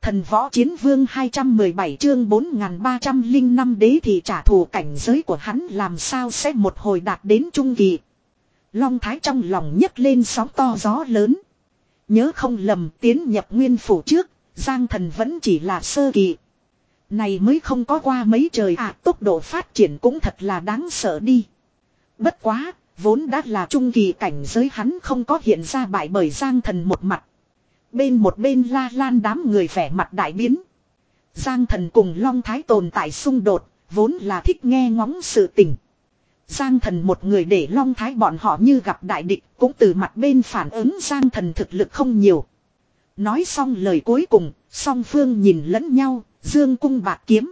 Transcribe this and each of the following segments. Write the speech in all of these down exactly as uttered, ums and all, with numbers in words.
Thần võ chiến vương hai trăm mười bảy chương bốn nghìn ba trăm lẻ năm đế thì trả thù cảnh giới của hắn làm sao sẽ một hồi đạt đến trung kỳ. Long Thái trong lòng nhấc lên sóng to gió lớn. Nhớ không lầm tiến nhập nguyên phủ trước, Giang Thần vẫn chỉ là sơ kỳ. Này mới không có qua mấy trời à, tốc độ phát triển cũng thật là đáng sợ đi. Bất quá, vốn đã là trung kỳ cảnh giới hắn không có hiện ra bại bởi Giang Thần một mặt. Bên một bên La Lan đám người vẻ mặt đại biến. Giang Thần cùng Long Thái tồn tại xung đột, vốn là thích nghe ngóng sự tình. Giang Thần một người để Long Thái bọn họ như gặp đại địch, cũng từ mặt bên phản ứng Giang Thần thực lực không nhiều. Nói xong lời cuối cùng, song phương nhìn lẫn nhau, dương cung bạc kiếm.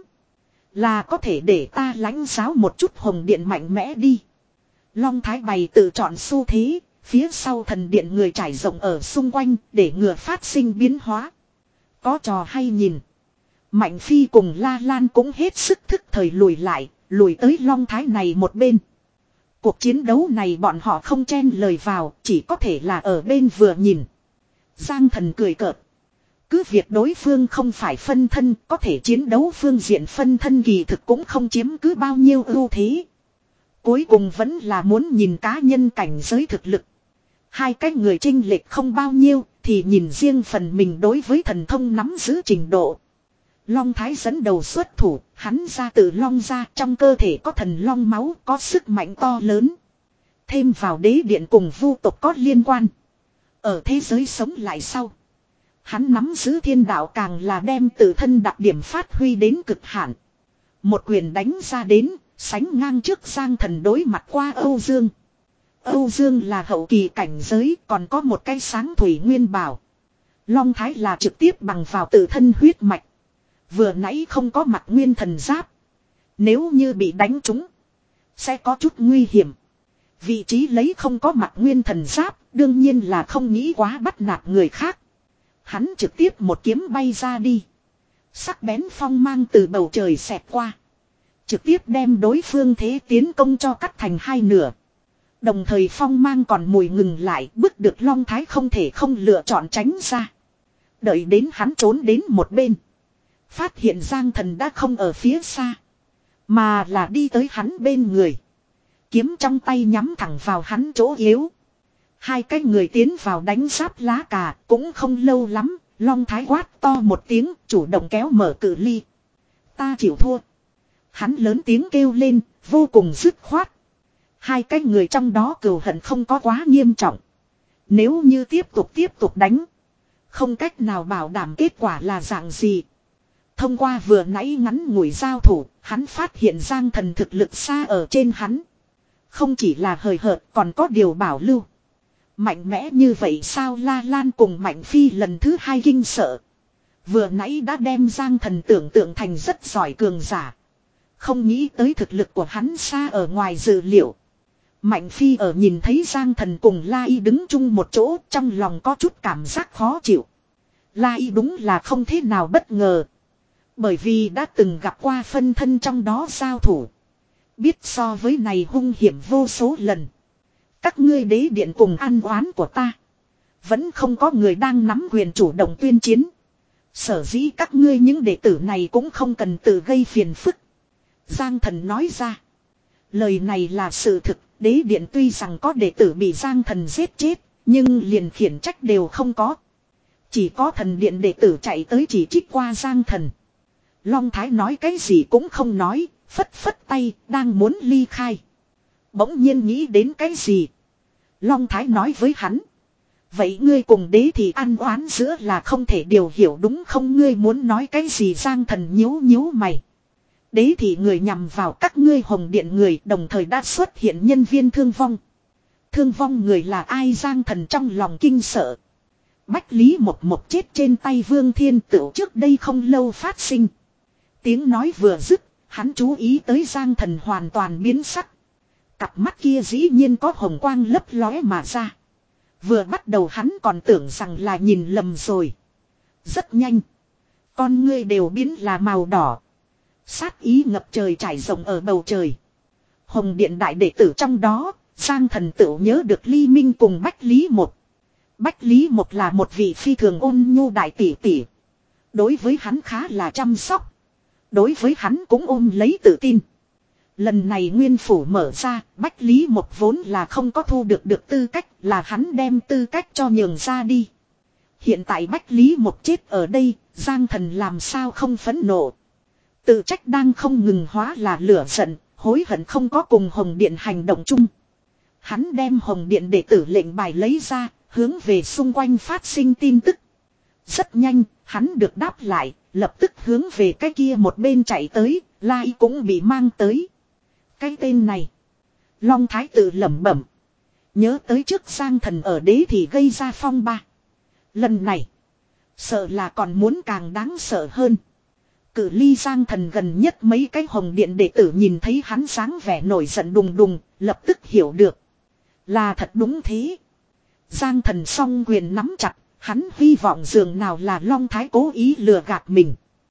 Là có thể để ta lãnh giáo một chút hồng điện mạnh mẽ đi. Long Thái bày tự chọn xu thế, phía sau thần điện người trải rộng ở xung quanh để ngừa phát sinh biến hóa. Có trò hay nhìn. Mạnh Phi cùng La Lan cũng hết sức thức thời lùi lại, lùi tới Long Thái này một bên. Cuộc chiến đấu này bọn họ không chen lời vào, chỉ có thể là ở bên vừa nhìn. Giang Thần cười cợt. Cứ việc đối phương không phải phân thân, có thể chiến đấu phương diện phân thân kỳ thực cũng không chiếm cứ bao nhiêu ưu thế. Cuối cùng vẫn là muốn nhìn cá nhân cảnh giới thực lực. Hai cái người chênh lệch không bao nhiêu, thì nhìn riêng phần mình đối với thần thông nắm giữ trình độ. Long Thái dẫn đầu xuất thủ, hắn ra từ long ra, trong cơ thể có thần long máu, có sức mạnh to lớn. Thêm vào đế điện cùng vu tộc có liên quan. Ở thế giới sống lại sau, hắn nắm giữ thiên đạo càng là đem tự thân đặc điểm phát huy đến cực hạn. Một quyền đánh ra đến, sánh ngang trước Giang Thần đối mặt qua Âu Dương. Âu Dương là hậu kỳ cảnh giới, còn có một cái sáng thủy nguyên bảo. Long Thái là trực tiếp bằng vào tự thân huyết mạch. Vừa nãy không có mặt nguyên thần giáp. Nếu như bị đánh trúng, sẽ có chút nguy hiểm. Vị trí lấy không có mặt nguyên thần giáp, đương nhiên là không nghĩ quá bắt nạt người khác. Hắn trực tiếp một kiếm bay ra đi. Sắc bén phong mang từ bầu trời xẹt qua. Trực tiếp đem đối phương thế tiến công cho cắt thành hai nửa. Đồng thời phong mang còn mùi ngừng lại, bước được Long Thái không thể không lựa chọn tránh ra. Đợi đến hắn trốn đến một bên. Phát hiện Giang Thần đã không ở phía xa, mà là đi tới hắn bên người. Kiếm trong tay nhắm thẳng vào hắn chỗ yếu. Hai cái người tiến vào đánh giáp lá cà, cũng không lâu lắm, Long Thái quát to một tiếng, chủ động kéo mở cự ly. Ta chịu thua. Hắn lớn tiếng kêu lên, vô cùng dứt khoát. Hai cái người trong đó cừu hận không có quá nghiêm trọng. Nếu như tiếp tục tiếp tục đánh, không cách nào bảo đảm kết quả là dạng gì. Thông qua vừa nãy ngắn ngủi giao thủ, hắn phát hiện Giang Thần thực lực xa ở trên hắn. Không chỉ là hời hợt, còn có điều bảo lưu. Mạnh mẽ như vậy sao? La Lan cùng Mạnh Phi lần thứ hai kinh sợ. Vừa nãy đã đem Giang Thần tưởng tượng thành rất giỏi cường giả. Không nghĩ tới thực lực của hắn xa ở ngoài dự liệu. Mạnh Phi ở nhìn thấy Giang Thần cùng La Y đứng chung một chỗ, trong lòng có chút cảm giác khó chịu. La Y đúng là không thế nào bất ngờ. Bởi vì đã từng gặp qua phân thân trong đó giao thủ. Biết so với này hung hiểm vô số lần. Các ngươi đế điện cùng ăn oán của ta. Vẫn không có người đang nắm quyền chủ động tuyên chiến. Sở dĩ các ngươi những đệ tử này cũng không cần tự gây phiền phức. Giang Thần nói ra. Lời này là sự thực. Đế điện tuy rằng có đệ tử bị Giang Thần giết chết, nhưng liền khiển trách đều không có. Chỉ có thần điện đệ tử chạy tới chỉ trích qua Giang Thần. Long Thái nói cái gì cũng không nói, phất phất tay, đang muốn ly khai. Bỗng nhiên nghĩ đến cái gì. Long Thái nói với hắn. Vậy ngươi cùng đế thì ăn oán giữa là không thể điều hiểu đúng không? Ngươi muốn nói cái gì? Giang Thần nhíu nhíu mày. Đế thì người nhằm vào các ngươi hồng điện người, đồng thời đã xuất hiện nhân viên thương vong. Thương vong người là ai? Giang Thần trong lòng kinh sợ. Bách Lý một một chết trên tay Vương Thiên Tửu trước đây không lâu phát sinh. Tiếng nói vừa dứt, hắn chú ý tới Giang Thần hoàn toàn biến sắc. Cặp mắt kia dĩ nhiên có hồng quang lấp lóe mà ra. Vừa bắt đầu hắn còn tưởng rằng là nhìn lầm rồi. Rất nhanh, con ngươi đều biến là màu đỏ. Sát ý ngập trời trải rộng ở bầu trời. Hồng điện đại đệ tử trong đó, Giang Thần Tửu nhớ được Ly Minh cùng Bách Lý một. Bách Lý một là một vị phi thường ôn nhu đại tỷ tỷ. Đối với hắn khá là chăm sóc. Đối với hắn cũng ôm lấy tự tin. Lần này nguyên phủ mở ra, Bách Lý Mộc vốn là không có thu được được tư cách, là hắn đem tư cách cho nhường ra đi. Hiện tại Bách Lý Mộc chết ở đây, Giang Thần làm sao không phẫn nộ. Tự trách đang không ngừng hóa là lửa giận, hối hận không có cùng Hồng Điện hành động chung. Hắn đem Hồng Điện đệ tử lệnh bài lấy ra, hướng về xung quanh phát sinh tin tức. Rất nhanh, hắn được đáp lại, lập tức hướng về cái kia một bên chạy tới, Lai cũng bị mang tới. Cái tên này, Long Thái Tử lẩm bẩm. Nhớ tới trước Giang Thần ở đế thì gây ra phong ba. Lần này, sợ là còn muốn càng đáng sợ hơn. Cự ly Giang Thần gần nhất mấy cái Hồng Điện đệ tử nhìn thấy hắn sáng vẻ nổi giận đùng đùng, lập tức hiểu được. Là thật đúng thế. Giang Thần song quyền nắm chặt, hắn hy vọng dường nào là Long Thái cố ý lừa gạt mình.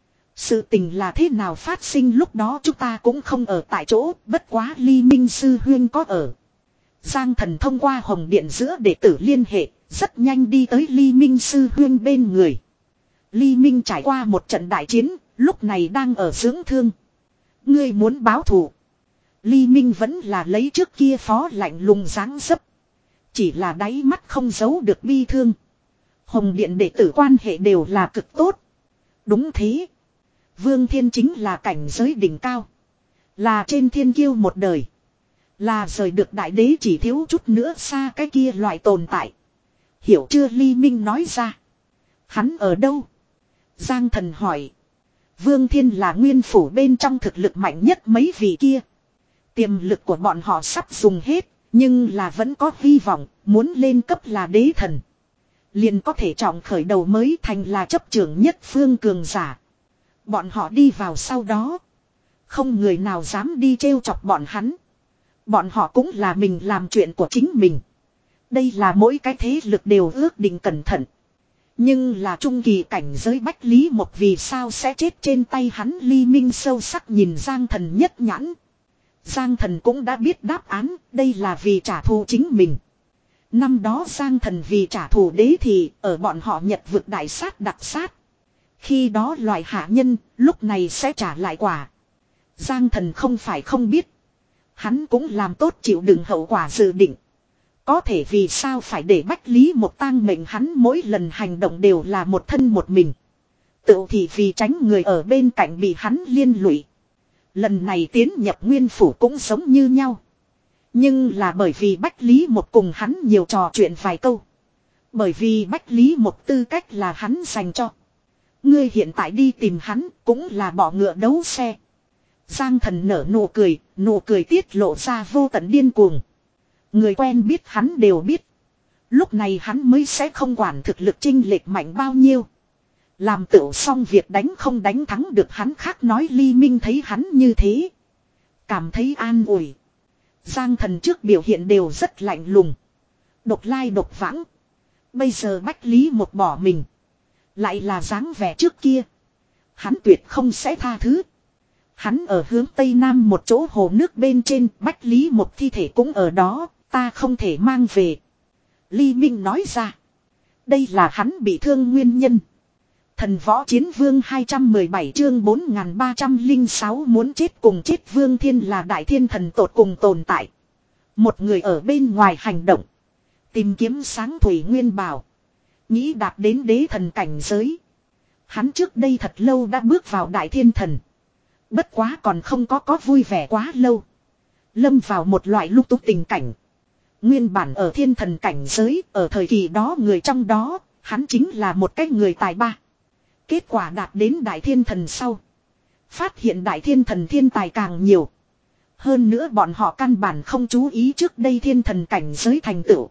Sự tình là thế nào phát sinh lúc đó chúng ta cũng không ở tại chỗ, bất quá Ly Minh Sư Huyên có ở. Giang Thần thông qua Hồng Điện giữa đệ tử liên hệ, rất nhanh đi tới Ly Minh Sư Huyên bên người. Ly Minh trải qua một trận đại chiến, lúc này đang ở dưỡng thương. Ngươi muốn báo thù. Ly Minh vẫn là lấy trước kia phó lạnh lùng dáng dấp. Chỉ là đáy mắt không giấu được bi thương. Hồng Điện đệ tử quan hệ đều là cực tốt. Đúng thế. Vương Thiên chính là cảnh giới đỉnh cao. Là trên thiên kiêu một đời. Là rời được đại đế chỉ thiếu chút nữa xa cái kia loại tồn tại. Hiểu chưa? Ly Minh nói ra. Hắn ở đâu? Giang Thần hỏi. Vương Thiên là nguyên phủ bên trong thực lực mạnh nhất mấy vị kia. Tiềm lực của bọn họ sắp dùng hết. Nhưng là vẫn có hy vọng. Muốn lên cấp là đế thần. Liền có thể trọng khởi đầu mới thành là chấp trưởng nhất phương cường giả. Bọn họ đi vào sau đó. Không người nào dám đi trêu chọc bọn hắn. Bọn họ cũng là mình làm chuyện của chính mình. Đây là mỗi cái thế lực đều ước định cẩn thận. Nhưng là trung kỳ cảnh giới Bách Lý Mộc vì sao sẽ chết trên tay hắn? Ly Minh sâu sắc nhìn Giang Thần nhất nhãn. Giang Thần cũng đã biết đáp án, đây là vì trả thù chính mình. Năm đó Giang Thần vì trả thù đế thì ở bọn họ Nhật vực đại sát đặc sát. Khi đó loại hạ nhân, lúc này sẽ trả lại quả. Giang Thần không phải không biết. Hắn cũng làm tốt chịu đựng hậu quả dự định. Có thể vì sao phải để Bách Lý Mộc tang mệnh? Hắn mỗi lần hành động đều là một thân một mình. Tự thì vì tránh người ở bên cạnh bị hắn liên lụy. Lần này tiến nhập nguyên phủ cũng giống như nhau. Nhưng là bởi vì Bách Lý Mộc cùng hắn nhiều trò chuyện vài câu. Bởi vì Bách Lý Mộc tư cách là hắn dành cho. Ngươi hiện tại đi tìm hắn cũng là bỏ ngựa đấu xe. Giang Thần nở nụ cười, nụ cười tiết lộ ra vô tận điên cuồng. Người quen biết hắn đều biết. Lúc này hắn mới sẽ không quản thực lực chênh lệch mạnh bao nhiêu. Làm tựu xong việc đánh không đánh thắng được hắn. Khác nói Ly Minh thấy hắn như thế. Cảm thấy an ủi. Giang Thần trước biểu hiện đều rất lạnh lùng. Độc lai độc vãng. Bây giờ Bách Lý Mộc bỏ mình. Lại là dáng vẻ trước kia. Hắn tuyệt không sẽ tha thứ. Hắn ở hướng tây nam một chỗ hồ nước bên trên. Bách Lý Mộc thi thể cũng ở đó. Ta không thể mang về. Ly Minh nói ra. Đây là hắn bị thương nguyên nhân. Thần võ chiến vương hai trăm mười bảy chương bốn nghìn ba trăm lẻ sáu muốn chết cùng chết. Vương Thiên là đại thiên thần tột cùng tồn tại. Một người ở bên ngoài hành động. Tìm kiếm sáng thủy nguyên bảo. Nghĩ đạt đến đế thần cảnh giới. Hắn trước đây thật lâu đã bước vào đại thiên thần. Bất quá còn không có có vui vẻ quá lâu. Lâm vào một loại lung túng tình cảnh. Nguyên bản ở thiên thần cảnh giới, ở thời kỳ đó người trong đó, hắn chính là một cái người tài ba. Kết quả đạt đến đại thiên thần sau. Phát hiện đại thiên thần thiên tài càng nhiều. Hơn nữa bọn họ căn bản không chú ý trước đây thiên thần cảnh giới thành tựu.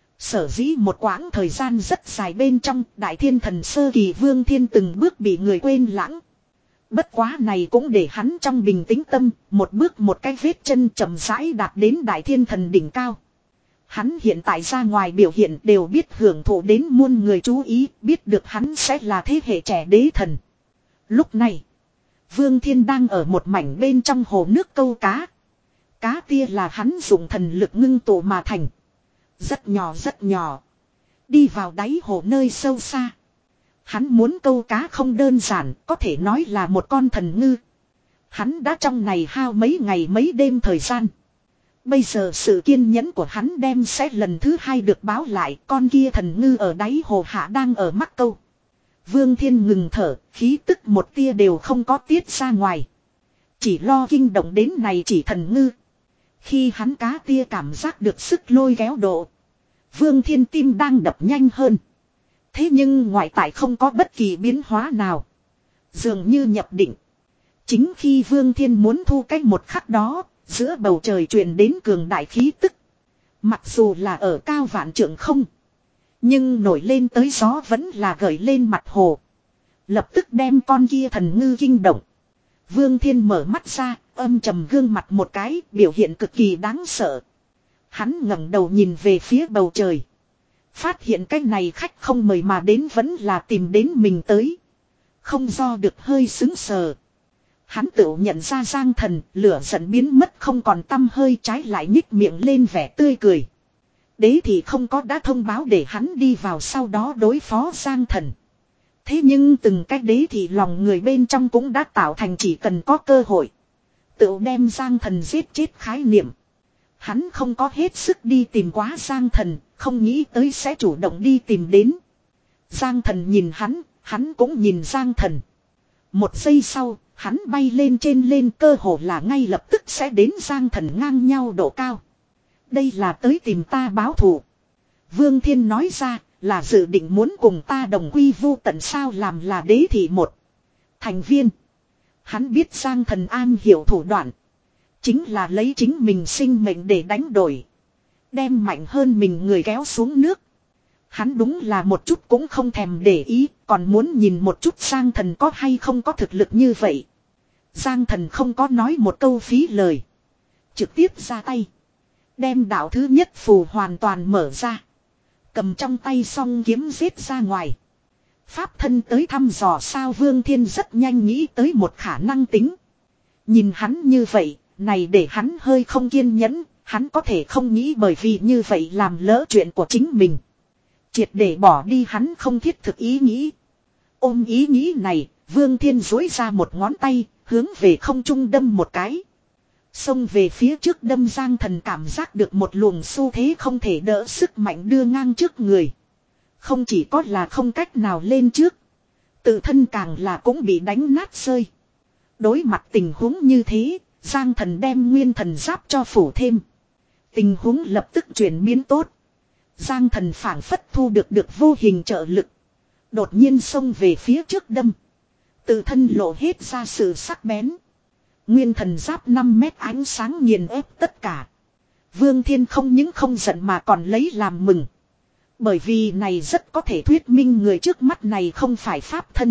Sở dĩ một quãng thời gian rất dài bên trong đại thiên thần sơ kỳ Vương Thiên từng bước bị người quên lãng. Bất quá này cũng để hắn trong bình tĩnh tâm, một bước một cái vết chân chậm rãi đạt đến đại thiên thần đỉnh cao. Hắn hiện tại ra ngoài biểu hiện đều biết hưởng thụ đến muôn người chú ý, biết được hắn sẽ là thế hệ trẻ đế thần. Lúc này, Vương Thiên đang ở một mảnh bên trong hồ nước câu cá. Cá tia là hắn dùng thần lực ngưng tụ mà thành. Rất nhỏ rất nhỏ. Đi vào đáy hồ nơi sâu xa. Hắn muốn câu cá không đơn giản, có thể nói là một con thần ngư. Hắn đã trong này hao mấy ngày mấy đêm thời gian. Bây giờ sự kiên nhẫn của hắn đem sẽ lần thứ hai được báo lại, con kia thần ngư ở đáy hồ hạ đang ở mắc câu. Vương Thiên ngừng thở, khí tức một tia đều không có tiết ra ngoài. Chỉ lo kinh động đến này chỉ thần ngư. Khi hắn cá tia cảm giác được sức lôi kéo độ. Vương Thiên tim đang đập nhanh hơn. Thế nhưng ngoại tại không có bất kỳ biến hóa nào. Dường như nhập định. Chính khi Vương Thiên muốn thu cách một khắc đó, giữa bầu trời truyền đến cường đại khí tức. Mặc dù là ở cao vạn trượng không. Nhưng nổi lên tới gió vẫn là gởi lên mặt hồ. Lập tức đem con kia thần ngư kinh động. Vương Thiên mở mắt ra, âm trầm gương mặt một cái, biểu hiện cực kỳ đáng sợ. Hắn ngẩng đầu nhìn về phía bầu trời. Phát hiện cái này khách không mời mà đến vẫn là tìm đến mình tới. Không do được hơi sững sờ. Hắn tự nhận ra Giang Thần, lửa giận biến mất không còn tăm hơi, trái lại nhích miệng lên vẻ tươi cười. Đế thì không có đã thông báo để hắn đi vào sau đó đối phó Giang Thần. Thế nhưng từng cách đế thì lòng người bên trong cũng đã tạo thành chỉ cần có cơ hội. Tự đem Giang Thần giết chết khái niệm. Hắn không có hết sức đi tìm quá Giang Thần, không nghĩ tới sẽ chủ động đi tìm đến. Giang Thần nhìn hắn, hắn cũng nhìn Giang Thần. Một giây sau, hắn bay lên trên lên, cơ hồ là ngay lập tức sẽ đến Giang Thần ngang nhau độ cao. Đây là tới tìm ta báo thù. Vương Thiên nói ra, là dự định muốn cùng ta đồng quy vu tận sao, làm là đế thị một thành viên. Hắn biết Giang Thần an hiểu thủ đoạn. Chính là lấy chính mình sinh mệnh để đánh đổi. Đem mạnh hơn mình người kéo xuống nước. Hắn đúng là một chút cũng không thèm để ý, còn muốn nhìn một chút Giang Thần có hay không có thực lực như vậy. Giang Thần không có nói một câu phí lời. Trực tiếp ra tay. Đem đạo thứ nhất phù hoàn toàn mở ra. Cầm trong tay song kiếm giết ra ngoài. Pháp thân tới thăm dò sao, Vương Thiên rất nhanh nghĩ tới một khả năng tính. Nhìn hắn như vậy, này để hắn hơi không kiên nhẫn, hắn có thể không nghĩ bởi vì như vậy làm lỡ chuyện của chính mình. Triệt để bỏ đi hắn không thiết thực ý nghĩ. Ôm ý nghĩ này, Vương Thiên duỗi ra một ngón tay, hướng về không trung đâm một cái. Xông về phía trước đâm, Giang Thần cảm giác được một luồng xu thế không thể đỡ sức mạnh đưa ngang trước người. Không chỉ có là không cách nào lên trước. Tự thân càng là cũng bị đánh nát rơi. Đối mặt tình huống như thế, Giang Thần đem nguyên thần giáp cho phủ thêm. Tình huống lập tức chuyển biến tốt. Giang Thần phảng phất thu được được vô hình trợ lực. Đột nhiên xông về phía trước đâm. Tự thân lộ hết ra sự sắc bén. Nguyên thần giáp năm mét ánh sáng nghiền ép tất cả. Vương Thiên không những không giận mà còn lấy làm mừng. Bởi vì này rất có thể thuyết minh người trước mắt này không phải pháp thân.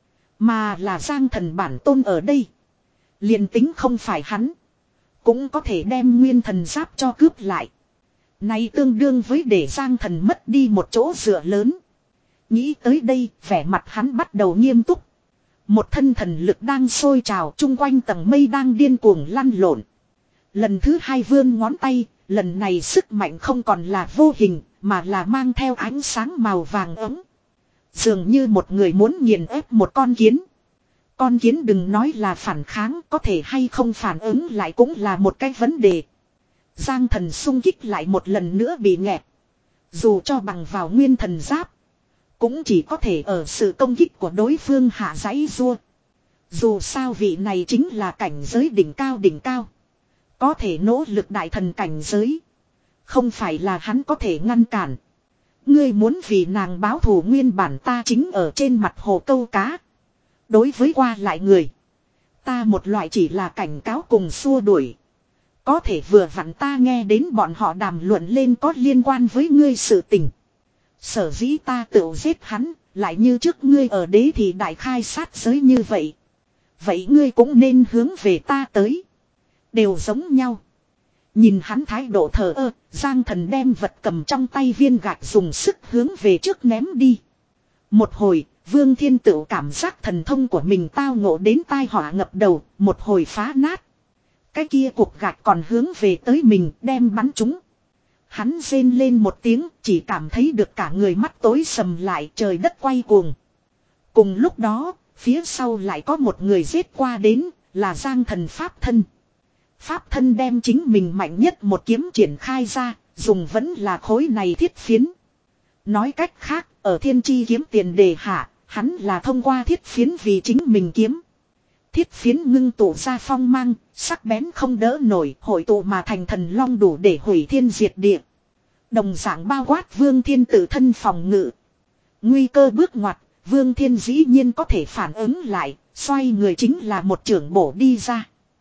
Mà là Giang Thần bản tôn ở đây. Liền tính không phải hắn. Cũng có thể đem nguyên thần giáp cho cướp lại. Này tương đương với để Giang Thần mất đi một chỗ dựa lớn. Nghĩ tới đây, vẻ mặt hắn bắt đầu nghiêm túc. Một thân thần lực đang sôi trào, chung quanh tầng mây đang điên cuồng lăn lộn. Lần thứ hai vươn ngón tay, lần này sức mạnh không còn là vô hình, mà là mang theo ánh sáng màu vàng ấm. Dường như một người muốn nghiền ép một con kiến. Con kiến đừng nói là phản kháng, có thể hay không phản ứng lại cũng là một cái vấn đề. Giang Thần xung kích lại một lần nữa bị nghẹt. Dù cho bằng vào nguyên thần giáp, cũng chỉ có thể ở sự công kích của đối phương hạ giãy rua. Dù sao vị này chính là cảnh giới đỉnh cao đỉnh cao. Có thể nỗ lực đại thần cảnh giới. Không phải là hắn có thể ngăn cản. Ngươi muốn vì nàng báo thù, nguyên bản ta chính ở trên mặt hồ câu cá. Đối với qua lại người, ta một loại chỉ là cảnh cáo cùng xua đuổi. Có thể vừa vặn ta nghe đến bọn họ đàm luận lên có liên quan với ngươi sự tình. Sở dĩ ta tự giết hắn, lại như trước ngươi ở đế thì đại khai sát giới như vậy. Vậy ngươi cũng nên hướng về ta tới. Đều giống nhau. Nhìn hắn thái độ thờ ơ, Giang Thần đem vật cầm trong tay viên gạch dùng sức hướng về trước ném đi. Một hồi, Vương Thiên Tựu cảm giác thần thông của mình tao ngộ đến tai họa ngập đầu, một hồi phá nát. Cái kia cục gạch còn hướng về tới mình, đem bắn trúng. Hắn rên lên một tiếng, chỉ cảm thấy được cả người mắt tối sầm lại, trời đất quay cuồng. Cùng lúc đó, phía sau lại có một người giết qua đến, là Giang Thần Pháp Thân. Pháp Thân đem chính mình mạnh nhất một kiếm triển khai ra, dùng vẫn là khối này thiết phiến. Nói cách khác, ở thiên chi kiếm tiền đề hạ, hắn là thông qua thiết phiến vì chính mình kiếm. Thiết phiến ngưng tụ ra phong mang, sắc bén không đỡ nổi, hội tụ mà thành thần long đủ để hủy thiên diệt địa. Đồng dạng bao quát Vương Thiên tự thân phòng ngự. Nguy cơ bước ngoặt, Vương Thiên dĩ nhiên có thể phản ứng lại, xoay người chính là một trưởng bổ đi ra.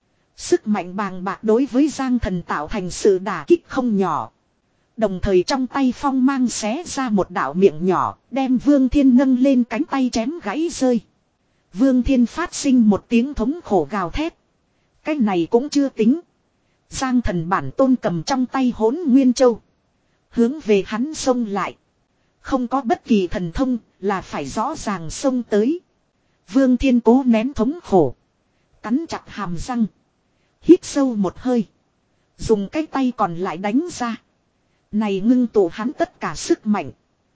Sức mạnh bàng bạc đối với Giang Thần tạo thành sự đả kích không nhỏ. Đồng thời trong tay phong mang xé ra một đạo miệng nhỏ, đem Vương Thiên nâng lên cánh tay chém gãy rơi. Vương Thiên phát sinh một tiếng thống khổ gào thét. Cái này cũng chưa tính. Giang Thần bản tôn cầm trong tay Hỗn Nguyên Châu. Hướng về hắn xông lại. Không có bất kỳ thần thông, là phải rõ ràng xông tới. Vương Thiên cố nén thống khổ. Cắn chặt hàm răng. Hít sâu một hơi. Dùng cái tay còn lại đánh ra. Này ngưng tụ hắn tất cả sức mạnh.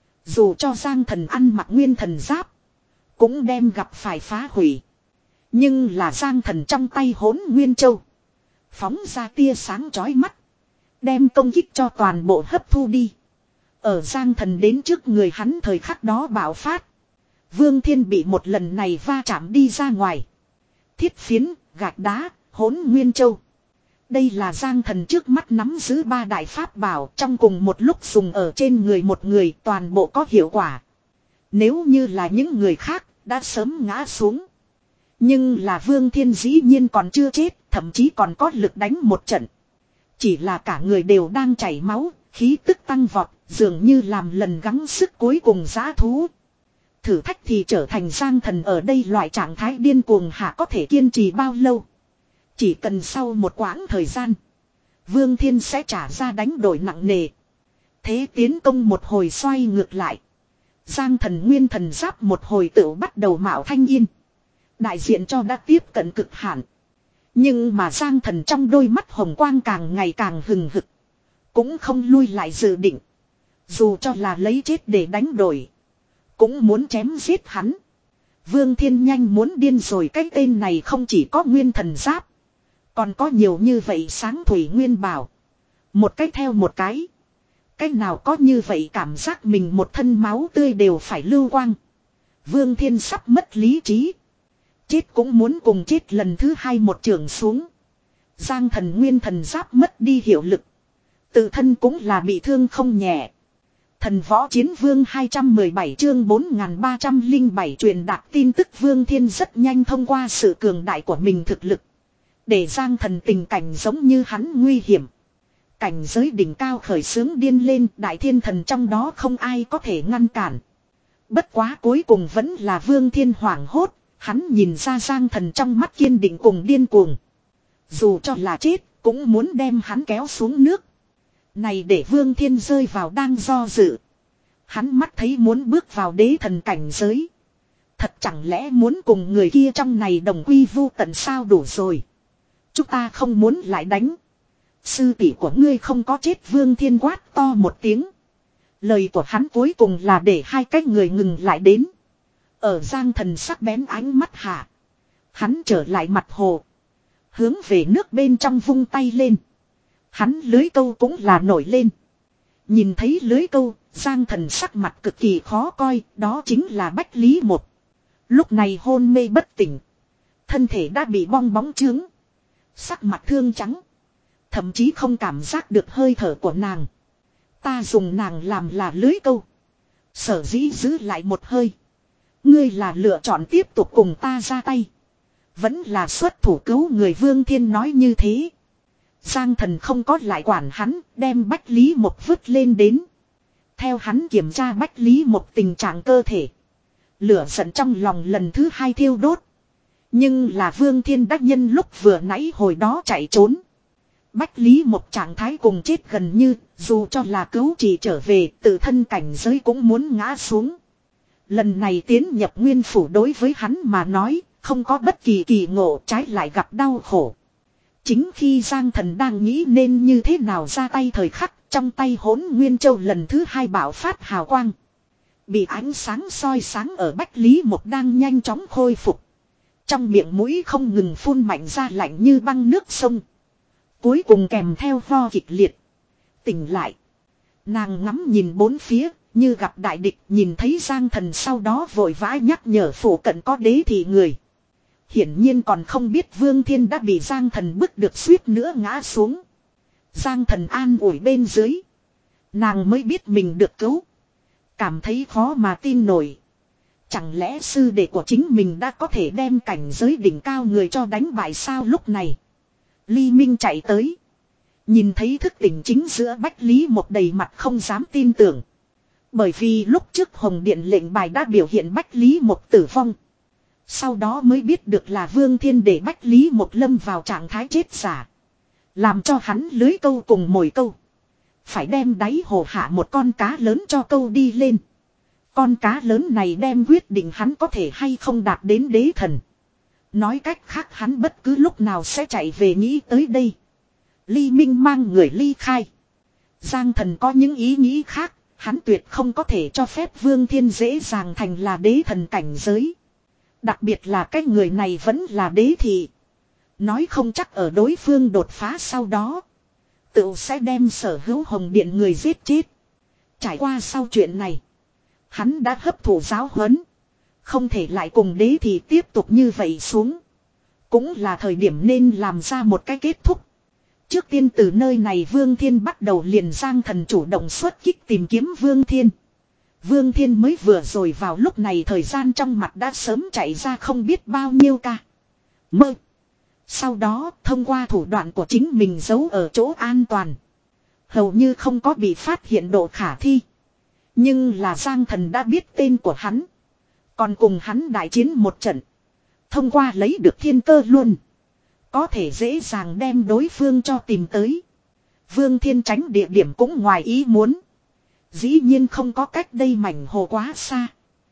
Dù cho Giang Thần ăn mặc nguyên thần giáp. Cũng đem gặp phải phá hủy. Nhưng là Giang Thần trong tay Hỗn Nguyên Châu. Phóng ra tia sáng chói mắt. Đem công kích cho toàn bộ hấp thu đi. Ở Giang Thần đến trước người hắn thời khắc đó bạo phát. Vương Thiên bị một lần này va chạm đi ra ngoài. Thiết phiến, gạch đá, Hỗn Nguyên Châu. Đây là Giang Thần trước mắt nắm giữ ba đại pháp bảo trong cùng một lúc dùng ở trên người một người toàn bộ có hiệu quả. Nếu như là những người khác đã sớm ngã xuống. Nhưng là Vương Thiên dĩ nhiên còn chưa chết, thậm chí còn có lực đánh một trận. Chỉ là cả người đều đang chảy máu, khí tức tăng vọt, dường như làm lần gắng sức cuối cùng giã thú. Thử thách thì trở thành Giang Thần ở đây loại trạng thái điên cuồng hạ có thể kiên trì bao lâu. Chỉ cần sau một quãng thời gian, Vương Thiên sẽ trả ra đánh đổi nặng nề. Thế tiến công một hồi xoay ngược lại. Giang Thần nguyên thần giáp một hồi tự bắt đầu mạo thanh yên. Đại diện cho đã tiếp cận cực hạn. Nhưng mà Giang Thần trong đôi mắt hồng quang càng ngày càng hừng hực. Cũng không lui lại dự định. Dù cho là lấy chết để đánh đổi. Cũng muốn chém giết hắn. Vương Thiên nhanh muốn điên rồi, cái tên này không chỉ có nguyên thần giáp. Còn có nhiều như vậy sáng thủy nguyên bảo. Một cái theo một cái. Cái nào có như vậy cảm giác mình một thân máu tươi đều phải lưu quang. Vương Thiên sắp mất lý trí. Chết cũng muốn cùng chết lần thứ hai một trường xuống. Giang Thần nguyên thần giáp mất đi hiệu lực. Tự thân cũng là bị thương không nhẹ. Thần võ chiến vương hai trăm mười bảy chương bốn nghìn ba trăm lẻ bảy truyền đạt tin tức. Vương Thiên rất nhanh thông qua sự cường đại của mình thực lực. Để Giang Thần tình cảnh giống như hắn nguy hiểm. Cảnh giới đỉnh cao khởi xướng điên lên, đại thiên thần trong đó không ai có thể ngăn cản. Bất quá cuối cùng vẫn là Vương Thiên hoảng hốt, hắn nhìn ra Giang Thần trong mắt kiên định cùng điên cuồng. Dù cho là chết, cũng muốn đem hắn kéo xuống nước. Này để Vương Thiên rơi vào đang do dự. Hắn mắt thấy muốn bước vào đế thần cảnh giới. Thật chẳng lẽ muốn cùng người kia trong này đồng quy vu tận sao? Đủ rồi. Chúng ta không muốn lại đánh. Sư tỷ của ngươi không có chết. Vương Thiên quát to một tiếng. Lời của hắn cuối cùng là để hai cái người ngừng lại đến. Ở Giang Thần sắc bén ánh mắt hạ. Hắn trở lại mặt hồ. Hướng về nước bên trong vung tay lên. Hắn lưới câu cũng là nổi lên. Nhìn thấy lưới câu, Giang Thần sắc mặt cực kỳ khó coi, đó chính là Bách Lý Một. Lúc này hôn mê bất tỉnh. Thân thể đã bị bong bóng trướng. Sắc mặt thương trắng. Thậm chí không cảm giác được hơi thở của nàng. Ta dùng nàng làm là lưới câu. Sở dĩ giữ lại một hơi. Ngươi là lựa chọn tiếp tục cùng ta ra tay. Vẫn là xuất thủ cứu người. Vương Thiên nói như thế. Giang Thần không có lại quản hắn, đem Bách Lý Một vứt lên đến. Theo hắn kiểm tra Bách Lý Một tình trạng cơ thể. Lửa giận trong lòng lần thứ hai thiêu đốt. Nhưng là Vương Thiên đắc nhân lúc vừa nãy hồi đó chạy trốn. Bách Lý Một trạng thái cùng chết gần như, dù cho là cứu trị trở về, tự thân cảnh giới cũng muốn ngã xuống. Lần này tiến nhập nguyên phủ đối với hắn mà nói, không có bất kỳ kỳ ngộ, trái lại gặp đau khổ. Chính khi Giang Thần đang nghĩ nên như thế nào ra tay thời khắc, trong tay Hỗn Nguyên Châu lần thứ hai bạo phát hào quang. Bị ánh sáng soi sáng ở Bách Lý Mộc đang nhanh chóng khôi phục. Trong miệng mũi không ngừng phun mạnh ra lạnh như băng nước sông. Cuối cùng kèm theo ho kịch liệt. Tỉnh lại. Nàng ngắm nhìn bốn phía, như gặp đại địch, nhìn thấy Giang Thần sau đó vội vã nhắc nhở phủ cận có đế thị người. Hiển nhiên còn không biết Vương Thiên đã bị Giang Thần bức được suýt nữa ngã xuống. Giang Thần an ủi bên dưới. Nàng mới biết mình được cứu. Cảm thấy khó mà tin nổi. Chẳng lẽ sư đệ của chính mình đã có thể đem cảnh giới đỉnh cao người cho đánh bại sao? Lúc này Ly Minh chạy tới. Nhìn thấy thức tỉnh chính giữa Bách Lý Mộc đầy mặt không dám tin tưởng. Bởi vì lúc trước Hồng Điện lệnh bài đã biểu hiện Bách Lý Mộc tử vong. Sau đó mới biết được là Vương Thiên để Bách Lý Mộc lâm vào trạng thái chết giả. Làm cho hắn lưới câu cùng mồi câu. Phải đem đáy hồ hạ một con cá lớn cho câu đi lên. Con cá lớn này đem quyết định hắn có thể hay không đạt đến đế thần. Nói cách khác hắn bất cứ lúc nào sẽ chạy về nghĩ tới đây. Ly Minh mang người ly khai. Giang Thần có những ý nghĩ khác. Hắn tuyệt không có thể cho phép Vương Thiên dễ dàng thành là đế thần cảnh giới. Đặc biệt là cái người này vẫn là đế thị. Nói không chắc ở đối phương đột phá sau đó. Tự sẽ đem sở hữu Hồng Điện người giết chết. Trải qua sau chuyện này. Hắn đã hấp thụ giáo huấn. Không thể lại cùng đế thị tiếp tục như vậy xuống. Cũng là thời điểm nên làm ra một cái kết thúc. Trước tiên từ nơi này Vương Thiên bắt đầu liền Giang Thần chủ động xuất kích tìm kiếm Vương Thiên. Vương Thiên mới vừa rồi vào lúc này thời gian trong mặt đã sớm chạy ra không biết bao nhiêu ca. Mơ. Sau đó thông qua thủ đoạn của chính mình giấu ở chỗ an toàn. Hầu như không có bị phát hiện độ khả thi. Nhưng là Giang Thần đã biết tên của hắn. Còn cùng hắn đại chiến một trận. Thông qua lấy được thiên cơ luôn. Có thể dễ dàng đem đối phương cho tìm tới. Vương Thiên tránh địa điểm cũng ngoài ý muốn. Dĩ nhiên không có cách đây mảnh hồ quá xa.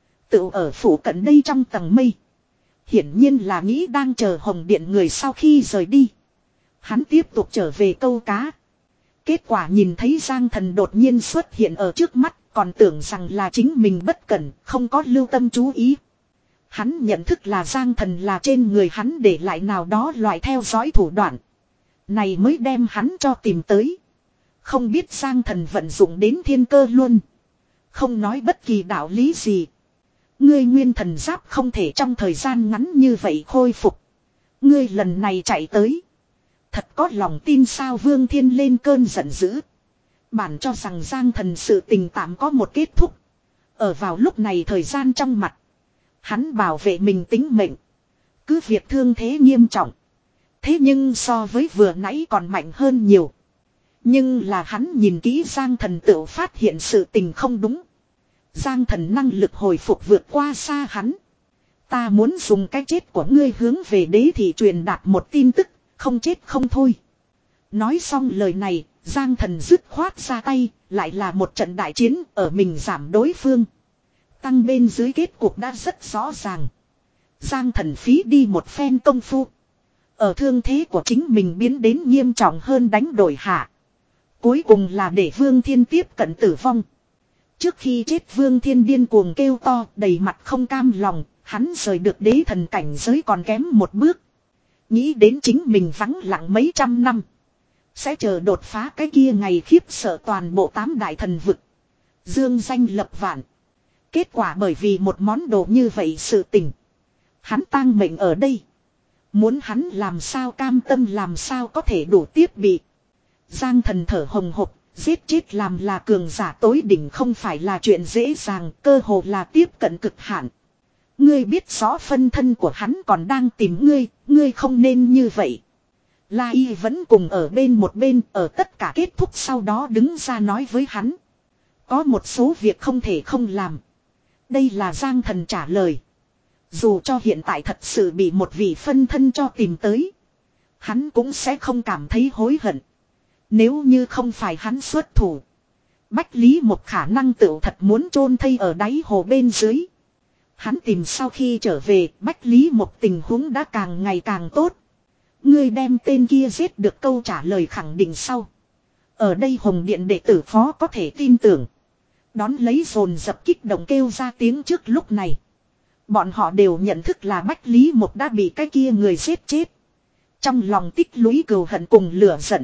Tự ở phủ cận đây trong tầng mây. Hiển nhiên là nghĩ đang chờ Hồng Điện người sau khi rời đi. Hắn tiếp tục trở về câu cá. Kết quả nhìn thấy Giang Thần đột nhiên xuất hiện ở trước mắt. Còn tưởng rằng là chính mình bất cẩn, không có lưu tâm chú ý. Hắn nhận thức là Giang Thần là trên người hắn để lại nào đó loại theo dõi thủ đoạn. Này mới đem hắn cho tìm tới. Không biết Giang Thần vận dụng đến thiên cơ luôn. Không nói bất kỳ đạo lý gì. Ngươi nguyên thần giáp không thể trong thời gian ngắn như vậy khôi phục. Ngươi lần này chạy tới. Thật có lòng tin sao? Vương Thiên lên cơn giận dữ. Bản cho rằng Giang Thần sự tình tạm có một kết thúc. Ở vào lúc này thời gian trong mặt. Hắn bảo vệ mình tính mệnh. Cứ việc thương thế nghiêm trọng. Thế nhưng so với vừa nãy còn mạnh hơn nhiều. Nhưng là hắn nhìn kỹ Giang Thần tự phát hiện sự tình không đúng. Giang Thần năng lực hồi phục vượt qua xa hắn. Ta muốn dùng cái chết của ngươi hướng về đế thị truyền đạt một tin tức. Không chết không thôi. Nói xong lời này. Giang Thần dứt khoát ra tay, lại là một trận đại chiến ở mình giảm đối phương. Tăng bên dưới kết cục đã rất rõ ràng. Giang Thần phí đi một phen công phu. Ở thương thế của chính mình biến đến nghiêm trọng hơn đánh đổi hạ. Cuối cùng là để Vương Thiên tiếp cận tử vong. Trước khi chết Vương Thiên điên cuồng kêu to, đầy mặt không cam lòng, hắn rời được đế thần cảnh giới còn kém một bước. Nghĩ đến chính mình vắng lặng mấy trăm năm. Sẽ chờ đột phá cái kia ngày khiếp sợ toàn bộ tám đại thần vực. Dương danh lập vạn. Kết quả bởi vì một món đồ như vậy sự tình. Hắn tang mệnh ở đây. Muốn hắn làm sao cam tâm làm sao có thể đủ tiếp bị. Giang Thần thở hồng hộc. Giết chết làm là cường giả tối đỉnh không phải là chuyện dễ dàng. Cơ hồ là tiếp cận cực hạn. Ngươi biết rõ phân thân của hắn còn đang tìm ngươi. Ngươi không nên như vậy. La Y vẫn cùng ở bên một bên ở tất cả kết thúc sau đó đứng ra nói với hắn. Có một số việc không thể không làm. Đây là Giang Thần trả lời. Dù cho hiện tại thật sự bị một vị phân thân cho tìm tới. Hắn cũng sẽ không cảm thấy hối hận. Nếu như không phải hắn xuất thủ. Bách Lý một khả năng tự thật muốn chôn thây ở đáy hồ bên dưới. Hắn tìm sau khi trở về Bách Lý một tình huống đã càng ngày càng tốt. Ngươi đem tên kia giết được câu trả lời khẳng định sau. Ở đây Hồng Điện đệ tử phó có thể tin tưởng. Đón lấy dồn dập kích động kêu ra tiếng trước lúc này. Bọn họ đều nhận thức là Bách Lý Mộc đã bị cái kia người giết chết. Trong lòng tích lũy cừu hận cùng lửa giận.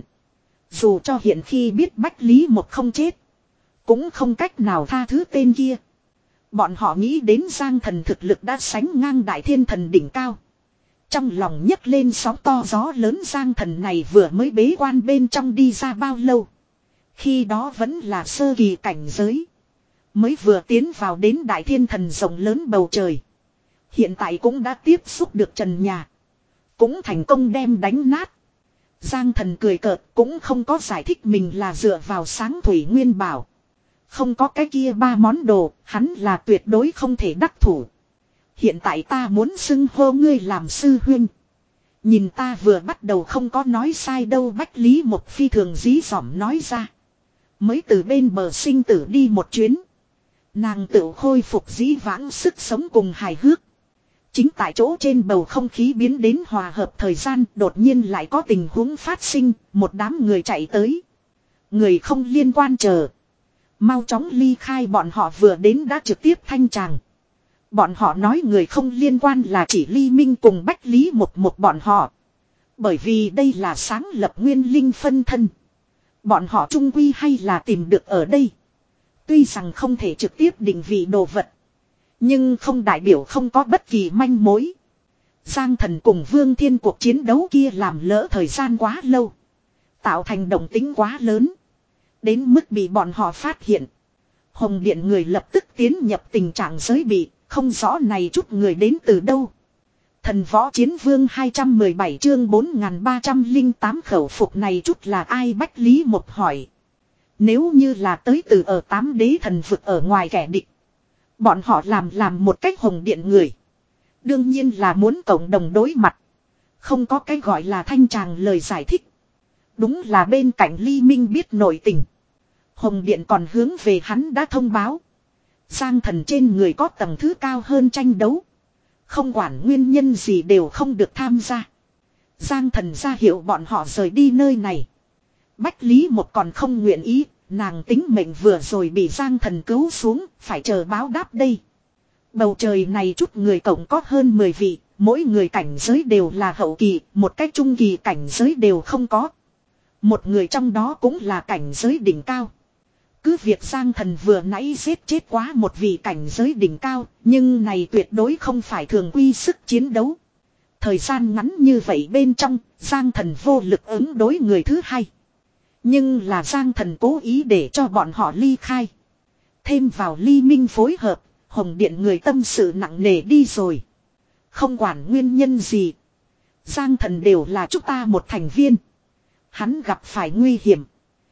Dù cho hiện khi biết Bách Lý Mộc không chết. Cũng không cách nào tha thứ tên kia. Bọn họ nghĩ đến Giang Thần thực lực đã sánh ngang Đại Thiên Thần đỉnh cao. Trong lòng nhấc lên sóng to gió lớn. Giang Thần này vừa mới bế quan bên trong đi ra bao lâu. Khi đó vẫn là sơ kỳ cảnh giới. Mới vừa tiến vào đến Đại Thiên Thần rộng lớn bầu trời. Hiện tại cũng đã tiếp xúc được trần nhà. Cũng thành công đem đánh nát. Giang Thần cười cợt cũng không có giải thích mình là dựa vào sáng thủy nguyên bảo. Không có cái kia ba món đồ, hắn là tuyệt đối không thể đắc thủ. Hiện tại ta muốn xưng hô ngươi làm sư huynh. Nhìn ta vừa bắt đầu không có nói sai đâu. Bách Lý Mộc phi thường dí dỏm nói ra. Mới từ bên bờ sinh tử đi một chuyến. Nàng tự khôi phục dĩ vãng sức sống cùng hài hước. Chính tại chỗ trên bầu không khí biến đến hòa hợp thời gian, đột nhiên lại có tình huống phát sinh, một đám người chạy tới. Người không liên quan chờ. Mau chóng ly khai, bọn họ vừa đến đã trực tiếp thanh tràng. Bọn họ nói người không liên quan là chỉ Ly Minh cùng Bách Lý một một bọn họ. Bởi vì đây là sáng lập nguyên linh phân thân. Bọn họ trung quy hay là tìm được ở đây. Tuy rằng không thể trực tiếp định vị đồ vật. Nhưng không đại biểu không có bất kỳ manh mối. Giang Thần cùng Vương Thiên cuộc chiến đấu kia làm lỡ thời gian quá lâu. Tạo thành động tính quá lớn. Đến mức bị bọn họ phát hiện. Hồng Điện người lập tức tiến nhập tình trạng giới bị. Không rõ này chút người đến từ đâu. Thần Võ Chiến Vương hai trăm mười bảy chương bốn nghìn ba trăm lẻ tám khẩu phục này chút là ai? Bách Lý Mộc hỏi. Nếu như là tới từ ở tám đế thần vực ở ngoài kẻ địch. Bọn họ làm làm một cách Hồng Điện người. Đương nhiên là muốn cộng đồng đối mặt. Không có cái gọi là thanh tràng lời giải thích. Đúng là bên cạnh Ly Minh biết nội tình. Hồng Điện còn hướng về hắn đã thông báo. Giang Thần trên người có tầng thứ cao hơn tranh đấu. Không quản nguyên nhân gì đều không được tham gia. Giang Thần ra hiệu bọn họ rời đi nơi này. Bách Lý Mộc còn không nguyện ý. Nàng tính mệnh vừa rồi bị Giang Thần cứu xuống. Phải chờ báo đáp đây. Bầu trời này chút người cộng có hơn mười vị. Mỗi người cảnh giới đều là hậu kỳ. Một cách trung kỳ cảnh giới đều không có. Một người trong đó cũng là cảnh giới đỉnh cao. Cứ việc Giang Thần vừa nãy giết chết quá một vị cảnh giới đỉnh cao. Nhưng này tuyệt đối không phải thường quy sức chiến đấu. Thời gian ngắn như vậy bên trong. Giang Thần vô lực ứng đối người thứ hai. Nhưng là Giang Thần cố ý để cho bọn họ ly khai. Thêm vào Ly Minh phối hợp. Hồng Điện người tâm sự nặng nề đi rồi. Không quản nguyên nhân gì. Giang Thần đều là chúng ta một thành viên. Hắn gặp phải nguy hiểm.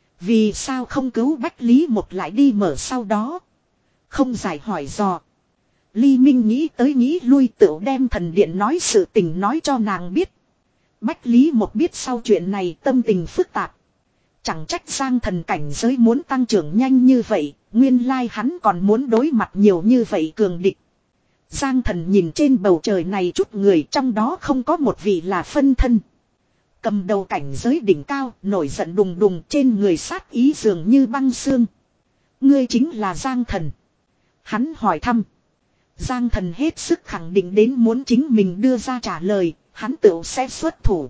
Vì sao không cứu Bách Lý Mộc lại đi mở sau đó. Không giải hỏi dò. Ly Minh nghĩ tới nghĩ lui tựu đem thần điện nói sự tình nói cho nàng biết. Bách Lý Mộc biết sau chuyện này tâm tình phức tạp. Chẳng trách Giang Thần cảnh giới muốn tăng trưởng nhanh như vậy. Nguyên lai hắn còn muốn đối mặt nhiều như vậy cường địch. Giang Thần nhìn trên bầu trời này chút người, trong đó không có một vị là phân thân. Cầm đầu cảnh giới đỉnh cao, nổi giận đùng đùng, trên người sát ý dường như băng xương. Ngươi chính là Giang Thần. Hắn hỏi thăm. Giang Thần hết sức khẳng định đến muốn chính mình đưa ra trả lời, hắn tự sẽ xuất thủ.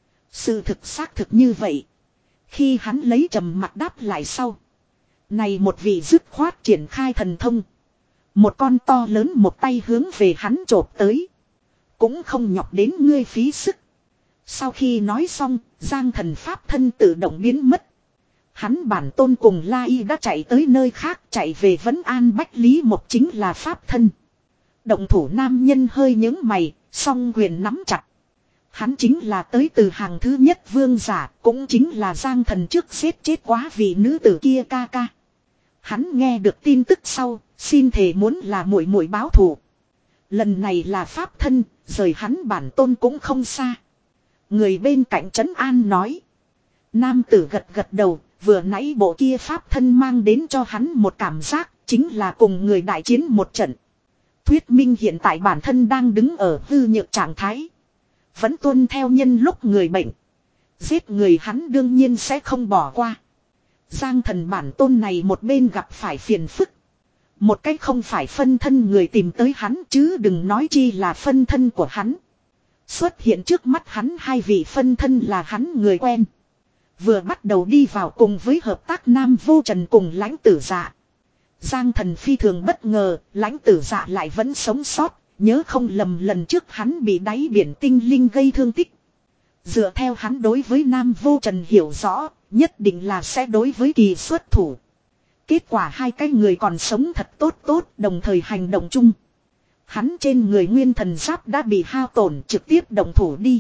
Sự thực xác thực như vậy. Khi hắn lấy trầm mặt đáp lại sau. Này một vị dứt khoát triển khai thần thông. Một con to lớn một tay hướng về hắn chộp tới. Cũng không nhọc đến ngươi phí sức. Sau khi nói xong, Giang Thần pháp thân tự động biến mất. Hắn bản tôn cùng La Y đã chạy tới nơi khác, chạy về Vấn An. Bách Lý Mộc chính là pháp thân. Động thủ nam nhân hơi nhướng mày, song quyền nắm chặt. Hắn chính là tới từ hàng thứ nhất vương giả, cũng chính là Giang Thần trước giết chết quá vị nữ tử kia ca ca. Hắn nghe được tin tức sau, xin thề muốn là muội muội báo thù. Lần này là pháp thân, rời hắn bản tôn cũng không xa. Người bên cạnh trấn an nói. Nam tử gật gật đầu, vừa nãy bộ kia pháp thân mang đến cho hắn một cảm giác, chính là cùng người đại chiến một trận. Thuyết minh hiện tại bản thân đang đứng ở hư nhược trạng thái. Vẫn tuân theo nhân lúc người bệnh. Giết người hắn đương nhiên sẽ không bỏ qua. Giang Thần bản tôn này một bên gặp phải phiền phức. Một cách không phải phân thân người tìm tới hắn chứ đừng nói chi là phân thân của hắn. Xuất hiện trước mắt hắn hai vị phân thân là hắn người quen. Vừa bắt đầu đi vào cùng với hợp tác Nam Vô Trần cùng Lãnh Tử Dạ. Giang Thần phi thường bất ngờ, Lãnh Tử Dạ lại vẫn sống sót, nhớ không lầm lần trước hắn bị đáy biển tinh linh gây thương tích. Dựa theo hắn đối với Nam Vô Trần hiểu rõ, nhất định là sẽ đối với kỳ xuất thủ. Kết quả hai cái người còn sống thật tốt tốt, đồng thời hành động chung. Hắn trên người nguyên thần giáp đã bị hao tổn, trực tiếp động thủ đi.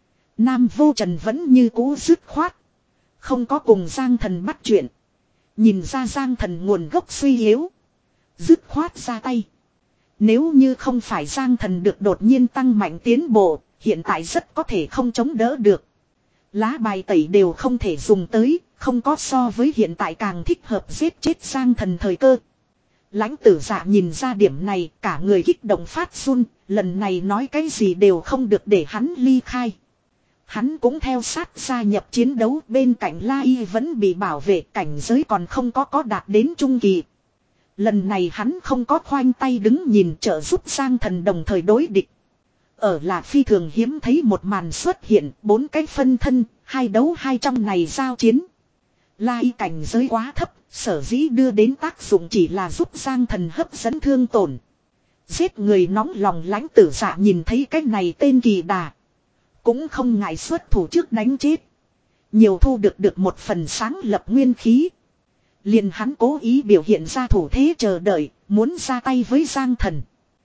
Nam Vô Trần vẫn như cũ dứt khoát. Không có cùng Giang Thần bắt chuyện. Nhìn ra Giang Thần nguồn gốc suy yếu. Dứt khoát ra tay. Nếu như không phải Giang Thần được đột nhiên tăng mạnh tiến bộ, hiện tại rất có thể không chống đỡ được. Lá bài tẩy đều không thể dùng tới, không có so với hiện tại càng thích hợp giết chết Giang Thần thời cơ. Lãnh Tử Dạ nhìn ra điểm này, cả người kích động phát run, lần này nói cái gì đều không được để hắn ly khai. Hắn cũng theo sát gia nhập chiến đấu, bên cạnh La Y vẫn bị bảo vệ, cảnh giới còn không có có đạt đến trung kỳ. Lần này hắn không có khoanh tay đứng nhìn trợ giúp Giang Thần đồng thời đối địch. Ở là phi thường hiếm thấy một màn xuất hiện, bốn cái phân thân, hai đấu hai trong này giao chiến. La Y cảnh giới quá thấp, sở dĩ đưa đến tác dụng chỉ là giúp Giang Thần hấp dẫn thương tổn. Giết người nóng lòng Lãnh Tử Dạ nhìn thấy cái này tên kỳ đà. Cũng không ngại xuất thủ trước đánh chết. Nhiều thu được được một phần sáng lập nguyên khí. Liền hắn cố ý biểu hiện ra thủ thế chờ đợi, muốn ra tay với Giang Thần.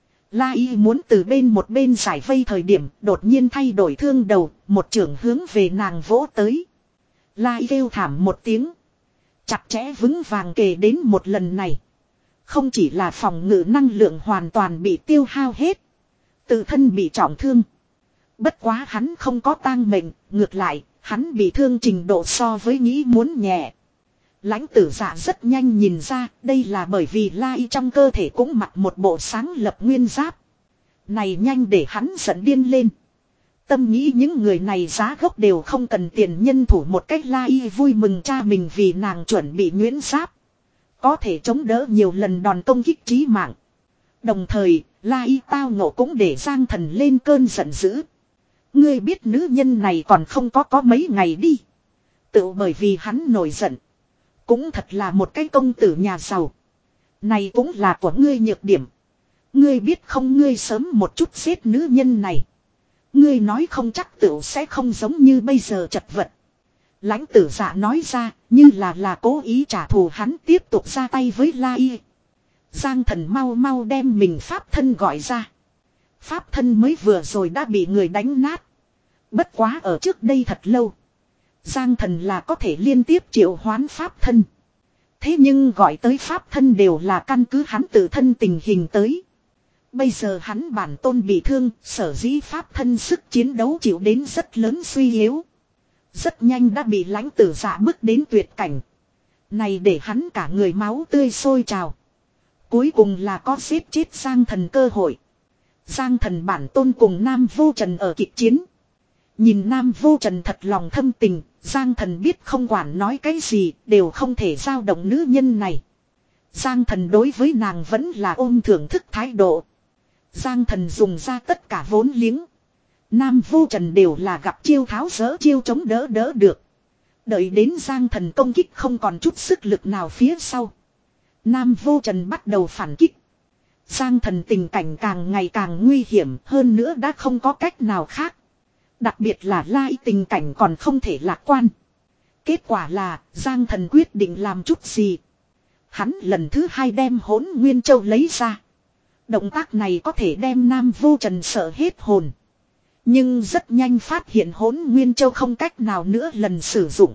La Y muốn từ bên một bên giải vây thời điểm, đột nhiên thay đổi thương đầu, một chưởng hướng về nàng vỗ tới. La Y kêu thảm một tiếng. Chặt chẽ vững vàng kề đến một lần này. Không chỉ là phòng ngự năng lượng hoàn toàn bị tiêu hao hết. Tự thân bị trọng thương. Bất quá hắn không có tang mệnh, ngược lại, hắn bị thương trình độ so với nghĩ muốn nhẹ. Lãnh Tử Dạ rất nhanh nhìn ra, đây là bởi vì La Y trong cơ thể cũng mặc một bộ sáng lập nguyên giáp. Này nhanh để hắn giận điên lên. Tâm nghĩ những người này giá gốc đều không cần tiền nhân thủ một cách. La Y vui mừng cha mình vì nàng chuẩn bị nhuyễn giáp. Có thể chống đỡ nhiều lần đòn công kích chí mạng. Đồng thời, La Y tao ngộ cũng để Giang Thần lên cơn giận dữ. Ngươi biết nữ nhân này còn không có có mấy ngày đi. Tự bởi vì hắn nổi giận. Cũng thật là một cái công tử nhà giàu. Này cũng là của ngươi nhược điểm. Ngươi biết không, ngươi sớm một chút giết nữ nhân này. Ngươi nói không chắc tựu sẽ không giống như bây giờ chật vật. Lãnh Tử Dạ nói ra, như là là cố ý trả thù. Hắn tiếp tục ra tay với La Y. Giang Thần mau mau đem mình pháp thân gọi ra. Pháp thân mới vừa rồi đã bị người đánh nát. Bất quá ở trước đây thật lâu. Giang Thần là có thể liên tiếp triệu hoán pháp thân. Thế nhưng gọi tới pháp thân đều là căn cứ hắn tự thân tình hình tới. Bây giờ hắn bản tôn bị thương, sở dĩ pháp thân sức chiến đấu chịu đến rất lớn suy yếu. Rất nhanh đã bị Lãnh Tử Dạ bước đến tuyệt cảnh. Này để hắn cả người máu tươi sôi trào. Cuối cùng là có giết chết Giang Thần cơ hội. Giang Thần bản tôn cùng Nam Vô Trần ở kịch chiến. Nhìn Nam Vô Trần thật lòng thâm tình, Giang Thần biết không quản nói cái gì, đều không thể dao động nữ nhân này. Giang Thần đối với nàng vẫn là ôm thưởng thức thái độ. Giang Thần dùng ra tất cả vốn liếng. Nam Vô Trần đều là gặp chiêu tháo dỡ chiêu chống đỡ đỡ được. Đợi đến Giang Thần công kích không còn chút sức lực nào phía sau. Nam Vô Trần bắt đầu phản kích. Giang Thần tình cảnh càng ngày càng nguy hiểm, hơn nữa đã không có cách nào khác. Đặc biệt là La Y tình cảnh còn không thể lạc quan. Kết quả là Giang Thần quyết định làm chút gì. Hắn lần thứ hai đem Hỗn Nguyên Châu lấy ra. Động tác này có thể đem Nam Vô Trần sợ hết hồn. Nhưng rất nhanh phát hiện Hỗn Nguyên Châu không cách nào nữa lần sử dụng.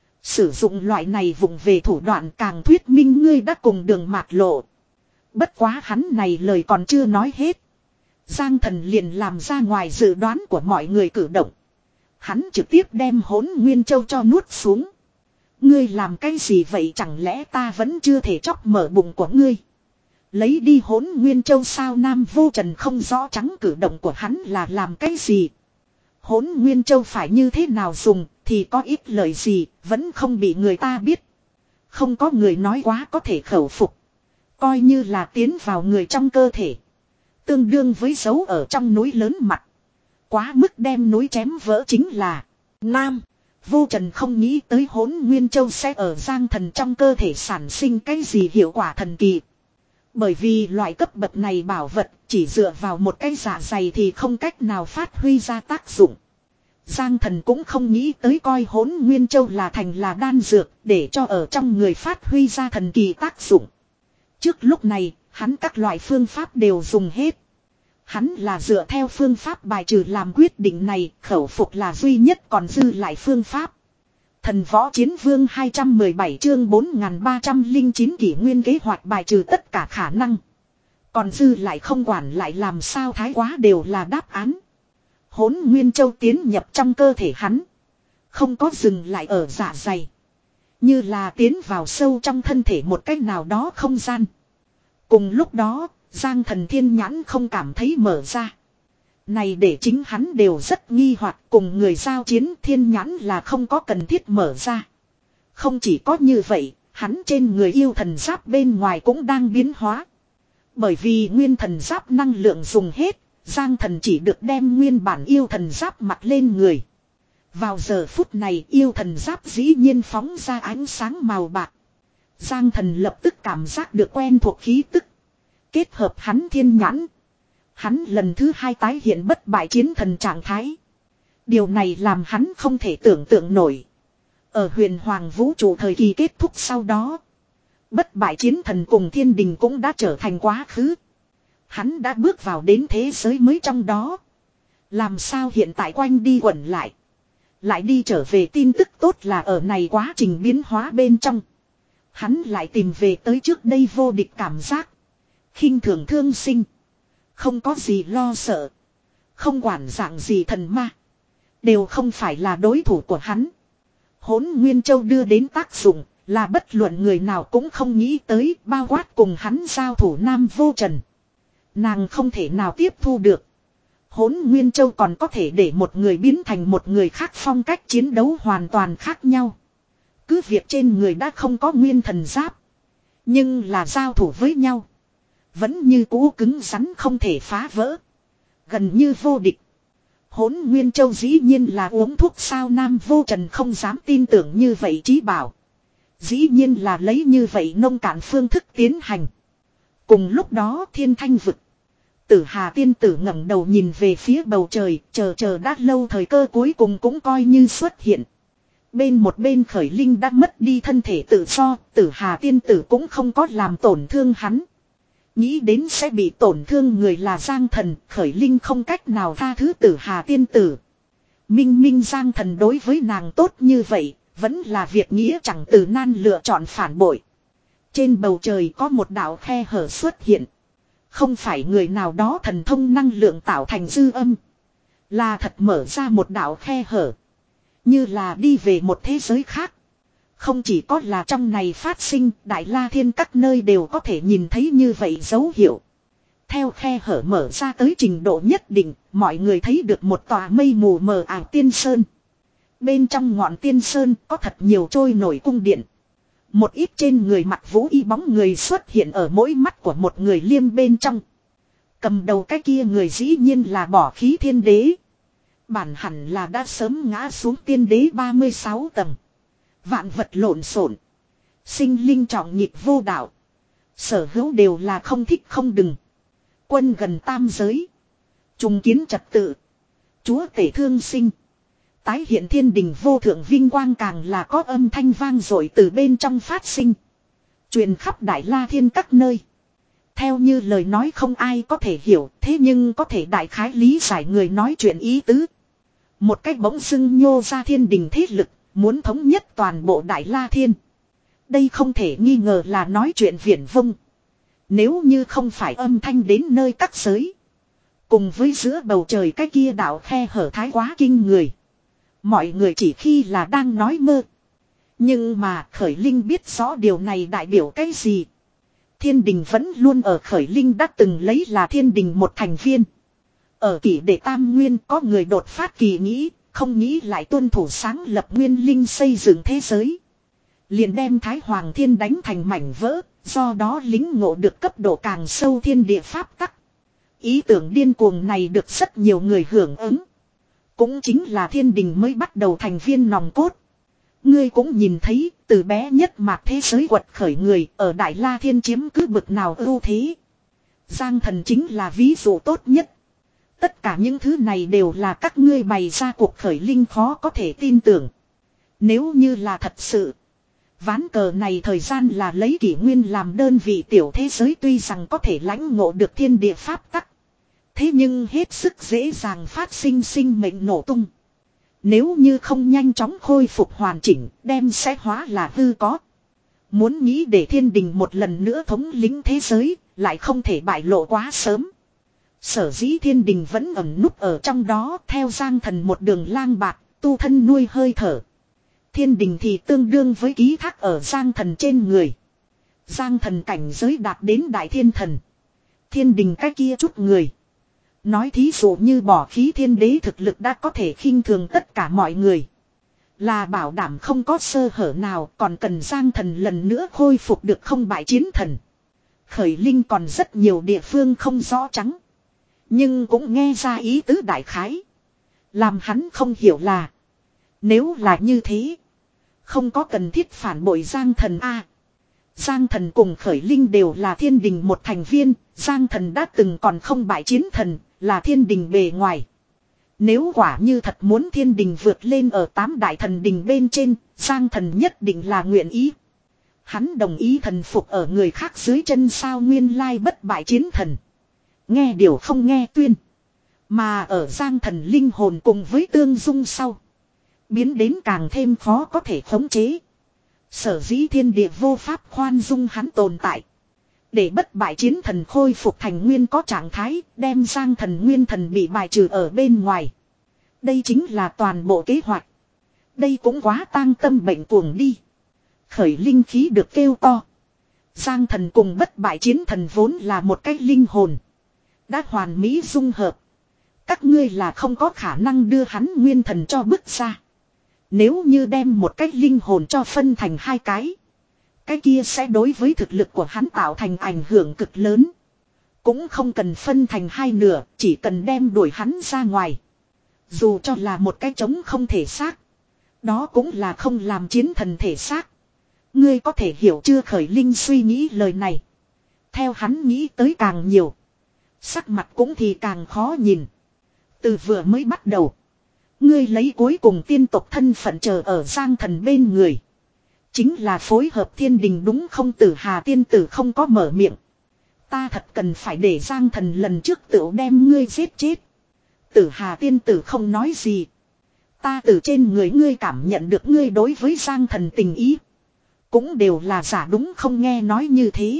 Sử dụng loại này vùng về thủ đoạn càng thuyết minh ngươi đã cùng đường mạt lộ. Bất quá hắn này lời còn chưa nói hết. Giang Thần liền làm ra ngoài dự đoán của mọi người cử động. Hắn trực tiếp đem Hỗn Nguyên Châu cho nuốt xuống. Ngươi làm cái gì vậy, chẳng lẽ ta vẫn chưa thể chóc mở bụng của ngươi? Lấy đi Hỗn Nguyên Châu sao? Nam Vô Trần không rõ trắng cử động của hắn là làm cái gì. Hỗn Nguyên Châu phải như thế nào dùng thì có ít lời gì, vẫn không bị người ta biết. Không có người nói quá có thể khẩu phục. Coi như là tiến vào người trong cơ thể. Tương đương với dấu ở trong núi lớn mặt. Quá mức đem núi chém vỡ chính là Nam. Vô Trần không nghĩ tới Hỗn Nguyên Châu sẽ ở Giang Thần trong cơ thể sản sinh cái gì hiệu quả thần kỳ. Bởi vì loại cấp bậc này bảo vật chỉ dựa vào một cái dạ dày thì không cách nào phát huy ra tác dụng. Giang Thần cũng không nghĩ tới coi Hỗn Nguyên Châu là thành là đan dược để cho ở trong người phát huy ra thần kỳ tác dụng. Trước lúc này, hắn các loại phương pháp đều dùng hết. Hắn là dựa theo phương pháp bài trừ làm quyết định này, khẩu phục là duy nhất còn dư lại phương pháp. Thần Võ Chiến Vương hai trăm mười bảy chương bốn nghìn ba trăm lẻ chín kỷ nguyên kế hoạch bài trừ tất cả khả năng. Còn dư lại không quản lại làm sao thái quá đều là đáp án. Hỗn Nguyên Châu tiến nhập trong cơ thể hắn. Không có dừng lại ở dạ dày. Như là tiến vào sâu trong thân thể một cách nào đó không gian. Cùng lúc đó, Giang Thần thiên nhãn không cảm thấy mở ra. Này để chính hắn đều rất nghi hoặc, cùng người giao chiến thiên nhãn là không có cần thiết mở ra. Không chỉ có như vậy, hắn trên người yêu thần giáp bên ngoài cũng đang biến hóa. Bởi vì nguyên thần giáp năng lượng dùng hết, Giang Thần chỉ được đem nguyên bản yêu thần giáp mặc lên người. Vào giờ phút này yêu thần giáp dĩ nhiên phóng ra ánh sáng màu bạc. Giang Thần lập tức cảm giác được quen thuộc khí tức. Kết hợp hắn thiên nhãn. Hắn lần thứ hai tái hiện bất bại chiến thần trạng thái. Điều này làm hắn không thể tưởng tượng nổi. Ở huyền hoàng vũ trụ thời kỳ kết thúc sau đó. Bất bại chiến thần cùng thiên đình cũng đã trở thành quá khứ. Hắn đã bước vào đến thế giới mới trong đó. Làm sao hiện tại quanh đi quẩn lại. Lại đi trở về tin tức tốt là ở này quá trình biến hóa bên trong. Hắn lại tìm về tới trước đây vô địch cảm giác. Khinh thường thương sinh. Không có gì lo sợ. Không quản dạng gì thần ma. Đều không phải là đối thủ của hắn. Hỗn Nguyên Châu đưa đến tác dụng là bất luận người nào cũng không nghĩ tới bao quát cùng hắn giao thủ Nam Vô Trần. Nàng không thể nào tiếp thu được. Hỗn Nguyên Châu còn có thể để một người biến thành một người khác phong cách chiến đấu hoàn toàn khác nhau. Cứ việc trên người đã không có nguyên thần giáp. Nhưng là giao thủ với nhau. Vẫn như cũ cứng rắn không thể phá vỡ. Gần như vô địch. Hỗn Nguyên Châu dĩ nhiên là uống thuốc sao Nam Vô Trần không dám tin tưởng như vậy chí bảo. Dĩ nhiên là lấy như vậy nông cạn phương thức tiến hành. Cùng lúc đó thiên thanh vực. Tử Hà tiên tử ngẩng đầu nhìn về phía bầu trời, chờ chờ đã lâu thời cơ cuối cùng cũng coi như xuất hiện. Bên một bên Khởi Linh đã mất đi thân thể tự do, Tử Hà tiên tử cũng không có làm tổn thương hắn. Nghĩ đến sẽ bị tổn thương người là Giang Thần, Khởi Linh không cách nào tha thứ Tử Hà tiên tử. Minh minh Giang Thần đối với nàng tốt như vậy, vẫn là việc nghĩa chẳng từ nan lựa chọn phản bội. Trên bầu trời có một đạo khe hở xuất hiện. Không phải người nào đó thần thông năng lượng tạo thành dư âm. Là thật mở ra một đạo khe hở. Như là đi về một thế giới khác. Không chỉ có là trong này phát sinh, Đại La Thiên các nơi đều có thể nhìn thấy như vậy dấu hiệu. Theo khe hở mở ra tới trình độ nhất định, mọi người thấy được một tòa mây mù mờ ảo tiên sơn. Bên trong ngọn tiên sơn có thật nhiều trôi nổi cung điện. Một ít trên người mặc vũ y bóng người xuất hiện ở mỗi mắt của một người liêm bên trong. Cầm đầu cái kia người dĩ nhiên là Bỏ Khí Thiên Đế. Bản hẳn là đã sớm ngã xuống tiên đế ba mươi sáu tầng. Vạn vật lộn xộn, sinh linh trọng nhịp vô đạo. Sở hữu đều là không thích không đừng. Quân gần tam giới. Trùng kiến trật tự. Chúa tể thương sinh. Tái hiện thiên đình vô thượng vinh quang càng là có âm thanh vang dội từ bên trong phát sinh. Truyền khắp Đại La Thiên các nơi. Theo như lời nói không ai có thể hiểu, thế nhưng có thể đại khái lý giải người nói chuyện ý tứ. Một cách bỗng dưng nhô ra thiên đình thế lực, muốn thống nhất toàn bộ Đại La Thiên. Đây không thể nghi ngờ là nói chuyện viển vông. Nếu như không phải âm thanh đến nơi các giới. Cùng với giữa bầu trời cái kia đạo khe hở thái quá kinh người. Mọi người chỉ khi là đang nói mơ. Nhưng mà Khởi Linh biết rõ điều này đại biểu cái gì. Thiên đình vẫn luôn ở Khởi Linh đã từng lấy là thiên đình một thành viên. Ở kỷ đệ tam nguyên có người đột phát kỳ nghĩ, không nghĩ lại tuân thủ sáng lập nguyên linh xây dựng thế giới. Liền đem Thái Hoàng Thiên đánh thành mảnh vỡ, Do đó lính ngộ được cấp độ càng sâu thiên địa pháp tắc. Ý tưởng điên cuồng này được rất nhiều người hưởng ứng. Cũng chính là thiên đình mới bắt đầu thành viên nòng cốt. Ngươi cũng nhìn thấy, từ bé nhất mạc thế giới quật khởi người ở Đại La Thiên chiếm cứ bực nào ưu thế. Giang thần chính là ví dụ tốt nhất. Tất cả những thứ này đều là các ngươi bày ra cuộc khởi linh khó có thể tin tưởng. Nếu như là thật sự. Ván cờ này thời gian là lấy kỷ nguyên làm đơn vị tiểu thế giới tuy rằng có thể lãnh ngộ được thiên địa pháp tắc. Thế nhưng hết sức dễ dàng phát sinh sinh mệnh nổ tung. Nếu như không nhanh chóng khôi phục hoàn chỉnh, đem sẽ hóa là hư có. Muốn nghĩ để thiên đình một lần nữa thống lĩnh thế giới, lại không thể bại lộ quá sớm. Sở dĩ thiên đình vẫn ẩn núp ở trong đó theo Giang thần một đường lang bạc, tu thân nuôi hơi thở. Thiên đình thì tương đương với ký thác ở Giang thần trên người. Giang thần cảnh giới đạt đến đại thiên thần. Thiên đình cái kia chút người. Nói thí dụ như bỏ khí thiên đế thực lực đã có thể khinh thường tất cả mọi người. Là bảo đảm không có sơ hở nào còn cần Giang thần lần nữa khôi phục được không bại chiến thần. Khởi linh còn rất nhiều địa phương không rõ trắng. Nhưng cũng nghe ra ý tứ đại khái. Làm hắn không hiểu là. Nếu là như thế. Không có cần thiết phản bội Giang thần A. Giang thần cùng khởi linh đều là thiên đình một thành viên. Giang thần đã từng còn không bại chiến thần. Là thiên đình bề ngoài. Nếu quả như thật muốn thiên đình vượt lên ở tám đại thần đình bên trên. Giang thần nhất định là nguyện ý. Hắn đồng ý thần phục ở người khác dưới chân sao nguyên lai bất bại chiến thần. Nghe điều không nghe tuyên. Mà ở Giang thần linh hồn cùng với tương dung sau. Biến đến càng thêm khó có thể khống chế. Sở dĩ thiên địa vô pháp khoan dung hắn tồn tại. Để bất bại chiến thần khôi phục thành nguyên có trạng thái. Đem Giang thần nguyên thần bị bài trừ ở bên ngoài. Đây chính là toàn bộ kế hoạch. Đây cũng quá tang tâm bệnh cuồng đi. Khởi linh khí được kêu to. Giang thần cùng bất bại chiến thần vốn là một cái linh hồn. Đã hoàn mỹ dung hợp. Các ngươi là không có khả năng đưa hắn nguyên thần cho bứt ra. Nếu như đem một cái linh hồn cho phân thành hai cái. Cái kia sẽ đối với thực lực của hắn tạo thành ảnh hưởng cực lớn. Cũng không cần phân thành hai nửa, chỉ cần đem đuổi hắn ra ngoài. Dù cho là một cái trống không thể xác. Đó cũng là không làm chiến thần thể xác. Ngươi có thể hiểu chưa khởi linh suy nghĩ lời này. Theo hắn nghĩ tới càng nhiều. Sắc mặt cũng thì càng khó nhìn. Từ vừa mới bắt đầu. Ngươi lấy cuối cùng tiên tộc thân phận chờ ở Giang thần bên người. Chính là phối hợp thiên đình đúng không Tử Hà tiên tử không có mở miệng. Ta thật cần phải để Giang thần lần trước tự đem ngươi giết chết. Tử Hà tiên tử không nói gì. Ta từ trên người ngươi cảm nhận được ngươi đối với Giang thần tình ý. Cũng đều là giả đúng không nghe nói như thế.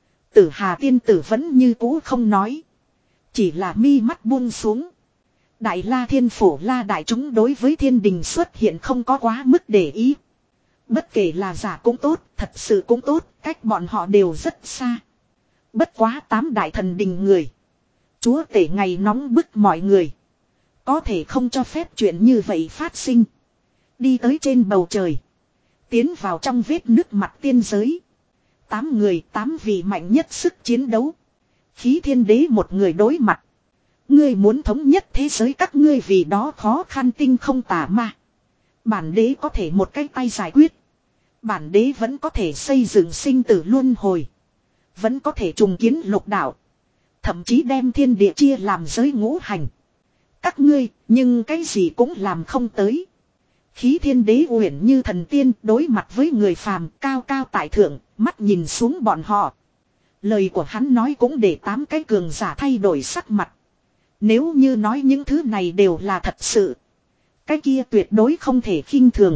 Tử Hà tiên tử vẫn như cũ không nói. Chỉ là mi mắt buông xuống. Đại La Thiên Phổ La đại chúng đối với thiên đình xuất hiện không có quá mức để ý. Bất kể là giả cũng tốt, thật sự cũng tốt, cách bọn họ đều rất xa. Bất quá tám đại thần đình người. Chúa tể ngày nóng bức mọi người. Có thể không cho phép chuyện như vậy phát sinh. Đi tới trên bầu trời. Tiến vào trong vết nước mặt tiên giới. Tám người, tám vị mạnh nhất sức chiến đấu. Khí thiên đế một người đối mặt. Ngươi muốn thống nhất thế giới các ngươi vì đó khó khăn tinh không tả ma. Bản đế có thể một cái tay giải quyết. Bản đế vẫn có thể xây dựng sinh tử luân hồi. Vẫn có thể trùng kiến lục đạo. Thậm chí đem thiên địa chia làm giới ngũ hành. Các ngươi, nhưng cái gì cũng làm không tới. Khí thiên đế uyển như thần tiên đối mặt với người phàm cao cao tại thượng, mắt nhìn xuống bọn họ. Lời của hắn nói cũng để tám cái cường giả thay đổi sắc mặt. Nếu như nói những thứ này đều là thật sự. Cái kia tuyệt đối không thể khinh thường.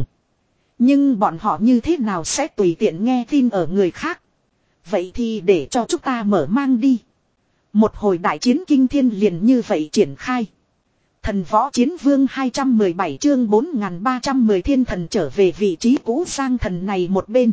Nhưng bọn họ như thế nào sẽ tùy tiện nghe tin ở người khác. Vậy thì để cho chúng ta mở mang đi. Một hồi đại chiến kinh thiên liền như vậy triển khai. Thần võ chiến vương hai trăm mười bảy chương bốn nghìn ba trăm mười thiên thần trở về vị trí cũ Giang thần này một bên.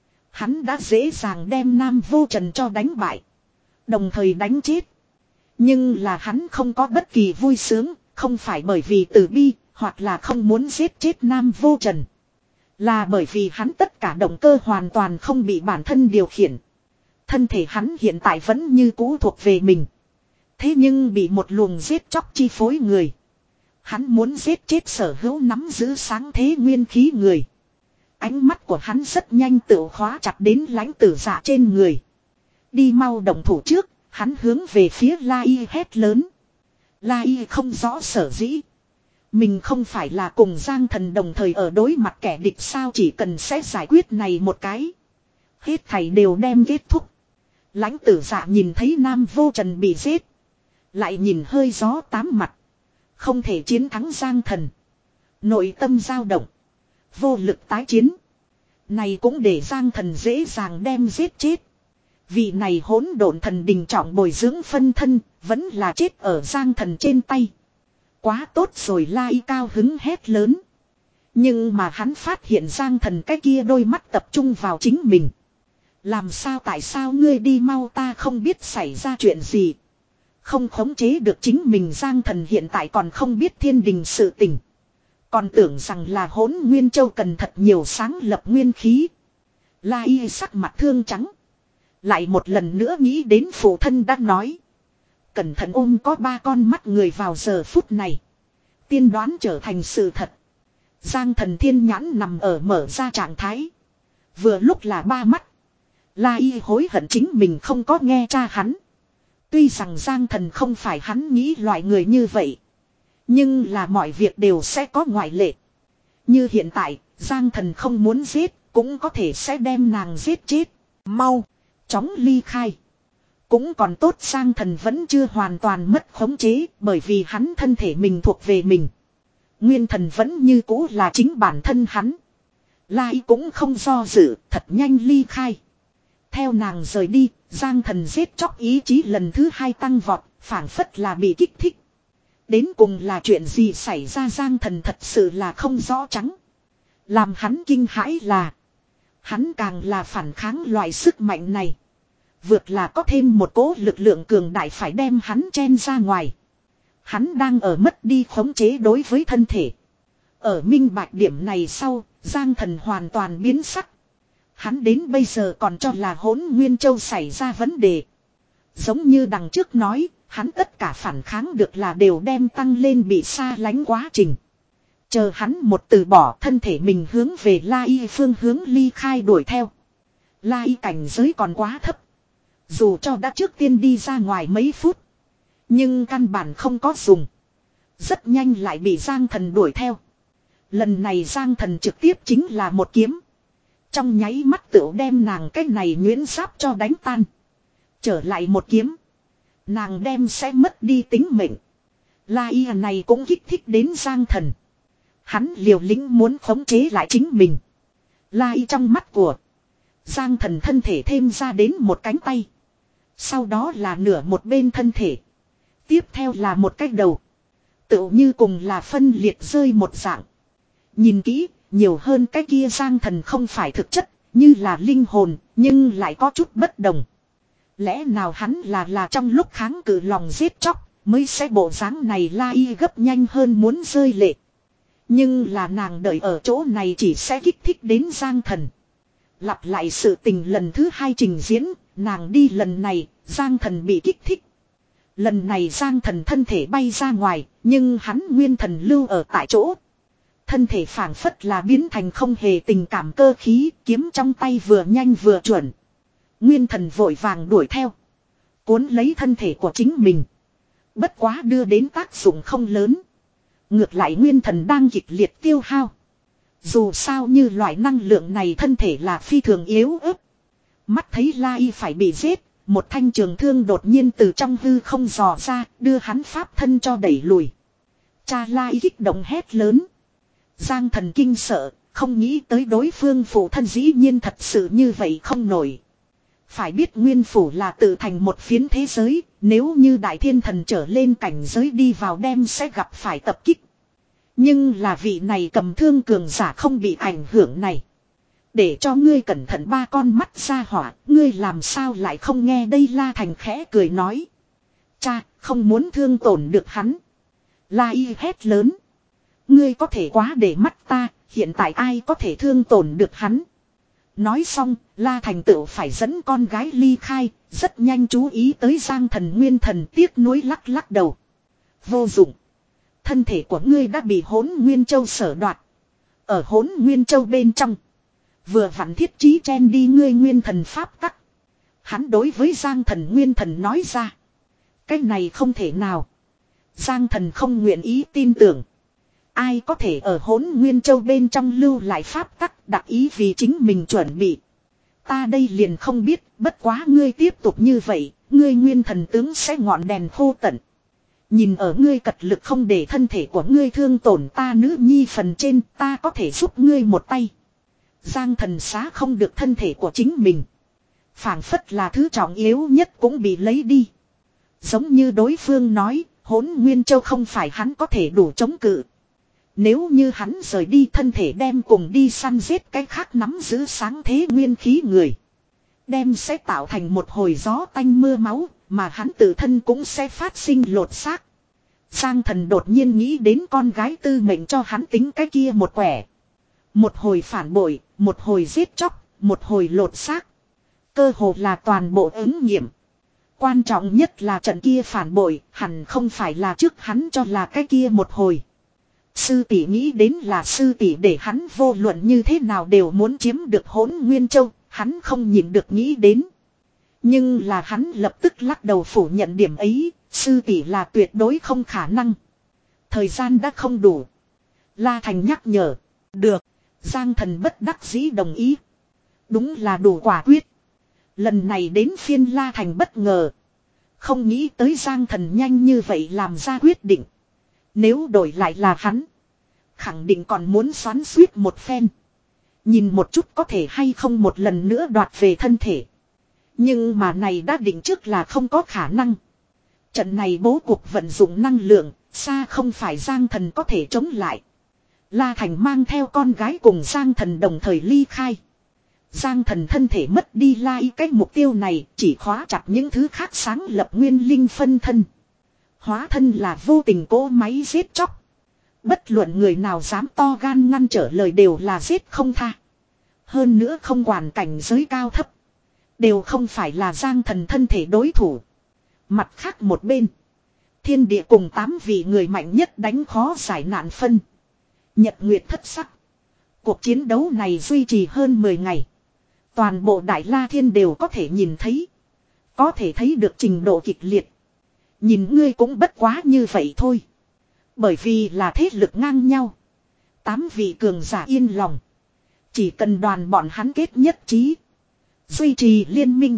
Hắn đã dễ dàng đem Nam Vô Trần cho đánh bại. Đồng thời đánh chết. Nhưng là hắn không có bất kỳ vui sướng, không phải bởi vì từ bi, hoặc là không muốn giết chết Nam Vô Trần. Là bởi vì hắn tất cả động cơ hoàn toàn không bị bản thân điều khiển. Thân thể hắn hiện tại vẫn như cũ thuộc về mình. Thế nhưng bị một luồng giết chóc chi phối người. Hắn muốn giết chết sở hữu nắm giữ sáng thế nguyên khí người. Ánh mắt của hắn rất nhanh tự khóa chặt đến lãnh tử dạ trên người. Đi mau động thủ trước, hắn hướng về phía La Y hét lớn. La Y không rõ sở dĩ. Mình không phải là cùng Giang Thần đồng thời ở đối mặt kẻ địch sao, chỉ cần sẽ giải quyết này một cái. Hết thảy đều đem kết thúc. Lãnh tử dạ nhìn thấy Nam Vô Trần bị giết. Lại nhìn hơi gió tám mặt. Không thể chiến thắng Giang Thần. Nội tâm dao động. Vô lực tái chiến. Này cũng để Giang Thần dễ dàng đem giết chết. Vị này hỗn độn thần đình trọng bồi dưỡng phân thân. Vẫn là chết ở Giang Thần trên tay. Quá tốt rồi, La Y cao hứng hét lớn. Nhưng mà hắn phát hiện Giang Thần cái kia đôi mắt tập trung vào chính mình. Làm sao tại sao ngươi đi mau, ta không biết xảy ra chuyện gì. Không khống chế được chính mình. Giang Thần hiện tại còn không biết thiên đình sự tình. Còn tưởng rằng là Hỗn Nguyên Châu cần thật nhiều sáng lập nguyên khí. La Y sắc mặt thương trắng. Lại một lần nữa nghĩ đến phụ thân đã nói. Cẩn thận ôm có ba con mắt người vào giờ phút này. Tiên đoán trở thành sự thật. Giang Thần thiên nhãn nằm ở mở ra trạng thái. Vừa lúc là ba mắt. La Y hối hận chính mình không có nghe cha hắn. Tuy rằng Giang Thần không phải hắn nghĩ loại người như vậy. Nhưng là mọi việc đều sẽ có ngoại lệ. Như hiện tại, Giang Thần không muốn giết, cũng có thể sẽ đem nàng giết chết. Mau, chóng ly khai. Cũng còn tốt Giang Thần vẫn chưa hoàn toàn mất khống chế, bởi vì hắn thân thể mình thuộc về mình. Nguyên thần vẫn như cũ là chính bản thân hắn. Lai cũng không do dự, thật nhanh ly khai. Theo nàng rời đi, Giang Thần giết chóc ý chí lần thứ hai tăng vọt, phảng phất là bị kích thích. Đến cùng là chuyện gì xảy ra, Giang Thần thật sự là không rõ trắng. Làm hắn kinh hãi là hắn càng là phản kháng loại sức mạnh này. Vượt là có thêm một cỗ lực lượng cường đại phải đem hắn chen ra ngoài. Hắn đang ở mất đi khống chế đối với thân thể. Ở minh bạch điểm này sau, Giang Thần hoàn toàn biến sắc. Hắn đến bây giờ còn cho là Hỗn Nguyên Châu xảy ra vấn đề. Giống như đằng trước nói, hắn tất cả phản kháng được là đều đem tăng lên bị xa lánh quá trình. Chờ hắn một từ bỏ, thân thể mình hướng về La Y phương hướng ly khai đuổi theo. La Y cảnh giới còn quá thấp. Dù cho đã trước tiên đi ra ngoài mấy phút. Nhưng căn bản không có dùng. Rất nhanh lại bị Giang Thần đuổi theo. Lần này Giang Thần trực tiếp chính là một kiếm. Trong nháy mắt tựu đem nàng cái này nhuyễn giáp cho đánh tan. Trở lại một kiếm. Nàng đem sẽ mất đi tính mệnh. La Y này cũng kích thích đến Giang Thần. Hắn liều lĩnh muốn khống chế lại chính mình. La Y trong mắt của Giang Thần thân thể thêm ra đến một cánh tay. Sau đó là nửa một bên thân thể. Tiếp theo là một cái đầu. Tựu như cùng là phân liệt rơi một dạng. Nhìn kỹ, nhiều hơn cái kia Giang Thần không phải thực chất, như là linh hồn, nhưng lại có chút bất đồng. Lẽ nào hắn là là trong lúc kháng cự lòng giết chóc, mới sẽ bộ dáng này. La Y gấp nhanh hơn muốn rơi lệ. Nhưng là nàng đợi ở chỗ này chỉ sẽ kích thích đến Giang Thần. Lặp lại sự tình lần thứ hai trình diễn, nàng đi lần này, Giang Thần bị kích thích. Lần này Giang Thần thân thể bay ra ngoài, nhưng hắn nguyên thần lưu ở tại chỗ. Thân thể phảng phất là biến thành không hề tình cảm cơ khí, kiếm trong tay vừa nhanh vừa chuẩn. Nguyên thần vội vàng đuổi theo. Cuốn lấy thân thể của chính mình. Bất quá đưa đến tác dụng không lớn. Ngược lại nguyên thần đang kịch liệt tiêu hao. Dù sao như loại năng lượng này thân thể là phi thường yếu ớt. Mắt thấy La Y phải bị giết, một thanh trường thương đột nhiên từ trong hư không dò ra, đưa hắn pháp thân cho đẩy lùi. Cha La Y kích động hét lớn. Giang Thần kinh sợ, không nghĩ tới đối phương phụ thân dĩ nhiên thật sự như vậy không nổi. Phải biết nguyên phủ là tự thành một phiến thế giới, nếu như đại thiên thần trở lên cảnh giới đi vào đem sẽ gặp phải tập kích. Nhưng là vị này cầm thương cường giả không bị ảnh hưởng này. Để cho ngươi cẩn thận ba con mắt ra hỏa, ngươi làm sao lại không nghe đây. La Thành khẽ cười nói. Cha, không muốn thương tổn được hắn. La Y hét lớn. Ngươi có thể quá để mắt ta, hiện tại ai có thể thương tổn được hắn. Nói xong, La Thành Tựu phải dẫn con gái ly khai, rất nhanh chú ý tới Giang Thần Nguyên Thần tiếc nuối lắc lắc đầu. Vô dụng. Thân thể của ngươi đã bị Hỗn Nguyên Châu sở đoạt. Ở Hỗn Nguyên Châu bên trong. Vừa vặn thiết trí chen đi ngươi nguyên thần pháp tắc. Hắn đối với Giang Thần Nguyên Thần nói ra. Cái này không thể nào. Giang Thần không nguyện ý tin tưởng. Ai có thể ở Hỗn Nguyên Châu bên trong lưu lại pháp tắc đặc ý vì chính mình chuẩn bị. Ta đây liền không biết, bất quá ngươi tiếp tục như vậy, ngươi nguyên thần tướng sẽ ngọn đèn khô tận. Nhìn ở ngươi cật lực không để thân thể của ngươi thương tổn ta nữ nhi phần trên, ta có thể giúp ngươi một tay. Giang Thần xá không được thân thể của chính mình. Phảng phất là thứ trọng yếu nhất cũng bị lấy đi. Giống như đối phương nói, Hỗn Nguyên Châu không phải hắn có thể đủ chống cự. Nếu như hắn rời đi thân thể đem cùng đi săn giết cái khác nắm giữ sáng thế nguyên khí người. Đem sẽ tạo thành một hồi gió tanh mưa máu, mà hắn tự thân cũng sẽ phát sinh lột xác. Giang Thần đột nhiên nghĩ đến con gái tư mệnh cho hắn tính cái kia một quẻ. Một hồi phản bội, một hồi giết chóc, một hồi lột xác. Cơ hồ là toàn bộ ứng nghiệm. Quan trọng nhất là trận kia phản bội, hẳn không phải là trước hắn cho là cái kia một hồi. Sư tỷ nghĩ đến là sư tỷ để hắn vô luận như thế nào đều muốn chiếm được Hỗn Nguyên Châu, hắn không nhịn được nghĩ đến. Nhưng là hắn lập tức lắc đầu phủ nhận điểm ấy, sư tỷ là tuyệt đối không khả năng. Thời gian đã không đủ. La Thành nhắc nhở. Được. Giang Thần bất đắc dĩ đồng ý. Đúng là đủ quả quyết. Lần này đến phiên La Thành bất ngờ. Không nghĩ tới Giang Thần nhanh như vậy làm ra quyết định. Nếu đổi lại là hắn. Khẳng định còn muốn xoắn suýt một phen. Nhìn một chút có thể hay không một lần nữa đoạt về thân thể. Nhưng mà này đã định trước là không có khả năng. Trận này bố cục vận dụng năng lượng, xa không phải Giang Thần có thể chống lại. La Thành mang theo con gái cùng Giang Thần đồng thời ly khai. Giang Thần thân thể mất đi lai cái mục tiêu này chỉ khóa chặt những thứ khác sáng lập nguyên linh phân thân. Hóa thân là vô tình cỗ máy giết chóc. Bất luận người nào dám to gan ngăn trở lời đều là giết không tha. Hơn nữa không quản cảnh giới cao thấp. Đều không phải là Giang Thần thân thể đối thủ. Mặt khác một bên. Thiên địa cùng tám vị người mạnh nhất đánh khó giải nạn phân. Nhật Nguyệt thất sắc. Cuộc chiến đấu này duy trì hơn mười ngày. Toàn bộ Đại La Thiên đều có thể nhìn thấy. Có thể thấy được trình độ kịch liệt. Nhìn ngươi cũng bất quá như vậy thôi. Bởi vì là thế lực ngang nhau. Tám vị cường giả yên lòng. Chỉ cần đoàn bọn hắn kết nhất trí. Duy trì liên minh.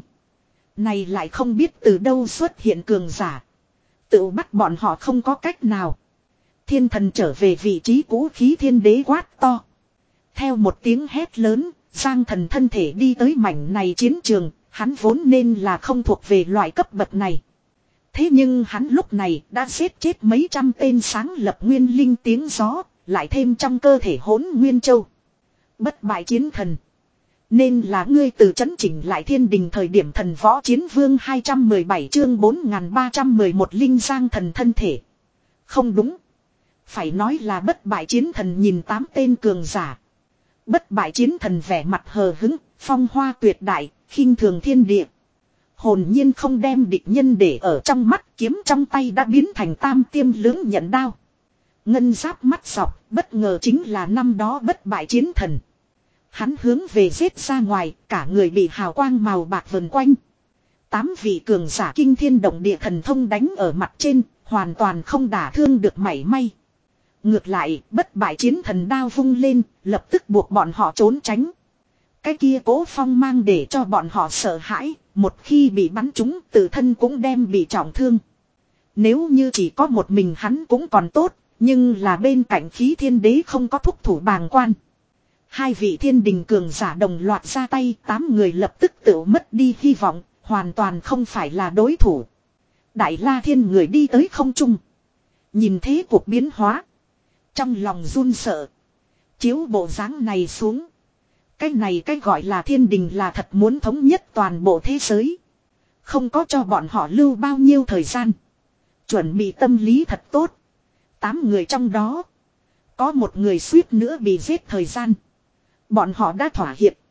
Này lại không biết từ đâu xuất hiện cường giả. Tự bắt bọn họ không có cách nào. Thiên thần trở về vị trí cũ khí thiên đế quát to. Theo một tiếng hét lớn, Giang Thần thân thể đi tới mảnh này chiến trường, hắn vốn nên là không thuộc về loại cấp bậc này. Thế nhưng hắn lúc này đã giết chết mấy trăm tên sáng lập nguyên linh tiếng gió, lại thêm trong cơ thể Hỗn Nguyên Châu. Bất bại chiến thần. Nên là ngươi từ chấn chỉnh lại thiên đình thời điểm thần võ chiến vương hai trăm mười bảy chương bốn nghìn ba trăm mười một linh Giang Thần thân thể. Không đúng. Phải nói là bất bại chiến thần nhìn tám tên cường giả. Bất bại chiến thần vẻ mặt hờ hứng, phong hoa tuyệt đại, khinh thường thiên địa. Hồn nhiên không đem địch nhân để ở trong mắt, kiếm trong tay đã biến thành tam tiêm lưỡng nhận đao. Ngân giáp mắt dọc, bất ngờ chính là năm đó bất bại chiến thần. Hắn hướng về giết ra ngoài, cả người bị hào quang màu bạc vần quanh. Tám vị cường giả kinh thiên động địa thần thông đánh ở mặt trên, hoàn toàn không đả thương được mảy may. Ngược lại, bất bại chiến thần đao vung lên, lập tức buộc bọn họ trốn tránh. Cái kia cố phong mang để cho bọn họ sợ hãi, một khi bị bắn trúng tự thân cũng đem bị trọng thương. Nếu như chỉ có một mình hắn cũng còn tốt, nhưng là bên cạnh khí thiên đế không có thúc thủ bàng quan. Hai vị thiên đình cường giả đồng loạt ra tay, tám người lập tức tự mất đi hy vọng, hoàn toàn không phải là đối thủ. Đại La Thiên người đi tới không trung. Nhìn thế cuộc biến hóa. Trong lòng run sợ. Chiếu bộ dáng này xuống. Cái này cái gọi là thiên đình là thật muốn thống nhất toàn bộ thế giới. Không có cho bọn họ lưu bao nhiêu thời gian. Chuẩn bị tâm lý thật tốt. Tám người trong đó. Có một người suýt nữa bị giết thời gian. Bọn họ đã thỏa hiệp.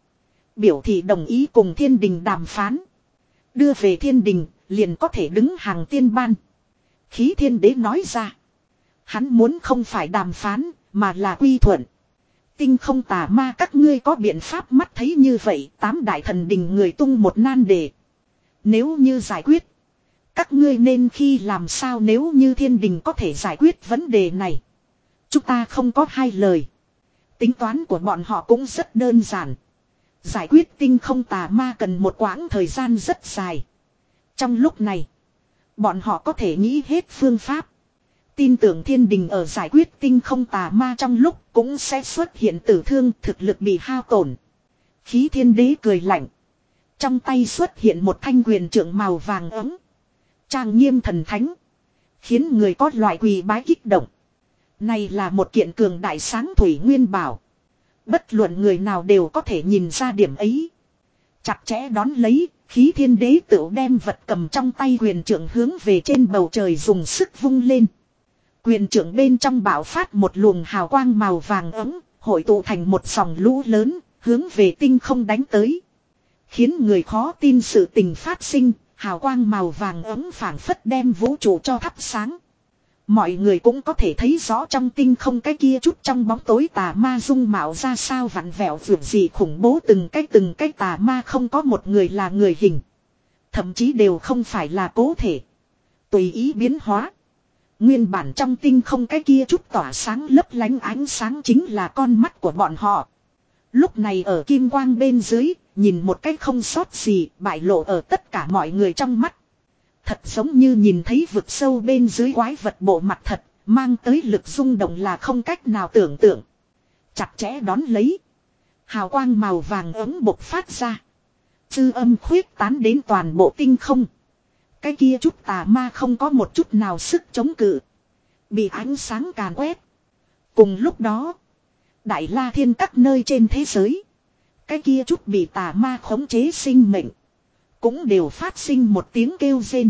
Biểu thị đồng ý cùng thiên đình đàm phán. Đưa về thiên đình, liền có thể đứng hàng tiên ban. Khí thiên đế nói ra. Hắn muốn không phải đàm phán, mà là quy thuận. Tinh không tà ma các ngươi có biện pháp mắt thấy như vậy, tám đại thần đình người tung một nan đề. Nếu như giải quyết, các ngươi nên khi làm sao nếu như thiên đình có thể giải quyết vấn đề này. Chúng ta không có hai lời. Tính toán của bọn họ cũng rất đơn giản. Giải quyết tinh không tà ma cần một quãng thời gian rất dài. Trong lúc này, bọn họ có thể nghĩ hết phương pháp. Tin tưởng thiên đình ở giải quyết tinh không tà ma trong lúc cũng sẽ xuất hiện tử thương, thực lực bị hao tổn. Khí thiên đế cười lạnh. Trong tay xuất hiện một thanh quyền trượng màu vàng ấm. Trang nghiêm thần thánh. Khiến người có loại quỳ bái kích động. Này là một kiện cường đại sáng thủy nguyên bảo. Bất luận người nào đều có thể nhìn ra điểm ấy. Chặt chẽ đón lấy, khí thiên đế tựu đem vật cầm trong tay quyền trượng hướng về trên bầu trời dùng sức vung lên. Quyền trượng bên trong bạo phát một luồng hào quang màu vàng ấm, hội tụ thành một dòng lũ lớn, hướng về tinh không đánh tới. Khiến người khó tin sự tình phát sinh, hào quang màu vàng ấm phảng phất đem vũ trụ cho thắp sáng. Mọi người cũng có thể thấy rõ trong tinh không cái kia chút trong bóng tối tà ma dung mạo ra sao vặn vẹo vượt gì khủng bố từng cái từng cái tà ma không có một người là người hình. Thậm chí đều không phải là cố thể. Tùy ý biến hóa. Nguyên bản trong tinh không cái kia chút tỏa sáng lấp lánh ánh sáng chính là con mắt của bọn họ. Lúc này ở kim quang bên dưới, nhìn một cách không sót gì bại lộ ở tất cả mọi người trong mắt. Thật giống như nhìn thấy vực sâu bên dưới quái vật bộ mặt thật, mang tới lực rung động là không cách nào tưởng tượng. Chặt chẽ đón lấy. Hào quang màu vàng ấm bộc phát ra. Dư âm khuyết tán đến toàn bộ tinh không. Cái kia chút tà ma không có một chút nào sức chống cự. Bị ánh sáng càn quét. Cùng lúc đó, Đại La Thiên các nơi trên thế giới. Cái kia chút bị tà ma khống chế sinh mệnh. Cũng đều phát sinh một tiếng kêu rên.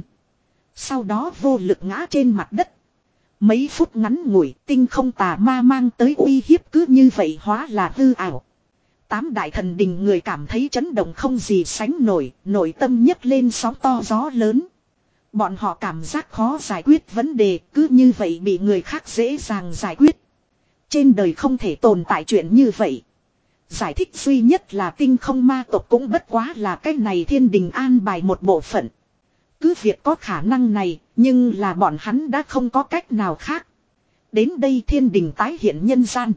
Sau đó vô lực ngã trên mặt đất. Mấy phút ngắn ngủi tinh không tà ma mang tới uy hiếp cứ như vậy hóa là hư ảo. Tám đại thần đình người cảm thấy chấn động không gì sánh nổi, nội tâm nhấc lên sóng to gió lớn. Bọn họ cảm giác khó giải quyết vấn đề cứ như vậy bị người khác dễ dàng giải quyết. Trên đời không thể tồn tại chuyện như vậy. Giải thích duy nhất là tinh không ma tộc cũng bất quá là cái này thiên đình an bài một bộ phận. Cứ việc có khả năng này, nhưng là bọn hắn đã không có cách nào khác. Đến đây thiên đình tái hiện nhân gian.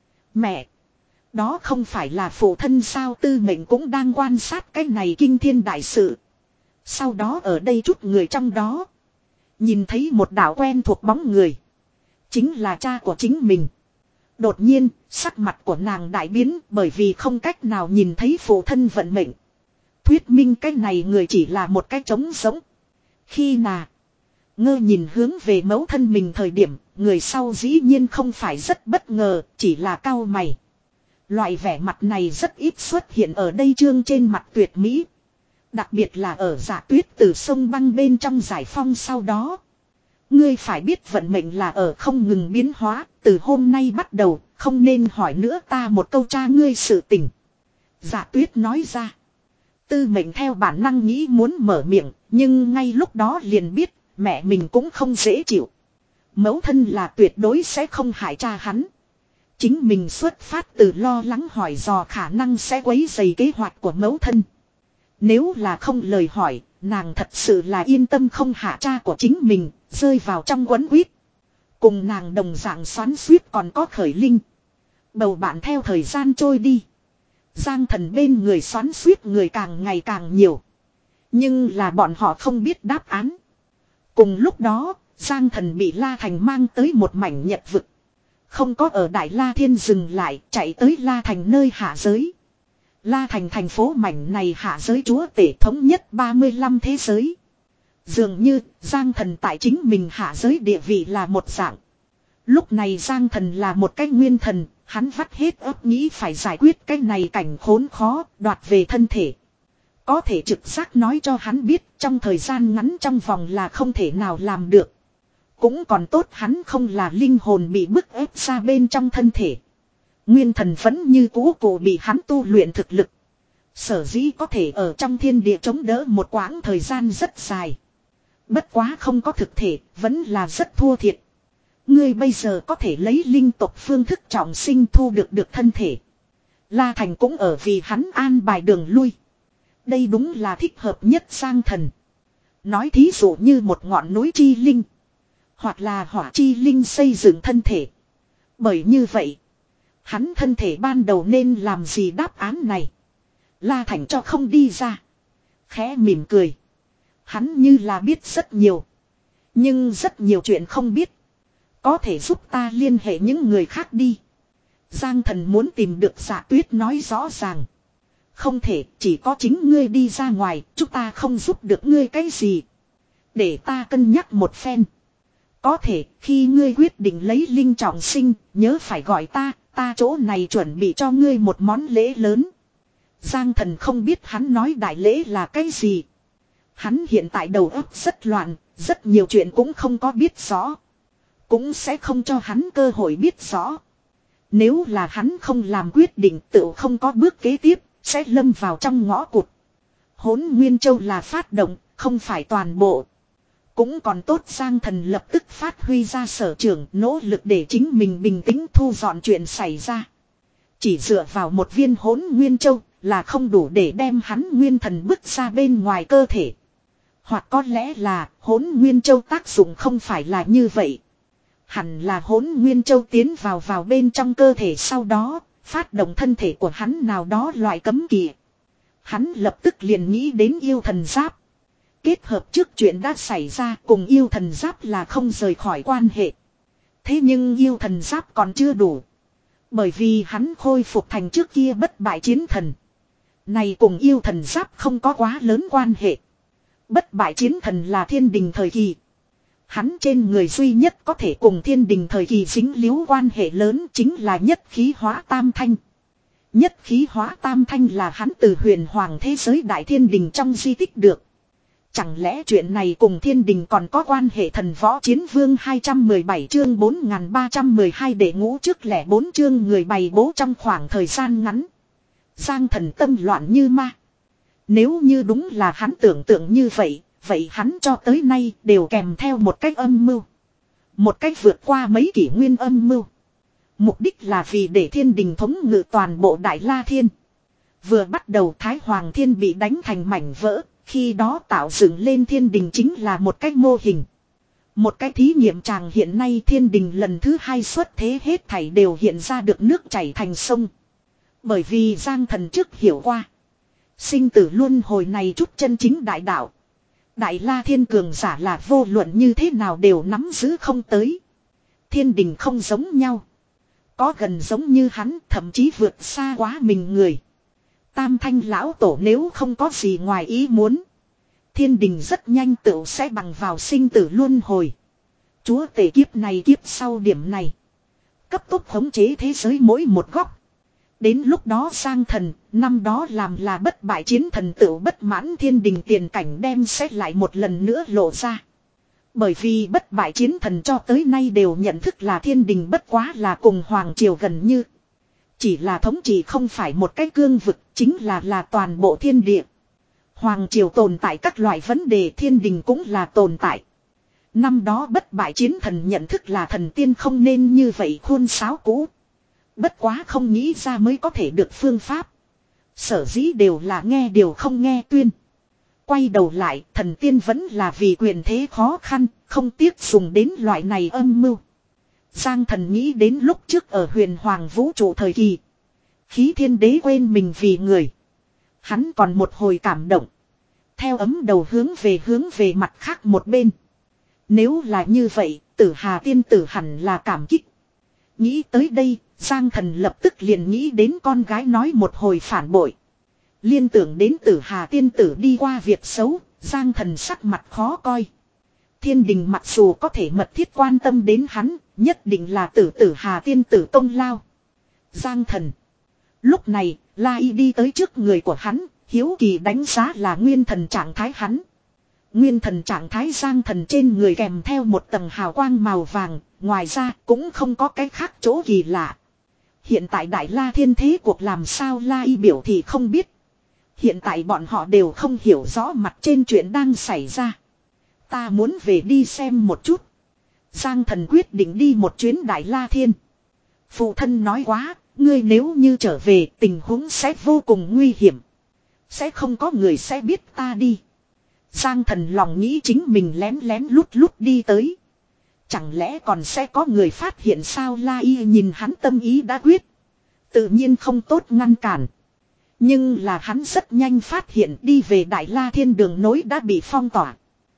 Mẹ! Đó không phải là phụ thân sao Tư Mệnh cũng đang quan sát cái này kinh thiên đại sự. Sau đó ở đây chút người trong đó. Nhìn thấy một đạo quen thuộc bóng người. Chính là cha của chính mình. Đột nhiên, sắc mặt của nàng đại biến bởi vì không cách nào nhìn thấy phụ thân vận mệnh. Thuyết minh cái này người chỉ là một cái trống sống. Khi nà ngơ nhìn hướng về mẫu thân mình thời điểm, người sau dĩ nhiên không phải rất bất ngờ, chỉ là cau mày. Loại vẻ mặt này rất ít xuất hiện ở đây chương trên mặt tuyệt mỹ. Đặc biệt là ở Dạ Tuyết từ sông băng bên trong giải phong sau đó. Ngươi phải biết vận mệnh là ở không ngừng biến hóa, từ hôm nay bắt đầu, không nên hỏi nữa ta một câu cha ngươi sự tình. Dạ Tuyết nói ra. Tư Mệnh theo bản năng nghĩ muốn mở miệng, nhưng ngay lúc đó liền biết, mẹ mình cũng không dễ chịu. Mẫu thân là tuyệt đối sẽ không hại cha hắn. Chính mình xuất phát từ lo lắng hỏi dò khả năng sẽ quấy rầy kế hoạch của mẫu thân. Nếu là không lời hỏi, nàng thật sự là yên tâm không hạ cha của chính mình, rơi vào trong quấn quýt. Cùng nàng đồng dạng xoắn xuýt còn có Khởi Linh. Bầu bạn theo thời gian trôi đi. Giang Thần bên người xoắn xuýt người càng ngày càng nhiều. Nhưng là bọn họ không biết đáp án. Cùng lúc đó, Giang Thần bị La Thành mang tới một mảnh nhật vực. Không có ở Đại La Thiên dừng lại, chạy tới La Thành nơi hạ giới. La Thành thành phố mảnh này hạ giới chúa tể thống nhất ba mươi lăm thế giới. Dường như Giang Thần tại chính mình hạ giới địa vị là một dạng. Lúc này Giang Thần là một cái nguyên thần, hắn vắt hết óc nghĩ phải giải quyết cái này cảnh khốn khó, đoạt về thân thể. Có thể trực giác nói cho hắn biết trong thời gian ngắn trong vòng là không thể nào làm được. Cũng còn tốt hắn không là linh hồn bị bức ép ra bên trong thân thể. Nguyên thần vẫn như cũ cổ bị hắn tu luyện thực lực. Sở dĩ có thể ở trong thiên địa chống đỡ một quãng thời gian rất dài. Bất quá không có thực thể, vẫn là rất thua thiệt. Ngươi bây giờ có thể lấy linh tộc phương thức trọng sinh thu được được thân thể. La Thành cũng ở vì hắn an bài đường lui. Đây đúng là thích hợp nhất Giang Thần. Nói thí dụ như một ngọn núi chi linh. Hoặc là hỏa chi linh xây dựng thân thể. Bởi như vậy, hắn thân thể ban đầu nên làm gì đáp án này. La Thành cho không đi ra. Khẽ mỉm cười. Hắn như là biết rất nhiều. Nhưng rất nhiều chuyện không biết. Có thể giúp ta liên hệ những người khác đi. Giang Thần muốn tìm được Dạ Tuyết nói rõ ràng. Không thể, chỉ có chính ngươi đi ra ngoài, chúng ta không giúp được ngươi cái gì. Để ta cân nhắc một phen. Có thể, khi ngươi quyết định lấy linh trọng sinh, nhớ phải gọi ta, ta chỗ này chuẩn bị cho ngươi một món lễ lớn. Giang Thần không biết hắn nói đại lễ là cái gì. Hắn hiện tại đầu óc rất loạn, rất nhiều chuyện cũng không có biết rõ. Cũng sẽ không cho hắn cơ hội biết rõ. Nếu là hắn không làm quyết định tự không có bước kế tiếp, sẽ lâm vào trong ngõ cụt. Hỗn Nguyên Châu là phát động, không phải toàn bộ. Cũng còn tốt Giang Thần lập tức phát huy ra sở trường, nỗ lực để chính mình bình tĩnh thu dọn chuyện xảy ra. Chỉ dựa vào một viên Hỗn Nguyên Châu là không đủ để đem hắn nguyên thần bước ra bên ngoài cơ thể. Hoặc có lẽ là Hỗn Nguyên Châu tác dụng không phải là như vậy. Hẳn là Hỗn Nguyên Châu tiến vào vào bên trong cơ thể sau đó, phát động thân thể của hắn nào đó loại cấm kỵ. Hắn lập tức liền nghĩ đến yêu thần giáp. Kết hợp trước chuyện đã xảy ra cùng yêu thần giáp là không rời khỏi quan hệ. Thế nhưng yêu thần giáp còn chưa đủ. Bởi vì hắn khôi phục thành trước kia bất bại chiến thần. Này cùng yêu thần giáp không có quá lớn quan hệ. Bất bại chiến thần là thiên đình thời kỳ. Hắn trên người duy nhất có thể cùng thiên đình thời kỳ dính líu quan hệ lớn chính là nhất khí hóa tam thanh. Nhất khí hóa tam thanh là hắn từ huyền hoàng thế giới đại thiên đình trong di tích được. Chẳng lẽ chuyện này cùng thiên đình còn có quan hệ? Thần võ chiến vương hai trăm mười bảy chương bốn nghìn ba trăm mười hai để ngũ trước lẻ bốn chương người bày bố trong khoảng thời gian ngắn. Giang Thần tâm loạn như ma. Nếu như đúng là hắn tưởng tượng như vậy, vậy hắn cho tới nay đều kèm theo một cách âm mưu. Một cách vượt qua mấy kỷ nguyên âm mưu. Mục đích là vì để thiên đình thống ngự toàn bộ Đại La Thiên. Vừa bắt đầu Thái Hoàng Thiên bị đánh thành mảnh vỡ, khi đó tạo dựng lên thiên đình chính là một cách mô hình. Một cái thí nghiệm tràng hiện nay thiên đình lần thứ hai xuất thế hết thảy đều hiện ra được nước chảy thành sông. Bởi vì Giang Thần trước hiểu qua. Sinh tử luân hồi này chút chân chính đại đạo. Đại La Thiên cường giả là vô luận như thế nào đều nắm giữ không tới. Thiên đình không giống nhau. Có gần giống như hắn thậm chí vượt xa quá mình người. Tam thanh lão tổ nếu không có gì ngoài ý muốn. Thiên đình rất nhanh tựu sẽ bằng vào sinh tử luân hồi. Chúa tể kiếp này kiếp sau điểm này. Cấp tốc khống chế thế giới mỗi một góc. Đến lúc đó Giang Thần, năm đó làm là bất bại chiến thần tựu bất mãn thiên đình tiền cảnh đem xét lại một lần nữa lộ ra. Bởi vì bất bại chiến thần cho tới nay đều nhận thức là thiên đình bất quá là cùng hoàng triều gần như. Chỉ là thống trị không phải một cái cương vực, chính là là toàn bộ thiên địa. Hoàng triều tồn tại các loại vấn đề, thiên đình cũng là tồn tại. Năm đó bất bại chiến thần nhận thức là thần tiên không nên như vậy khuôn sáo cũ. Bất quá không nghĩ ra mới có thể được phương pháp. Sở dĩ đều là nghe điều không nghe tuyên. Quay đầu lại, thần tiên vẫn là vì quyền thế khó khăn, không tiếc dùng đến loại này âm mưu. Giang Thần nghĩ đến lúc trước ở huyền hoàng vũ trụ thời kỳ. Khí thiên đế quên mình vì người. Hắn còn một hồi cảm động. Theo ấm đầu hướng về hướng về mặt khác một bên. Nếu là như vậy, Tử Hà tiên tử hẳn là cảm kích. Nghĩ tới đây, Giang Thần lập tức liền nghĩ đến con gái nói một hồi phản bội. Liên tưởng đến Tử Hà tiên tử đi qua việc xấu, Giang Thần sắc mặt khó coi. Thiên đình mặc dù có thể mật thiết quan tâm đến hắn, nhất định là tử Tử Hà tiên tử công lao. Giang Thần. Lúc này, La Y đi tới trước người của hắn, hiếu kỳ đánh giá là nguyên thần trạng thái hắn. Nguyên thần trạng thái Giang Thần trên người kèm theo một tầng hào quang màu vàng, ngoài ra cũng không có cái khác chỗ kỳ lạ. Hiện tại Đại La Thiên thế cuộc làm sao La Y biểu thì không biết. Hiện tại bọn họ đều không hiểu rõ mặt trên chuyện đang xảy ra. Ta muốn về đi xem một chút. Giang Thần quyết định đi một chuyến Đại La Thiên. Phụ thân nói quá, ngươi nếu như trở về tình huống sẽ vô cùng nguy hiểm. Sẽ không có người sẽ biết ta đi. Giang Thần lòng nghĩ chính mình lén lén lút lút đi tới. Chẳng lẽ còn sẽ có người phát hiện sao? La Y nhìn hắn tâm ý đã quyết. Tự nhiên không tốt ngăn cản. Nhưng là hắn rất nhanh phát hiện đi về Đại La Thiên đường nối đã bị phong tỏa.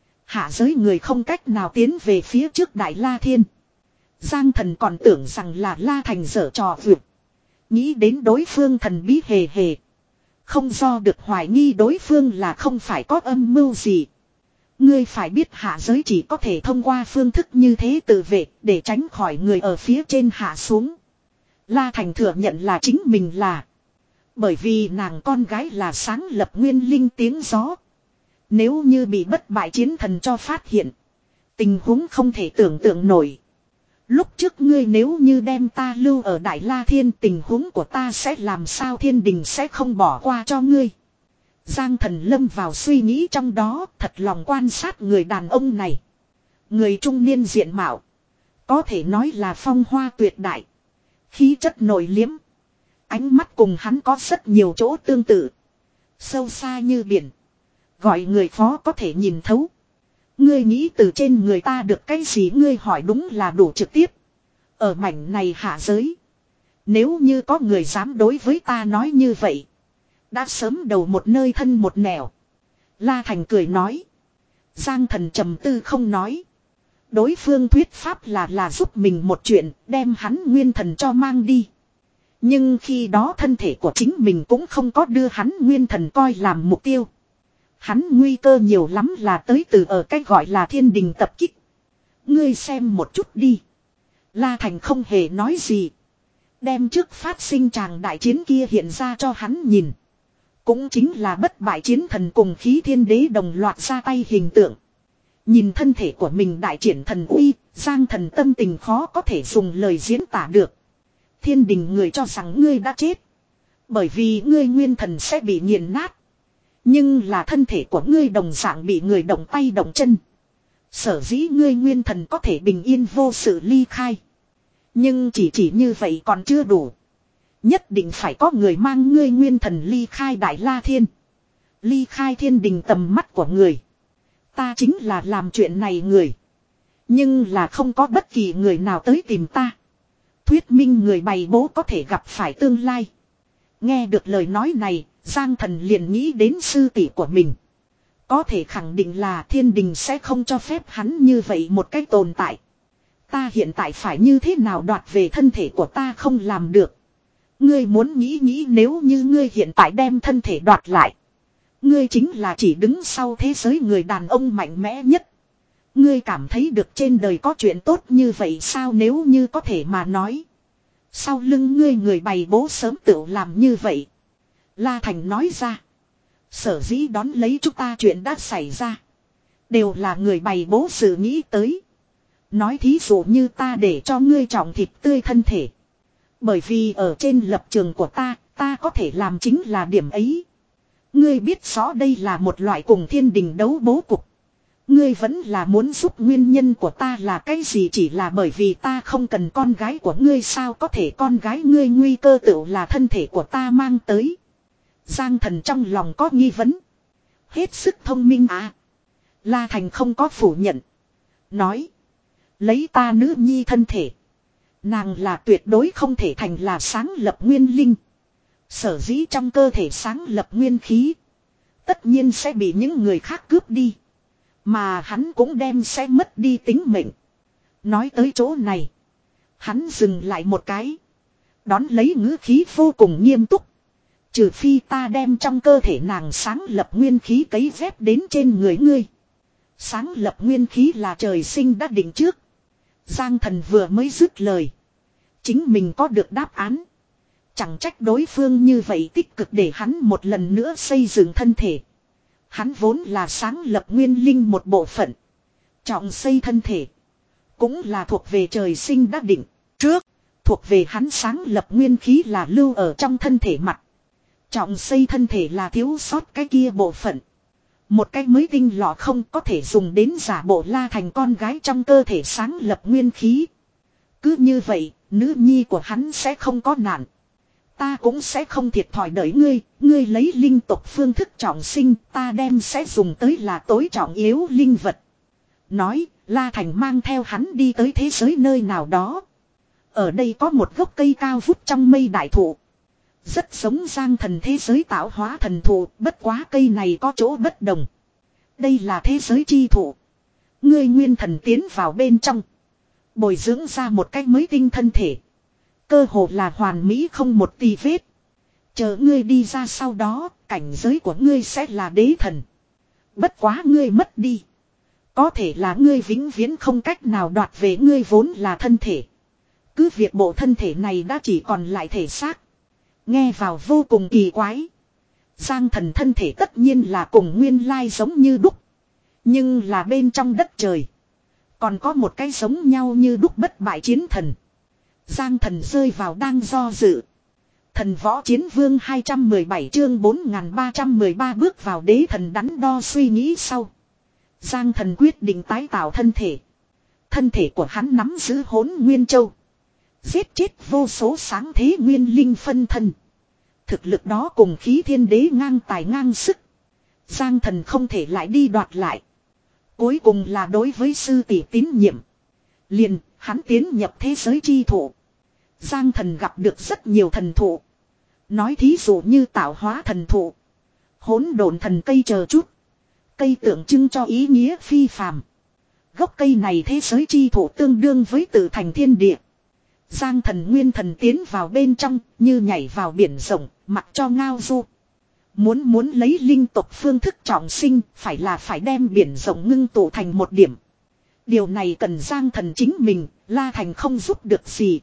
Hạ giới người không cách nào tiến về phía trước Đại La Thiên. Giang Thần còn tưởng rằng là La Thành giở trò vượt. Nghĩ đến đối phương thần bí hề hề. Không do được hoài nghi đối phương là không phải có âm mưu gì. Ngươi phải biết hạ giới chỉ có thể thông qua phương thức như thế tự vệ để tránh khỏi người ở phía trên hạ xuống. La Thành thừa nhận là chính mình là. Bởi vì nàng con gái là sáng lập nguyên linh tiếng gió. Nếu như bị bất bại chiến thần cho phát hiện. Tình huống không thể tưởng tượng nổi. Lúc trước ngươi nếu như đem ta lưu ở Đại La Thiên, tình huống của ta sẽ làm sao? Thiên đình sẽ không bỏ qua cho ngươi. Giang Thần lâm vào suy nghĩ trong đó, thật lòng quan sát người đàn ông này. Người trung niên diện mạo. Có thể nói là phong hoa tuyệt đại. Khí chất nội liếm. Ánh mắt cùng hắn có rất nhiều chỗ tương tự. Sâu xa như biển. Gọi người khó có thể nhìn thấu. Ngươi nghĩ từ trên người ta được cái gì? Ngươi hỏi đúng là đủ trực tiếp. Ở mảnh này hạ giới. Nếu như có người dám đối với ta nói như vậy. Đã sớm đầu một nơi thân một nẻo. La Thành cười nói. Giang Thần trầm tư không nói. Đối phương thuyết pháp là là giúp mình một chuyện, đem hắn nguyên thần cho mang đi. Nhưng khi đó thân thể của chính mình cũng không có đưa hắn nguyên thần coi làm mục tiêu. Hắn nguy cơ nhiều lắm là tới từ ở cái gọi là thiên đình tập kích. Ngươi xem một chút đi. La Thành không hề nói gì. Đem trước phát sinh tràng đại chiến kia hiện ra cho hắn nhìn. Cũng chính là bất bại chiến thần cùng khí thiên đế đồng loạt ra tay hình tượng. Nhìn thân thể của mình đại triển thần uy, Giang Thần tâm tình khó có thể dùng lời diễn tả được. Thiên đình người cho rằng ngươi đã chết. Bởi vì ngươi nguyên thần sẽ bị nghiền nát. Nhưng là thân thể của ngươi đồng dạng bị người động tay động chân. Sở dĩ ngươi nguyên thần có thể bình yên vô sự ly khai. Nhưng chỉ chỉ như vậy còn chưa đủ. Nhất định phải có người mang ngươi nguyên thần ly khai Đại La Thiên. Ly khai thiên đình tầm mắt của người. Ta chính là làm chuyện này người. Nhưng là không có bất kỳ người nào tới tìm ta. Thuyết minh người bày bố có thể gặp phải tương lai. Nghe được lời nói này, Giang Thần liền nghĩ đến sư tỷ của mình. Có thể khẳng định là thiên đình sẽ không cho phép hắn như vậy một cách tồn tại. Ta hiện tại phải như thế nào đoạt về thân thể của ta không làm được. Ngươi muốn nghĩ nghĩ nếu như ngươi hiện tại đem thân thể đoạt lại. Ngươi chính là chỉ đứng sau thế giới người đàn ông mạnh mẽ nhất. Ngươi cảm thấy được trên đời có chuyện tốt như vậy sao? Nếu như có thể mà nói. Sau lưng ngươi người bày bố sớm tự làm như vậy. La Thành nói ra. Sở dĩ đón lấy chúng ta chuyện đã xảy ra. Đều là người bày bố sự nghĩ tới. Nói thí dụ như ta để cho ngươi trọng thịt tươi thân thể. Bởi vì ở trên lập trường của ta, ta có thể làm chính là điểm ấy. Ngươi biết rõ đây là một loại cùng thiên đình đấu bố cục. Ngươi vẫn là muốn giúp nguyên nhân của ta là cái gì? Chỉ là bởi vì ta không cần con gái của ngươi sao có thể con gái ngươi nguy cơ tự là thân thể của ta mang tới. Giang Thần trong lòng có nghi vấn. Hết sức thông minh à. La Thành không có phủ nhận. Nói. Lấy ta nữ nhi thân thể. Nàng là tuyệt đối không thể thành là sáng lập nguyên linh. Sở dĩ trong cơ thể sáng lập nguyên khí. Tất nhiên sẽ bị những người khác cướp đi. Mà hắn cũng đem sẽ mất đi tính mệnh. Nói tới chỗ này. Hắn dừng lại một cái. Đón lấy ngữ khí vô cùng nghiêm túc. Trừ phi ta đem trong cơ thể nàng sáng lập nguyên khí cấy ghép đến trên người ngươi. Sáng lập nguyên khí là trời sinh đã định trước. Giang Thần vừa mới dứt lời. Chính mình có được đáp án. Chẳng trách đối phương như vậy tích cực để hắn một lần nữa xây dựng thân thể. Hắn vốn là sáng lập nguyên linh một bộ phận. Trọng xây thân thể. Cũng là thuộc về trời sinh đã định. Trước, thuộc về hắn sáng lập nguyên khí là lưu ở trong thân thể mặt. Trọng xây thân thể là thiếu sót cái kia bộ phận. Một cái mới tinh lọ không có thể dùng đến giả bộ La Thành con gái trong cơ thể sáng lập nguyên khí. Cứ như vậy, nữ nhi của hắn sẽ không có nạn. Ta cũng sẽ không thiệt thòi đợi ngươi, ngươi lấy linh tộc phương thức trọng sinh, ta đem sẽ dùng tới là tối trọng yếu linh vật. Nói, La Thành mang theo hắn đi tới thế giới nơi nào đó. Ở đây có một gốc cây cao vút trong mây đại thụ. Rất giống Giang Thần thế giới tạo hóa thần thụ, bất quá cây này có chỗ bất đồng. Đây là thế giới chi thụ. Ngươi nguyên thần tiến vào bên trong. Bồi dưỡng ra một cách mới tinh thân thể. Cơ hồ là hoàn mỹ không một tì vết. Chờ ngươi đi ra sau đó, cảnh giới của ngươi sẽ là đế thần. Bất quá ngươi mất đi. Có thể là ngươi vĩnh viễn không cách nào đoạt về ngươi vốn là thân thể. Cứ việc bộ thân thể này đã chỉ còn lại thể xác. Nghe vào vô cùng kỳ quái. Giang Thần thân thể tất nhiên là cùng nguyên lai giống như đúc. Nhưng là bên trong đất trời. Còn có một cái giống nhau như đúc bất bại chiến thần. Giang Thần rơi vào đang do dự. Thần võ chiến vương hai trăm mười bảy chương bốn nghìn ba trăm mười ba bước vào đế thần đắn đo suy nghĩ sau. Giang Thần quyết định tái tạo thân thể. Thân thể của hắn nắm giữ Hỗn Nguyên Châu. Giết chết vô số sáng thế nguyên linh phân thân. Thực lực đó cùng khí thiên đế ngang tài ngang sức. Giang Thần không thể lại đi đoạt lại. Cuối cùng là đối với sư tỷ tín nhiệm. Liền, hắn tiến nhập thế giới chi thụ. Giang Thần gặp được rất nhiều thần thụ. Nói thí dụ như tạo hóa thần thụ. Hỗn độn thần cây chờ chút. Cây tượng trưng cho ý nghĩa phi phàm. Gốc cây này thế giới chi thụ tương đương với tự thành thiên địa. Giang Thần nguyên thần tiến vào bên trong, như nhảy vào biển rộng, mặc cho ngao du. Muốn muốn lấy linh tộc phương thức trọng sinh, phải là phải đem biển rộng ngưng tụ thành một điểm. Điều này cần Giang Thần chính mình, La Thành không giúp được gì.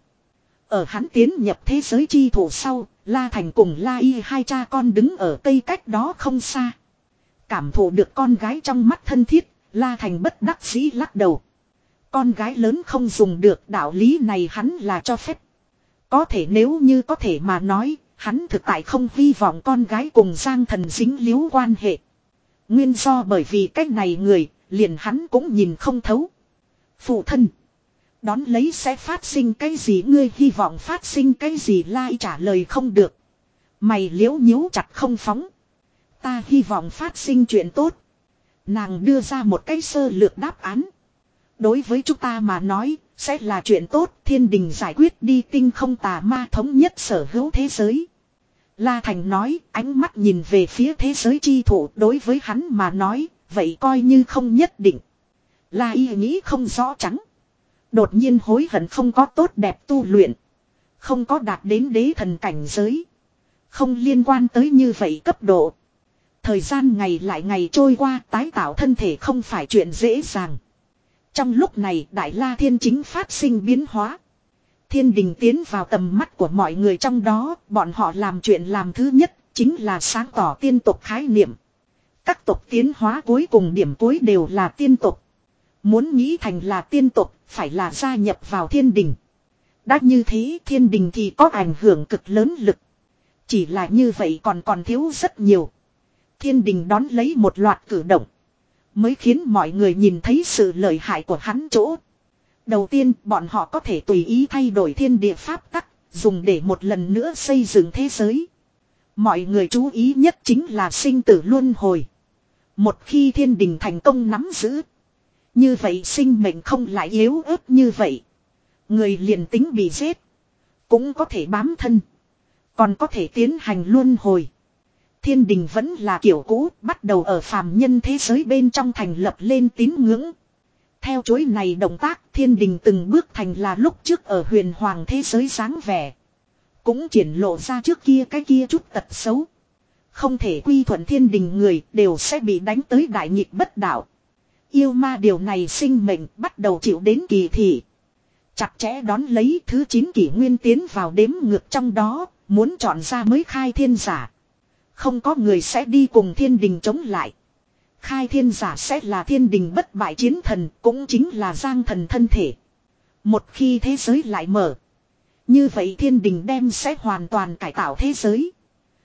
Ở hắn tiến nhập thế giới chi thủ sau, La Thành cùng La Y hai cha con đứng ở cây cách đó không xa. Cảm thụ được con gái trong mắt thân thiết, La Thành bất đắc dĩ lắc đầu. Con gái lớn không dùng được, đạo lý này hắn là cho phép. Có thể nếu như có thể mà nói, hắn thực tại không hy vọng con gái cùng Giang Thần dính líu quan hệ. Nguyên do bởi vì cách này người, liền hắn cũng nhìn không thấu. Phụ thân. Đón lấy sẽ phát sinh cái gì, ngươi hy vọng phát sinh cái gì, Lai trả lời không được. Mày liễu nhíu chặt không phóng. Ta hy vọng phát sinh chuyện tốt. Nàng đưa ra một cái sơ lược đáp án. Đối với chúng ta mà nói, sẽ là chuyện tốt, thiên đình giải quyết đi tinh không tà ma thống nhất sở hữu thế giới. La Thành nói, ánh mắt nhìn về phía thế giới chi thụ, đối với hắn mà nói, vậy coi như không nhất định. La Y nghĩ không rõ trắng. Đột nhiên hối hận không có tốt đẹp tu luyện. Không có đạt đến đế thần cảnh giới. Không liên quan tới như vậy cấp độ. Thời gian ngày lại ngày trôi qua, tái tạo thân thể không phải chuyện dễ dàng. Trong lúc này Đại La Thiên chính phát sinh biến hóa. Thiên đình tiến vào tầm mắt của mọi người, trong đó bọn họ làm chuyện làm thứ nhất chính là sáng tỏ tiên tộc khái niệm. Các tộc tiến hóa cuối cùng điểm cuối đều là tiên tộc. Muốn nghĩ thành là tiên tộc phải là gia nhập vào thiên đình. Đã như thế thiên đình thì có ảnh hưởng cực lớn lực. Chỉ là như vậy còn còn thiếu rất nhiều. Thiên đình đón lấy một loạt cử động. Mới khiến mọi người nhìn thấy sự lợi hại của hắn chỗ. Đầu tiên bọn họ có thể tùy ý thay đổi thiên địa pháp tắc, dùng để một lần nữa xây dựng thế giới. Mọi người chú ý nhất chính là sinh tử luân hồi. Một khi thiên đình thành công nắm giữ. Như vậy sinh mệnh không lại yếu ớt như vậy. Người liền tính bị giết. Cũng có thể bám thân. Còn có thể tiến hành luân hồi. Thiên đình vẫn là kiểu cũ, bắt đầu ở phàm nhân thế giới bên trong thành lập lên tín ngưỡng. Theo chuỗi này động tác, thiên đình từng bước thành là lúc trước ở huyền hoàng thế giới dáng vẻ. Cũng triển lộ ra trước kia cái kia chút tật xấu. Không thể quy thuận thiên đình người đều sẽ bị đánh tới đại nghịch bất đạo. Yêu ma điều này sinh mệnh bắt đầu chịu đến kỳ thị. Chặt chẽ đón lấy thứ chín kỷ nguyên tiến vào đếm ngược trong đó, muốn chọn ra mới khai thiên giả. Không có người sẽ đi cùng thiên đình chống lại. Khai thiên giả sẽ là thiên đình bất bại chiến thần, cũng chính là Giang Thần thân thể. Một khi thế giới lại mở. Như vậy thiên đình đem sẽ hoàn toàn cải tạo thế giới.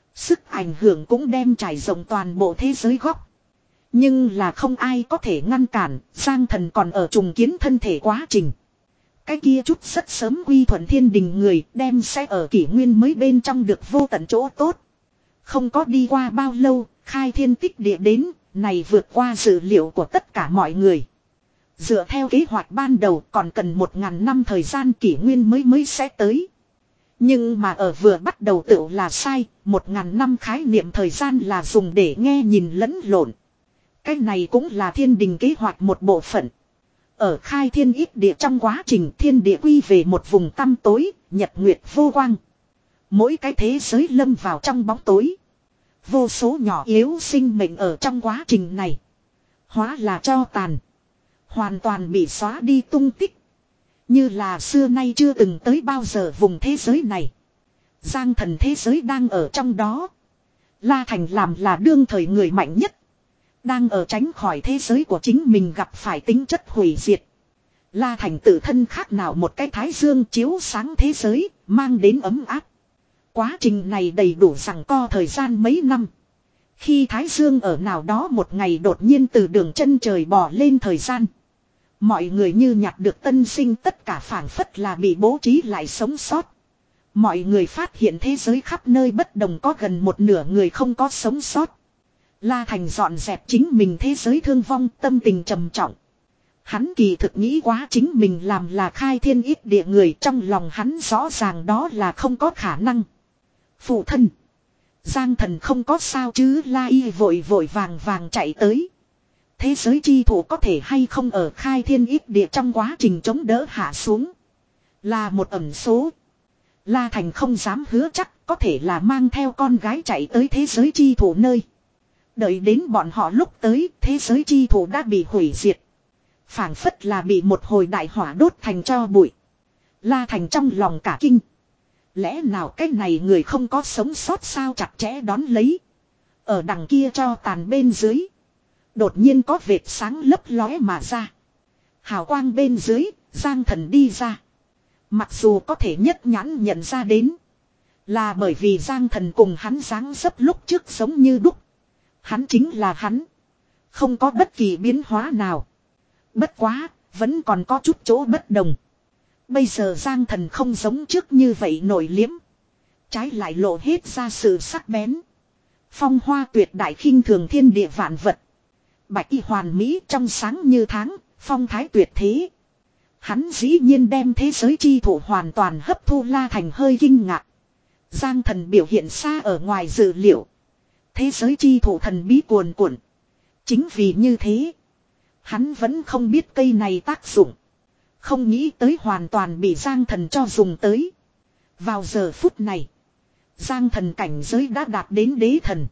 Sức ảnh hưởng cũng đem trải rộng toàn bộ thế giới góc. Nhưng là không ai có thể ngăn cản, Giang Thần còn ở trùng kiến thân thể quá trình. Cái kia chút rất sớm quy thuận thiên đình người đem sẽ ở kỷ nguyên mới bên trong được vô tận chỗ tốt. Không có đi qua bao lâu, khai thiên tích địa đến, này vượt qua dự liệu của tất cả mọi người. Dựa theo kế hoạch ban đầu còn cần một ngàn năm thời gian kỷ nguyên mới mới sẽ tới. Nhưng mà ở vừa bắt đầu tự là sai, một ngàn năm khái niệm thời gian là dùng để nghe nhìn lẫn lộn. Cái này cũng là thiên đình kế hoạch một bộ phận. Ở khai thiên ít địa trong quá trình thiên địa quy về một vùng tăm tối, nhật nguyệt vô quang. Mỗi cái thế giới lâm vào trong bóng tối. Vô số nhỏ yếu sinh mệnh ở trong quá trình này. Hóa là cho tàn. Hoàn toàn bị xóa đi tung tích. Như là xưa nay chưa từng tới bao giờ vùng thế giới này. Giang Thần thế giới đang ở trong đó. La Thành làm là đương thời người mạnh nhất. Đang ở tránh khỏi thế giới của chính mình gặp phải tính chất hủy diệt. La Thành tự thân khác nào một cái thái dương chiếu sáng thế giới, mang đến ấm áp. Quá trình này đầy đủ rằng co thời gian mấy năm. Khi thái dương ở nào đó một ngày đột nhiên từ đường chân trời bò lên thời gian. Mọi người như nhặt được tân sinh tất cả phảng phất là bị bố trí lại sống sót. Mọi người phát hiện thế giới khắp nơi bất đồng có gần một nửa người không có sống sót. La Thành dọn dẹp chính mình thế giới thương vong tâm tình trầm trọng. Hắn kỳ thực nghĩ quá chính mình làm là khai thiên ít địa người trong lòng hắn rõ ràng đó là không có khả năng. Phụ thân. Giang Thần không có sao chứ La Y vội vội vàng vàng chạy tới. Thế giới chi thủ có thể hay không ở khai thiên ít địa trong quá trình chống đỡ hạ xuống. Là một ẩn số. La Thành không dám hứa chắc có thể là mang theo con gái chạy tới thế giới chi thủ nơi. Đợi đến bọn họ lúc tới thế giới chi thủ đã bị hủy diệt. Phảng phất là bị một hồi đại hỏa đốt thành tro bụi. La Thành trong lòng cả kinh. Lẽ nào cái này người không có sống sót sao chặt chẽ đón lấy. Ở đằng kia cho tàn bên dưới. Đột nhiên có vệt sáng lấp lóe mà ra. Hào quang bên dưới, Giang Thần đi ra. Mặc dù có thể nhất nhãn nhận ra đến. Là bởi vì Giang Thần cùng hắn dáng dấp lúc trước giống như đúc. Hắn chính là hắn. Không có bất kỳ biến hóa nào. Bất quá, vẫn còn có chút chỗ bất đồng. Bây giờ Giang Thần không giống trước như vậy nổi liếm. Trái lại lộ hết ra sự sắc bén. Phong hoa tuyệt đại khinh thường thiên địa vạn vật. Bạch y hoàn mỹ trong sáng như tháng, phong thái tuyệt thế. Hắn dĩ nhiên đem thế giới chi thủ hoàn toàn hấp thu. La Thành hơi kinh ngạc. Giang Thần biểu hiện xa ở ngoài dự liệu. Thế giới chi thủ thần bí cuồn cuộn. Chính vì như thế, hắn vẫn không biết cây này tác dụng. Không nghĩ tới hoàn toàn bị Giang Thần cho dùng tới. Vào giờ phút này, Giang Thần cảnh giới đã đạt đến đế thần.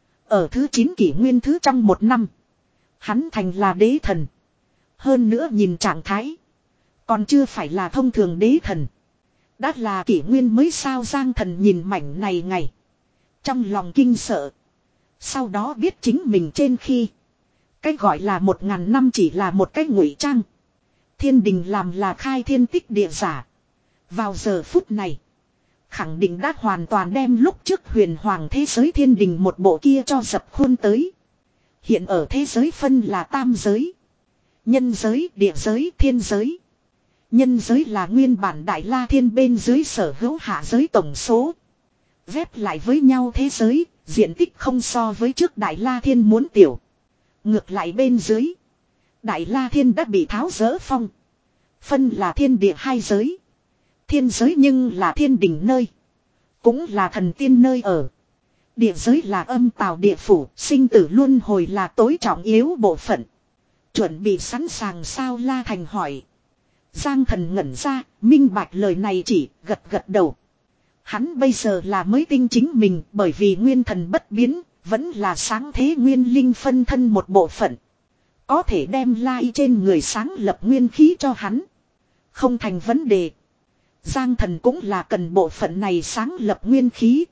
Ở thứ chín kỷ nguyên thứ trong một năm, hắn thành là đế thần. Hơn nữa nhìn trạng thái, còn chưa phải là thông thường đế thần. Đã là kỷ nguyên mới sao. Giang Thần nhìn mảnh này ngày, trong lòng kinh sợ. Sau đó biết chính mình trên khi, cái gọi là một ngàn năm chỉ là một cái ngụy trang. Thiên đình làm là khai thiên tích địa giả. Vào giờ phút này, khẳng định đã hoàn toàn đem lúc trước huyền hoàng thế giới thiên đình một bộ kia cho dập khuôn tới. Hiện ở thế giới phân là tam giới. Nhân giới, địa giới, thiên giới. Nhân giới là nguyên bản Đại La Thiên bên dưới sở hữu hạ giới tổng số. Ghép lại với nhau thế giới, diện tích không so với trước Đại La Thiên muốn tiểu. Ngược lại bên dưới, Đại La Thiên đã bị tháo dỡ phong. Phân là thiên địa hai giới. Thiên giới nhưng là thiên đỉnh nơi. Cũng là thần tiên nơi ở. Địa giới là âm tào địa phủ, sinh tử luân hồi là tối trọng yếu bộ phận. Chuẩn bị sẵn sàng sao? La Thành hỏi. Giang Thần ngẩn ra, minh bạch lời này chỉ gật gật đầu. Hắn bây giờ là mới tinh chính mình, bởi vì nguyên thần bất biến, vẫn là sáng thế nguyên linh phân thân một bộ phận. Có thể đem lai trên người sáng lập nguyên khí cho hắn. Không thành vấn đề. Giang Thần cũng là cần bộ phận này sáng lập nguyên khí.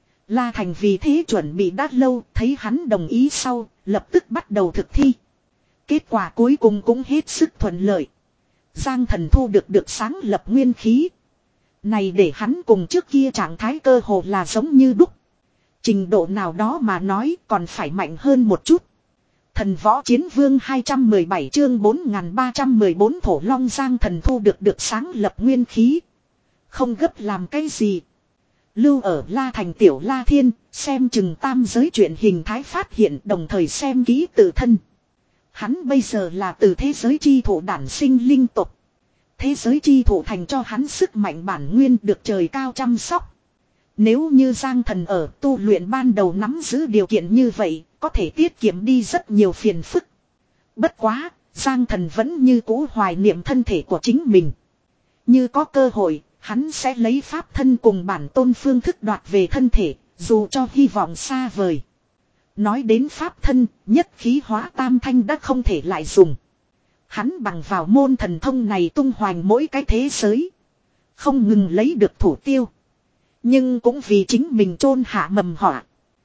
La Thành vì thế chuẩn bị đã lâu, thấy hắn đồng ý sau, lập tức bắt đầu thực thi. Kết quả cuối cùng cũng hết sức thuận lợi. Giang Thần thu được được sáng lập nguyên khí. Này để hắn cùng trước kia trạng thái cơ hồ là giống như đúc. Trình độ nào đó mà nói còn phải mạnh hơn một chút. Thần võ chiến vương hai trăm mười bảy chương bốn nghìn ba trăm mười bốn thổ long giang thần thu được được sáng lập nguyên khí. Không gấp làm cái gì. Lưu ở La Thành tiểu La Thiên, xem chừng tam giới chuyện hình thái phát hiện đồng thời xem ký tự thân. Hắn bây giờ là từ thế giới chi thổ đản sinh linh tục. Thế giới chi thổ thành cho hắn sức mạnh bản nguyên được trời cao chăm sóc. Nếu như Giang Thần ở tu luyện ban đầu nắm giữ điều kiện như vậy, có thể tiết kiệm đi rất nhiều phiền phức. Bất quá, Giang Thần vẫn như cũ hoài niệm thân thể của chính mình. Như có cơ hội, hắn sẽ lấy pháp thân cùng bản tôn phương thức đoạt về thân thể, dù cho hy vọng xa vời. Nói đến pháp thân, nhất khí hóa tam thanh đã không thể lại dùng. Hắn bằng vào môn thần thông này tung hoành mỗi cái thế giới. Không ngừng lấy được thủ tiêu. Nhưng cũng vì chính mình chôn hạ mầm họa.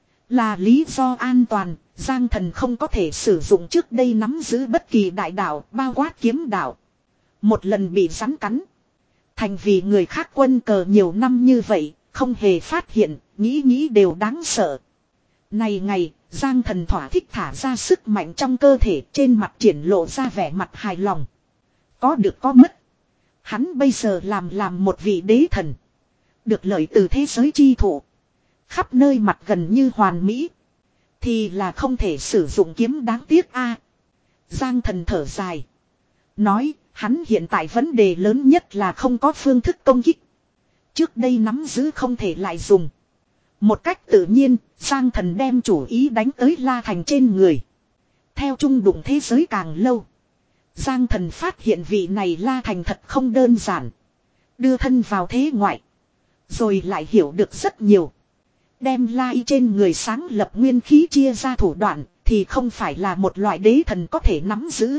Là lý do an toàn, Giang Thần không có thể sử dụng trước đây nắm giữ bất kỳ đại đạo, bao quát kiếm đạo. Một lần bị rắn cắn. Thành vì người khác quân cờ nhiều năm như vậy, không hề phát hiện, nghĩ nghĩ đều đáng sợ. Này ngày, Giang Thần thỏa thích thả ra sức mạnh trong cơ thể, trên mặt triển lộ ra vẻ mặt hài lòng. Có được có mất. Hắn bây giờ làm làm một vị đế thần. Được lợi từ thế giới chi thụ. Khắp nơi mặt gần như hoàn mỹ. Thì là không thể sử dụng kiếm đáng tiếc a. Giang Thần thở dài. Nói, hắn hiện tại vấn đề lớn nhất là không có phương thức công kích. Trước đây nắm giữ không thể lại dùng. Một cách tự nhiên, Giang Thần đem chủ ý đánh tới La Thành trên người. Theo chung đụng thế giới càng lâu. Giang Thần phát hiện vị này La Thành thật không đơn giản. Đưa thân vào thế ngoại. Rồi lại hiểu được rất nhiều. Đem La Y trên người sáng lập nguyên khí chia ra thủ đoạn thì không phải là một loại đế thần có thể nắm giữ.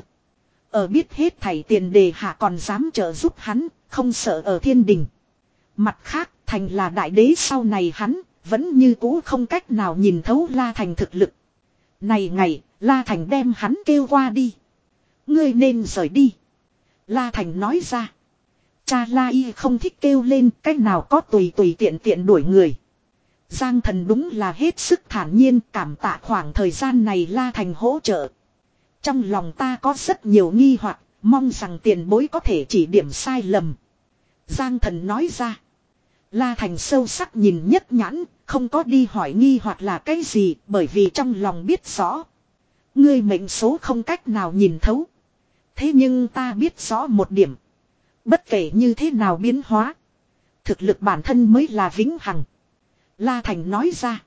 Ở biết hết thảy tiền đề hạ còn dám trợ giúp hắn, không sợ ở thiên đình. Mặt khác, Thành là đại đế sau này hắn, vẫn như cũ không cách nào nhìn thấu La Thành thực lực. Này ngày, La Thành đem hắn kêu qua đi. Ngươi nên rời đi. La Thành nói ra. Cha La Y không thích kêu lên, cách nào có tùy tùy tiện tiện đuổi người. Giang Thần đúng là hết sức thản nhiên, cảm tạ khoảng thời gian này La Thành hỗ trợ. Trong lòng ta có rất nhiều nghi hoặc, mong rằng tiền bối có thể chỉ điểm sai lầm. Giang Thần nói ra. La Thành sâu sắc nhìn nhất nhãn, không có đi hỏi nghi hoặc là cái gì, bởi vì trong lòng biết rõ. Ngươi mệnh số không cách nào nhìn thấu. Thế nhưng ta biết rõ một điểm. Bất kể như thế nào biến hóa. Thực lực bản thân mới là vĩnh hằng. La Thành nói ra.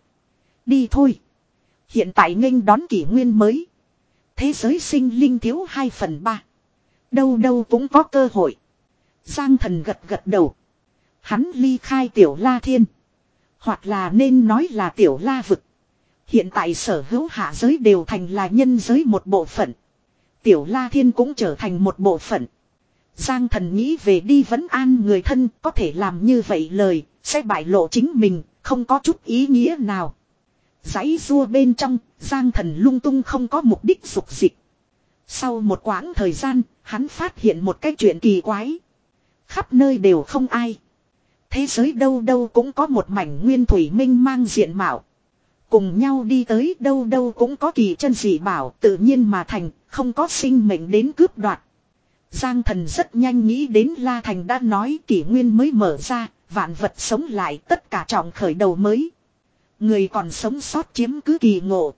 Đi thôi. Hiện tại nghênh đón kỷ nguyên mới. Thế giới sinh linh thiếu hai phần ba. Đâu đâu cũng có cơ hội. Giang Thần gật gật đầu. Hắn ly khai tiểu La Thiên. Hoặc là nên nói là tiểu La vực. Hiện tại sở hữu hạ giới đều thành là nhân giới một bộ phận. Tiểu La Thiên cũng trở thành một bộ phận. Giang Thần nghĩ về đi vấn an người thân, có thể làm như vậy lời, sẽ bại lộ chính mình, không có chút ý nghĩa nào. Giấy rua bên trong, Giang Thần lung tung không có mục đích dục dịch. Sau một quãng thời gian, hắn phát hiện một cái chuyện kỳ quái. Khắp nơi đều không ai. Thế giới đâu đâu cũng có một mảnh nguyên thủy minh mang diện mạo. Cùng nhau đi tới đâu đâu cũng có kỳ chân dị bảo tự nhiên mà thành, không có sinh mệnh đến cướp đoạt. Giang Thần rất nhanh nghĩ đến La Thành đã nói kỷ nguyên mới mở ra, vạn vật sống lại tất cả trọng khởi đầu mới. Người còn sống sót chiếm cứ kỳ ngộ.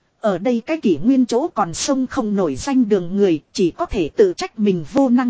Ở đây cái kỷ nguyên chỗ còn sông không nổi danh đường người, chỉ có thể tự trách mình vô năng.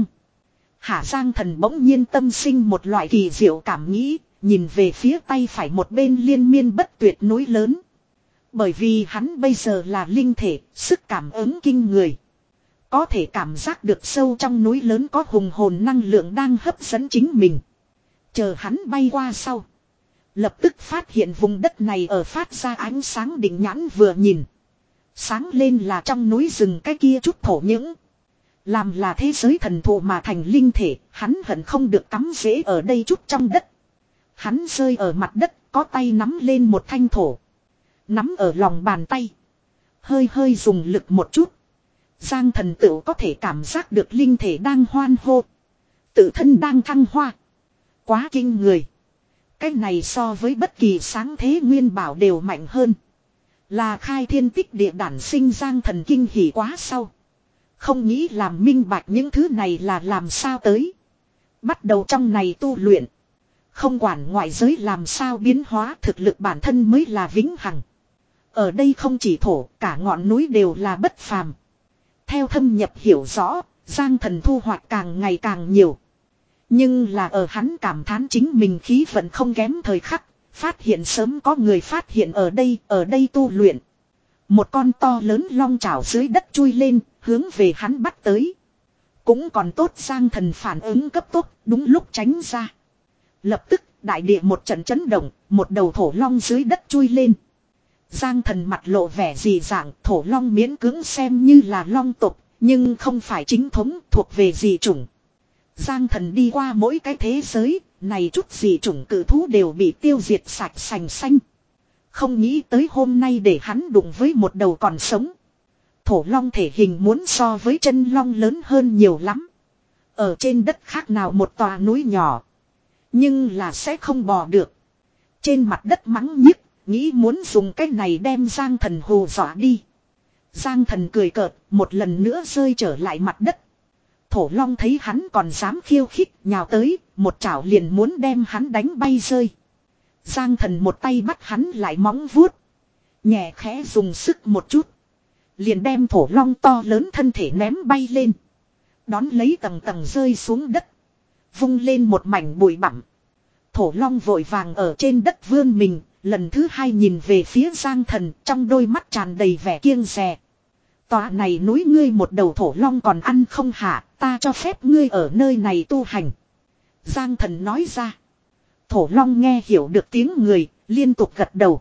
Hạ Giang Thần bỗng nhiên tâm sinh một loại kỳ diệu cảm nghĩ, nhìn về phía tay phải một bên liên miên bất tuyệt núi lớn. Bởi vì hắn bây giờ là linh thể, sức cảm ứng kinh người. Có thể cảm giác được sâu trong núi lớn có hùng hồn năng lượng đang hấp dẫn chính mình. Chờ hắn bay qua sau. Lập tức phát hiện vùng đất này ở phát ra ánh sáng đỉnh nhãn vừa nhìn. Sáng lên là trong núi rừng cái kia chút thổ những. Làm là thế giới thần thụ mà thành linh thể, hắn hận không được cắm rễ ở đây chút trong đất. Hắn rơi ở mặt đất, có tay nắm lên một thanh thổ. Nắm ở lòng bàn tay. Hơi hơi dùng lực một chút. Giang Thần tựu có thể cảm giác được linh thể đang hoan hô. Tự thân đang thăng hoa. Quá kinh người. Cái này so với bất kỳ sáng thế nguyên bảo đều mạnh hơn. Là khai thiên tích địa đản sinh Giang Thần kinh hỉ quá sau. Không nghĩ làm minh bạch những thứ này là làm sao tới. Bắt đầu trong này tu luyện. Không quản ngoại giới làm sao biến hóa, thực lực bản thân mới là vĩnh hằng. Ở đây không chỉ thổ, cả ngọn núi đều là bất phàm. Theo thâm nhập hiểu rõ, Giang Thần thu hoạch càng ngày càng nhiều. Nhưng là ở hắn cảm thán chính mình khí vận không kém thời khắc, phát hiện sớm có người phát hiện ở đây, ở đây tu luyện. Một con to lớn long chảo dưới đất chui lên, hướng về hắn bắt tới. Cũng còn tốt Giang Thần phản ứng cấp tốc, đúng lúc tránh ra. Lập tức, đại địa một trận chấn động, một đầu thổ long dưới đất chui lên. Giang Thần mặt lộ vẻ dị dạng, thổ long miễn cưỡng xem như là long tộc, nhưng không phải chính thống, thuộc về dị chủng. Giang Thần đi qua mỗi cái thế giới, này chút dị chủng cử thú đều bị tiêu diệt sạch sành xanh. Không nghĩ tới hôm nay để hắn đụng với một đầu còn sống. Thổ long thể hình muốn so với chân long lớn hơn nhiều lắm. Ở trên đất khác nào một tòa núi nhỏ. Nhưng là sẽ không bò được. Trên mặt đất mắng nhiếc, nghĩ muốn dùng cái này đem Giang Thần hù dọa đi. Giang Thần cười cợt, một lần nữa rơi trở lại mặt đất. Thổ long thấy hắn còn dám khiêu khích, nhào tới, một chảo liền muốn đem hắn đánh bay rơi. Giang Thần một tay bắt hắn lại móng vuốt. Nhẹ khẽ dùng sức một chút. Liền đem thổ long to lớn thân thể ném bay lên. Đón lấy tầng tầng rơi xuống đất. Vung lên một mảnh bụi bặm. Thổ long vội vàng ở trên đất vươn mình. Lần thứ hai nhìn về phía Giang Thần, trong đôi mắt tràn đầy vẻ kiêng dè. Tòa này núi ngươi một đầu thổ long còn ăn không hả, ta cho phép ngươi ở nơi này tu hành. Giang Thần nói ra. Thổ long nghe hiểu được tiếng người, liên tục gật đầu.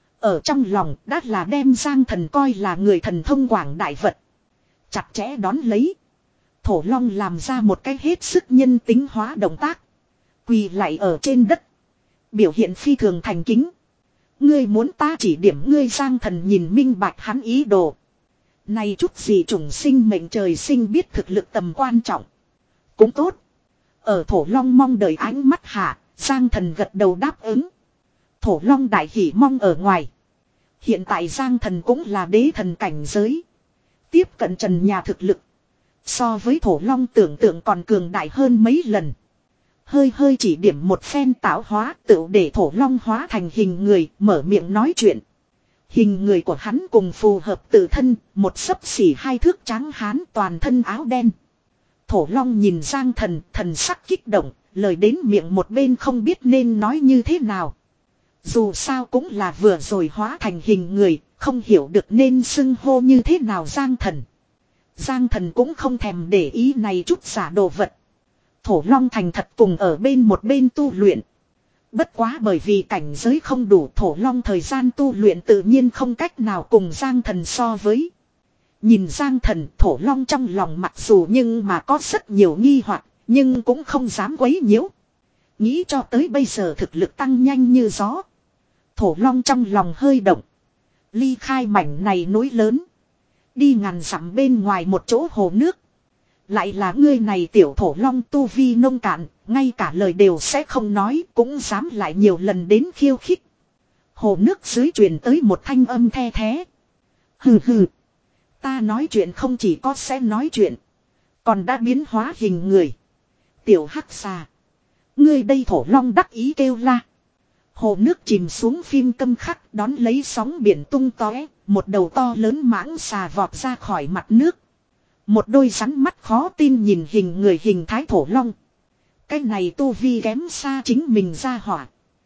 Ở trong lòng đã là đem Giang Thần coi là người thần thông quảng đại vật. Chặt chẽ đón lấy. Thổ long làm ra một cái hết sức nhân tính hóa động tác. Quỳ lại ở trên đất. Biểu hiện phi thường thành kính. Ngươi muốn ta chỉ điểm ngươi Giang Thần nhìn minh bạch hắn ý đồ. Này chút gì trùng sinh mệnh trời sinh biết thực lực tầm quan trọng. Cũng tốt. Ở thổ long mong đợi ánh mắt hạ, Giang Thần gật đầu đáp ứng. Thổ long đại hỉ mong ở ngoài. Hiện tại Giang Thần cũng là đế thần cảnh giới. Tiếp cận trần nhà thực lực. So với thổ long tưởng tượng còn cường đại hơn mấy lần. Hơi hơi chỉ điểm một phen tạo hóa tự để thổ long hóa thành hình người mở miệng nói chuyện. Hình người của hắn cùng phù hợp tự thân, một xấp xỉ hai thước trắng hán toàn thân áo đen. Thổ long nhìn Giang Thần, thần sắc kích động, lời đến miệng một bên không biết nên nói như thế nào. Dù sao cũng là vừa rồi hóa thành hình người, không hiểu được nên xưng hô như thế nào Giang Thần. Giang Thần cũng không thèm để ý này chút giả đồ vật. Thổ long thành thật cùng ở bên một bên tu luyện. Bất quá bởi vì cảnh giới không đủ, thổ long thời gian tu luyện tự nhiên không cách nào cùng Giang Thần so với. Nhìn Giang Thần, thổ long trong lòng mặc dù nhưng mà có rất nhiều nghi hoặc, nhưng cũng không dám quấy nhiễu. Nghĩ cho tới bây giờ thực lực tăng nhanh như gió. Thổ long trong lòng hơi động. Ly khai mảnh này núi lớn. Đi ngàn dặm bên ngoài một chỗ hồ nước. Lại là ngươi này tiểu thổ long tu vi nông cạn, ngay cả lời đều sẽ không nói, cũng dám lại nhiều lần đến khiêu khích. Hồ nước dưới truyền tới một thanh âm the thé. Hừ hừ. Ta nói chuyện không chỉ có sẽ nói chuyện, còn đã biến hóa hình người. Tiểu hắc xà. Ngươi đây thổ long đắc ý kêu la. Hồ nước chìm xuống phim câm khắc, đón lấy sóng biển tung tóe, một đầu to lớn mãng xà vọt ra khỏi mặt nước. Một đôi rắn mắt khó tin nhìn hình người hình thái thổ long. Cái này tu vi kém xa chính mình ra hỏa.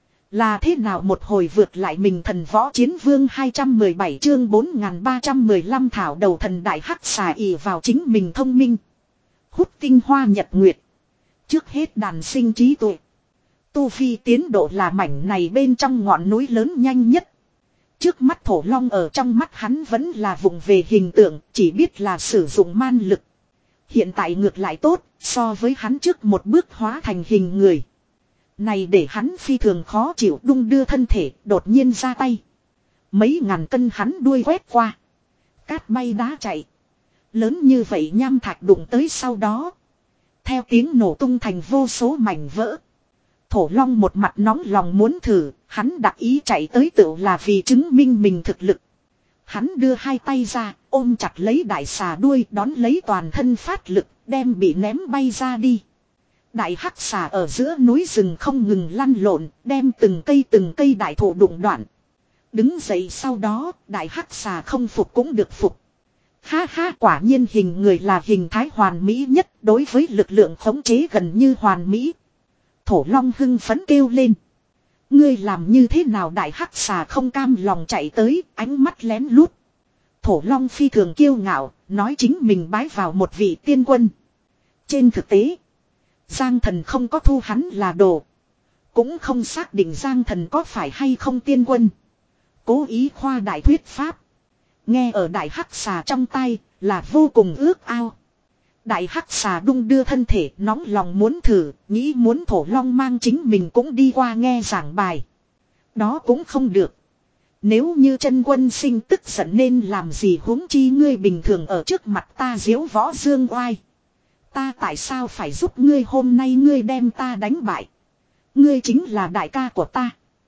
Là thế nào một hồi vượt lại mình thần võ chiến vương hai trăm mười bảy chương bốn nghìn ba trăm mười lăm thảo đầu thần đại hắc xà ỉ vào chính mình thông minh. Hút tinh hoa nhật nguyệt. Trước hết đàn sinh trí tuệ. Tu vi tiến độ là mảnh này bên trong ngọn núi lớn nhanh nhất. Trước mắt thổ long ở trong mắt hắn vẫn là vùng về hình tượng, chỉ biết là sử dụng man lực. Hiện tại ngược lại tốt, so với hắn trước một bước hóa thành hình người. Này để hắn phi thường khó chịu, đung đưa thân thể, đột nhiên ra tay. Mấy ngàn cân hắn đuôi quét qua. Cát bay đá chạy. Lớn như vậy nham thạch đụng tới sau đó. Theo tiếng nổ tung thành vô số mảnh vỡ. Thổ Long một mặt nóng lòng muốn thử, hắn đặc ý chạy tới tựu là vì chứng minh mình thực lực. Hắn đưa hai tay ra, ôm chặt lấy đại xà đuôi, đón lấy toàn thân phát lực, đem bị ném bay ra đi. Đại hắc xà ở giữa núi rừng không ngừng lăn lộn, đem từng cây từng cây đại thụ đụng đoạn. Đứng dậy sau đó, đại hắc xà không phục cũng được phục. Ha ha, quả nhiên hình người là hình thái hoàn mỹ nhất, đối với lực lượng khống chế gần như hoàn mỹ. Thổ Long hưng phấn kêu lên. Ngươi làm như thế nào? Đại hắc xà không cam lòng chạy tới, ánh mắt lén lút. Thổ Long phi thường kiêu ngạo, nói chính mình bái vào một vị tiên quân. Trên thực tế, Giang Thần không có thu hắn là đồ. Cũng không xác định Giang Thần có phải hay không tiên quân. Cố ý khoa đại thuyết pháp. Nghe ở đại hắc xà trong tay là vô cùng ước ao. Đại hắc xà đung đưa thân thể, nóng lòng muốn thử, nghĩ muốn Thổ Long mang chính mình cũng đi qua nghe giảng bài. Đó cũng không được. Nếu như chân quân sinh tức giận nên làm gì, huống chi ngươi bình thường ở trước mặt ta diếu võ dương oai. Ta tại sao phải giúp ngươi? Hôm nay ngươi đem ta đánh bại. Ngươi chính là đại ca của ta.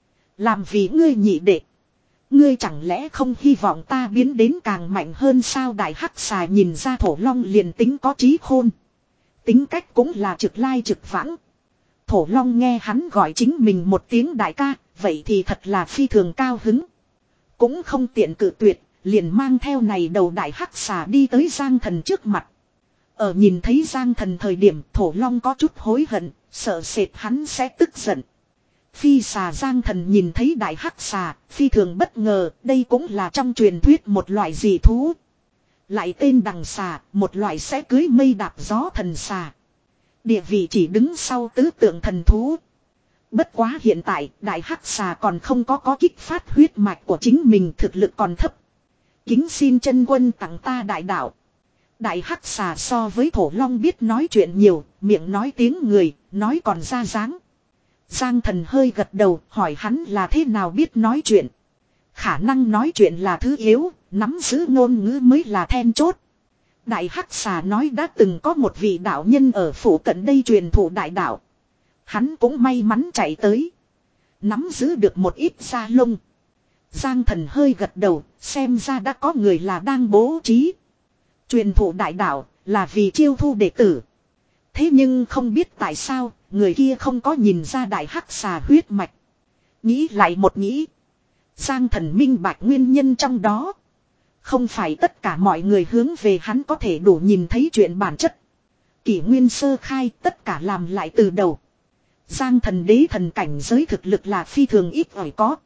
Làm vì ngươi nhị đệ. Ngươi chẳng lẽ không hy vọng ta biến đến càng mạnh hơn sao? Đại hắc xà nhìn ra Thổ Long liền tính có trí khôn. Tính cách cũng là trực lai trực vãng. Thổ Long nghe hắn gọi chính mình một tiếng đại ca, vậy thì thật là phi thường cao hứng. Cũng không tiện cự tuyệt, liền mang theo này đầu đại hắc xà đi tới Giang Thần trước mặt. Ở nhìn thấy Giang Thần thời điểm Thổ Long có chút hối hận, sợ sệt hắn sẽ tức giận. Phi xà Giang Thần nhìn thấy đại hắc xà, phi thường bất ngờ, đây cũng là trong truyền thuyết một loại dị thú. Lại tên đằng xà, một loại sẽ cưới mây đạp gió thần xà. Địa vị chỉ đứng sau tứ tượng thần thú. Bất quá hiện tại, đại hắc xà còn không có có kích phát huyết mạch của chính mình, thực lực còn thấp. Kính xin chân quân tặng ta đại đạo. Đại hắc xà so với Thổ Long biết nói chuyện nhiều, miệng nói tiếng người, nói còn ra dáng. Giang Thần hơi gật đầu, hỏi hắn là thế nào biết nói chuyện. Khả năng nói chuyện là thứ yếu, nắm giữ ngôn ngữ mới là then chốt. Đại hắc xà nói đã từng có một vị đạo nhân ở phủ cận đây truyền thụ đại đạo. Hắn cũng may mắn chạy tới. Nắm giữ được một ít da lông. Giang Thần hơi gật đầu, xem ra đã có người là đang bố trí. Truyền thụ đại đạo là vì chiêu thu đệ tử. Thế nhưng không biết tại sao, người kia không có nhìn ra đại hắc xà huyết mạch. Nghĩ lại một nghĩ. Giang Thần minh bạch nguyên nhân trong đó. Không phải tất cả mọi người hướng về hắn có thể đủ nhìn thấy chuyện bản chất. Kỷ nguyên sơ khai tất cả làm lại từ đầu. Giang Thần đế thần cảnh giới thực lực là phi thường ít ỏi có.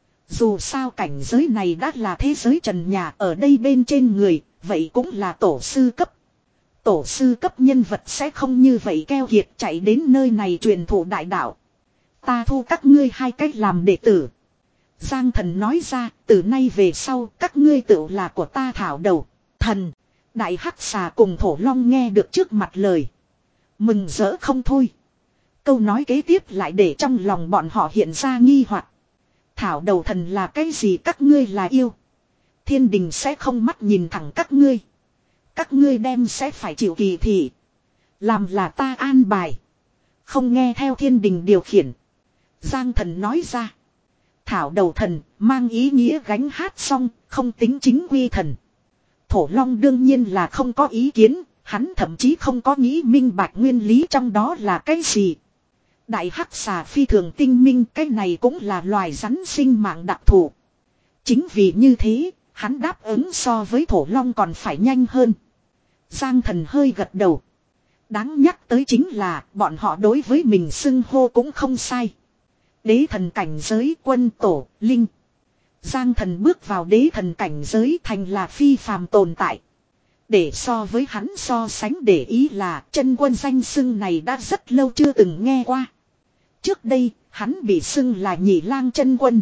Dù sao cảnh giới này đã là thế giới trần nhà, ở đây bên trên người, vậy cũng là tổ sư cấp. Tổ sư cấp nhân vật sẽ không như vậy keo kiệt chạy đến nơi này truyền thụ đại đạo. Ta thu các ngươi hai cách làm đệ tử. Giang Thần nói ra, từ nay về sau các ngươi tự là của ta thảo đầu. Thần, đại hắc xà cùng Thổ Long nghe được trước mặt lời. Mừng rỡ không thôi. Câu nói kế tiếp lại để trong lòng bọn họ hiện ra nghi hoặc. Thảo đầu thần là cái gì? Các ngươi là yêu. Thiên đình sẽ không mắt nhìn thẳng các ngươi. Các ngươi đem sẽ phải chịu kỳ thị. Làm là ta an bài. Không nghe theo thiên đình điều khiển. Giang Thần nói ra. Thảo đầu thần mang ý nghĩa gánh hát xong, không tính chính quy thần. Thổ Long đương nhiên là không có ý kiến. Hắn thậm chí không có nghĩ minh bạch nguyên lý trong đó là cái gì. Đại hắc xà phi thường tinh minh, cái này cũng là loài rắn sinh mạng đặc thù. Chính vì như thế, hắn đáp ứng so với Thổ Long còn phải nhanh hơn. Giang Thần hơi gật đầu. Đáng nhắc tới chính là bọn họ đối với mình xưng hô cũng không sai. Đế thần cảnh giới quân tổ, linh. Giang Thần bước vào đế thần cảnh giới thành là phi phàm tồn tại. Để so với hắn so sánh để ý là chân quân danh xưng này đã rất lâu chưa từng nghe qua. Trước đây, hắn bị xưng là Nhị Lang chân quân.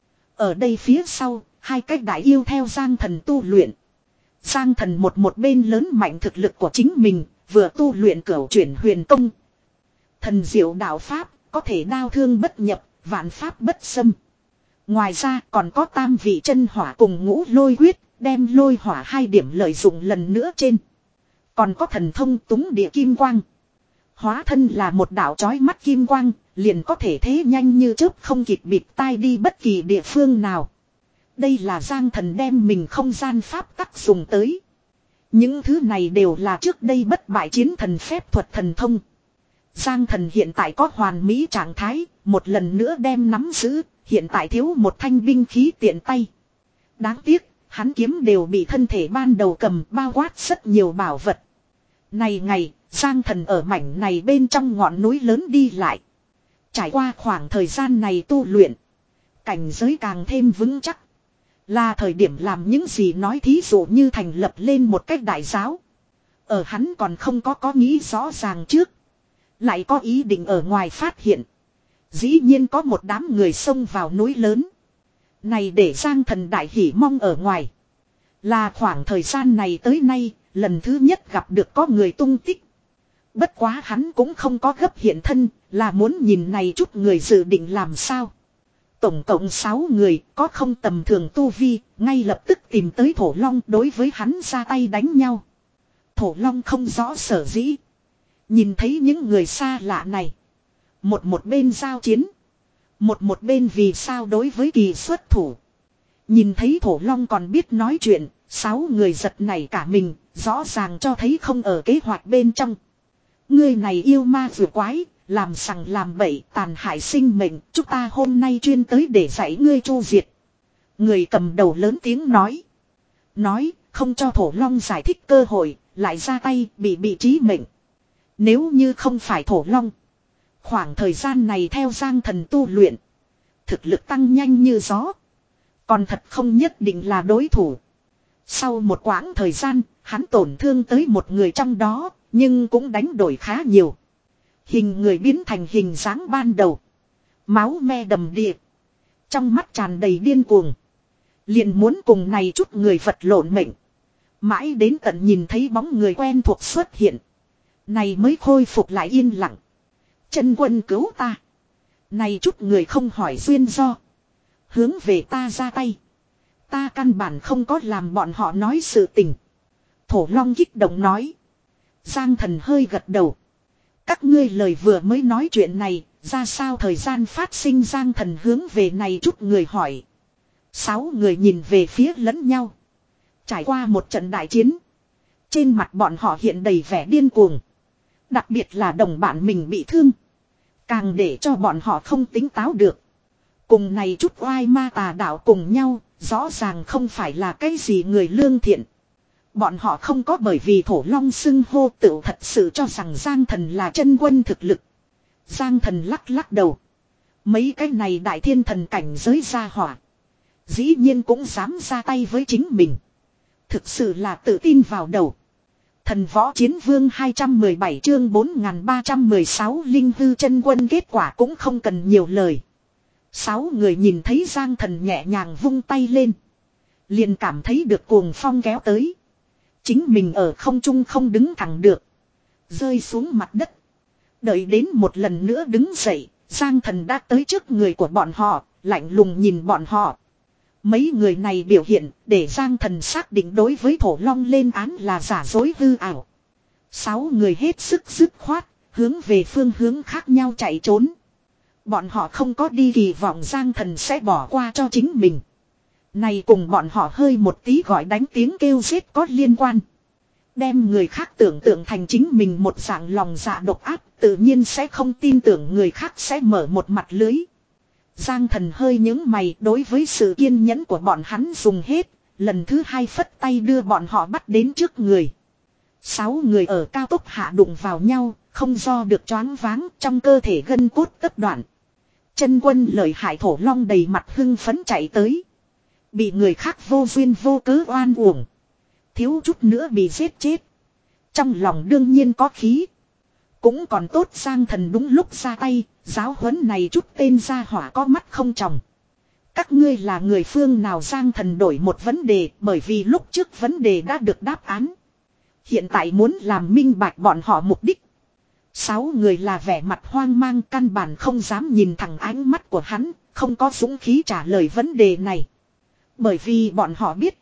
Ở đây phía sau, hai cách đại yêu theo Giang Thần tu luyện. Giang Thần một một bên lớn mạnh thực lực của chính mình, vừa tu luyện cửu chuyển huyền công. Thần diệu đạo pháp, có thể đao thương bất nhập, vạn pháp bất xâm. Ngoài ra còn có tam vị chân hỏa cùng ngũ lôi quyết, đem lôi hỏa hai điểm lợi dụng lần nữa trên. Còn có thần thông túng địa kim quang. Hóa thân là một đạo chói mắt kim quang, liền có thể thế nhanh như chớp không kịp bịt tai đi bất kỳ địa phương nào. Đây là Giang Thần đem mình không gian pháp tắc dùng tới. Những thứ này đều là trước đây bất bại chiến thần phép thuật thần thông. Giang Thần hiện tại có hoàn mỹ trạng thái, một lần nữa đem nắm giữ, hiện tại thiếu một thanh binh khí tiện tay. Đáng tiếc, hắn kiếm đều bị thân thể ban đầu cầm bao quát rất nhiều bảo vật. Này ngày, Giang Thần ở mảnh này bên trong ngọn núi lớn đi lại. Trải qua khoảng thời gian này tu luyện, cảnh giới càng thêm vững chắc. Là thời điểm làm những gì nói thí dụ như thành lập lên một cách đại giáo. Ở hắn còn không có có nghĩ rõ ràng trước. Lại có ý định ở ngoài phát hiện. Dĩ nhiên có một đám người xông vào núi lớn. Này để Giang Thần đại hỉ mong ở ngoài. Là khoảng thời gian này tới nay, lần thứ nhất gặp được có người tung tích. Bất quá hắn cũng không có gấp hiện thân, là muốn nhìn này chút người dự định làm sao. Tổng cộng sáu người, có không tầm thường tu vi, ngay lập tức tìm tới Thổ Long đối với hắn ra tay đánh nhau. Thổ Long không rõ sở dĩ. Nhìn thấy những người xa lạ này. Một một bên giao chiến. Một một bên vì sao đối với kỳ xuất thủ. Nhìn thấy Thổ Long còn biết nói chuyện, sáu người giật nảy cả mình, rõ ràng cho thấy không ở kế hoạch bên trong. Người này yêu ma vừa quái, làm sằng làm bậy tàn hại sinh mệnh, chúng ta hôm nay chuyên tới để dạy ngươi chu diệt. Người cầm đầu lớn tiếng nói. Nói, không cho Thổ Long giải thích cơ hội, lại ra tay bị bị trí mệnh. Nếu như không phải Thổ Long, khoảng thời gian này theo Giang Thần tu luyện, thực lực tăng nhanh như gió. Còn thật không nhất định là đối thủ. Sau một quãng thời gian, hắn tổn thương tới một người trong đó, nhưng cũng đánh đổi khá nhiều. Hình người biến thành hình dáng ban đầu. Máu me đầm đìa. Trong mắt tràn đầy điên cuồng. Liền muốn cùng này chút người vật lộn mệnh. Mãi đến tận nhìn thấy bóng người quen thuộc xuất hiện. Này mới khôi phục lại yên lặng. Chân quân cứu ta. Này chút người không hỏi duyên do. Hướng về ta ra tay. Ta căn bản không có làm bọn họ nói sự tình. Thổ Long kích động nói. Giang Thần hơi gật đầu. Các ngươi lời vừa mới nói chuyện này, ra sao thời gian phát sinh. Giang Thần hướng về này chút người hỏi. Sáu người nhìn về phía lẫn nhau. Trải qua một trận đại chiến. Trên mặt bọn họ hiện đầy vẻ điên cuồng. Đặc biệt là đồng bạn mình bị thương. Càng để cho bọn họ không tính táo được. Cùng này chút oai ma tà đạo cùng nhau, rõ ràng không phải là cái gì người lương thiện. Bọn họ không có bởi vì Thổ Long xưng hô tự thật sự cho rằng Giang Thần là chân quân thực lực. Giang Thần lắc lắc đầu. Mấy cái này đại thiên thần cảnh giới ra hỏa. Dĩ nhiên cũng dám ra tay với chính mình. Thực sự là tự tin vào đầu. Thần võ chiến vương hai trăm mười bảy chương bốn nghìn ba trăm mười sáu linh hư chân quân kết quả cũng không cần nhiều lời. Sáu người nhìn thấy Giang Thần nhẹ nhàng vung tay lên. Liền cảm thấy được cuồng phong kéo tới. Chính mình ở không trung không đứng thẳng được. Rơi xuống mặt đất. Đợi đến một lần nữa đứng dậy, Giang Thần đã tới trước người của bọn họ, lạnh lùng nhìn bọn họ. Mấy người này biểu hiện để Giang Thần xác định đối với Thổ Long lên án là giả dối hư ảo. Sáu người hết sức dứt khoát, hướng về phương hướng khác nhau chạy trốn. Bọn họ không có đi kỳ vọng Giang Thần sẽ bỏ qua cho chính mình. Này cùng bọn họ hơi một tí gọi đánh tiếng kêu giết có liên quan. Đem người khác tưởng tượng thành chính mình một dạng lòng dạ độc ác, tự nhiên sẽ không tin tưởng người khác sẽ mở một mặt lưới. Giang Thần hơi những mày đối với sự kiên nhẫn của bọn hắn dùng hết, lần thứ hai phất tay đưa bọn họ bắt đến trước người. Sáu người ở cao tốc hạ đụng vào nhau, không do được choáng váng, trong cơ thể gân cốt tất đoạn. Chân quân lợi hại Thổ Long đầy mặt hưng phấn chạy tới. Bị người khác vô duyên vô cớ oan uổng. Thiếu chút nữa bị giết chết. Trong lòng đương nhiên có khí. Cũng còn tốt Giang Thần đúng lúc ra tay, giáo huấn này chút tên gia hỏa có mắt không tròng. Các ngươi là người phương nào? Giang Thần đổi một vấn đề, bởi vì lúc trước vấn đề đã được đáp án. Hiện tại muốn làm minh bạch bọn họ mục đích. Sáu người là vẻ mặt hoang mang, căn bản không dám nhìn thẳng ánh mắt của hắn, không có dũng khí trả lời vấn đề này. Bởi vì bọn họ biết,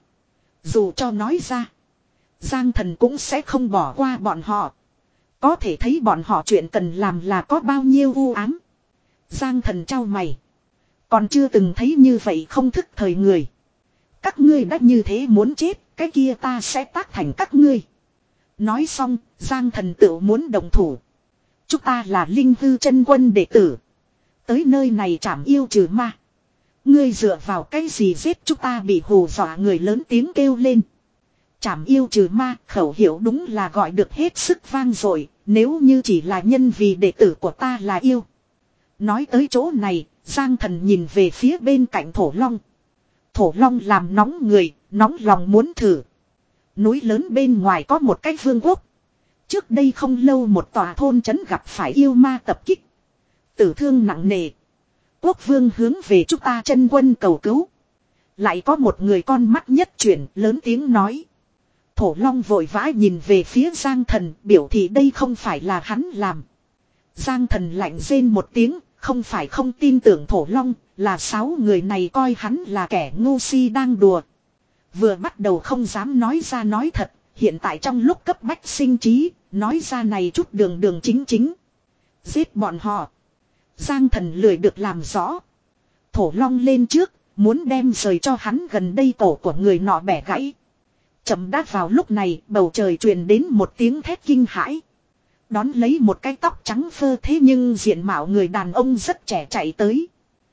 dù cho nói ra, Giang Thần cũng sẽ không bỏ qua bọn họ. Có thể thấy bọn họ chuyện cần làm là có bao nhiêu u ám. Giang Thần trao mày. Còn chưa từng thấy như vậy không thức thời người. Các ngươi đã như thế muốn chết, cái kia ta sẽ tác thành các ngươi. Nói xong, Giang Thần tự muốn động thủ. Chúng ta là Linh Hư chân quân đệ tử. Tới nơi này trảm yêu trừ ma. Ngươi dựa vào cái gì giết chúng ta, bị hù dọa người lớn tiếng kêu lên. Trảm yêu trừ ma, khẩu hiệu đúng là gọi được hết sức vang dội. Nếu như chỉ là nhân vì đệ tử của ta là yêu. Nói tới chỗ này, Giang Thần nhìn về phía bên cạnh Thổ Long. Thổ Long làm nóng người, nóng lòng muốn thử. Núi lớn bên ngoài có một cái vương quốc. Trước đây không lâu một tòa thôn trấn gặp phải yêu ma tập kích. Tử thương nặng nề. Quốc vương hướng về chúng ta chân quân cầu cứu. Lại có một người con mắt nhất chuyển lớn tiếng nói. Thổ Long vội vã nhìn về phía Giang Thần, biểu thị đây không phải là hắn làm. Giang Thần lạnh rên một tiếng, không phải không tin tưởng Thổ Long, là sáu người này coi hắn là kẻ ngu si đang đùa. Vừa bắt đầu không dám nói ra nói thật, hiện tại trong lúc cấp bách sinh trí, nói ra này chút đường đường chính chính. Giết bọn họ. Giang Thần lười được làm rõ. Thổ Long lên trước, muốn đem rời cho hắn gần đây cổ của người nọ bẻ gãy. Chậm đáp vào lúc này, bầu trời truyền đến một tiếng thét kinh hãi. Đón lấy một cái tóc trắng phơ thế nhưng diện mạo người đàn ông rất trẻ chạy tới.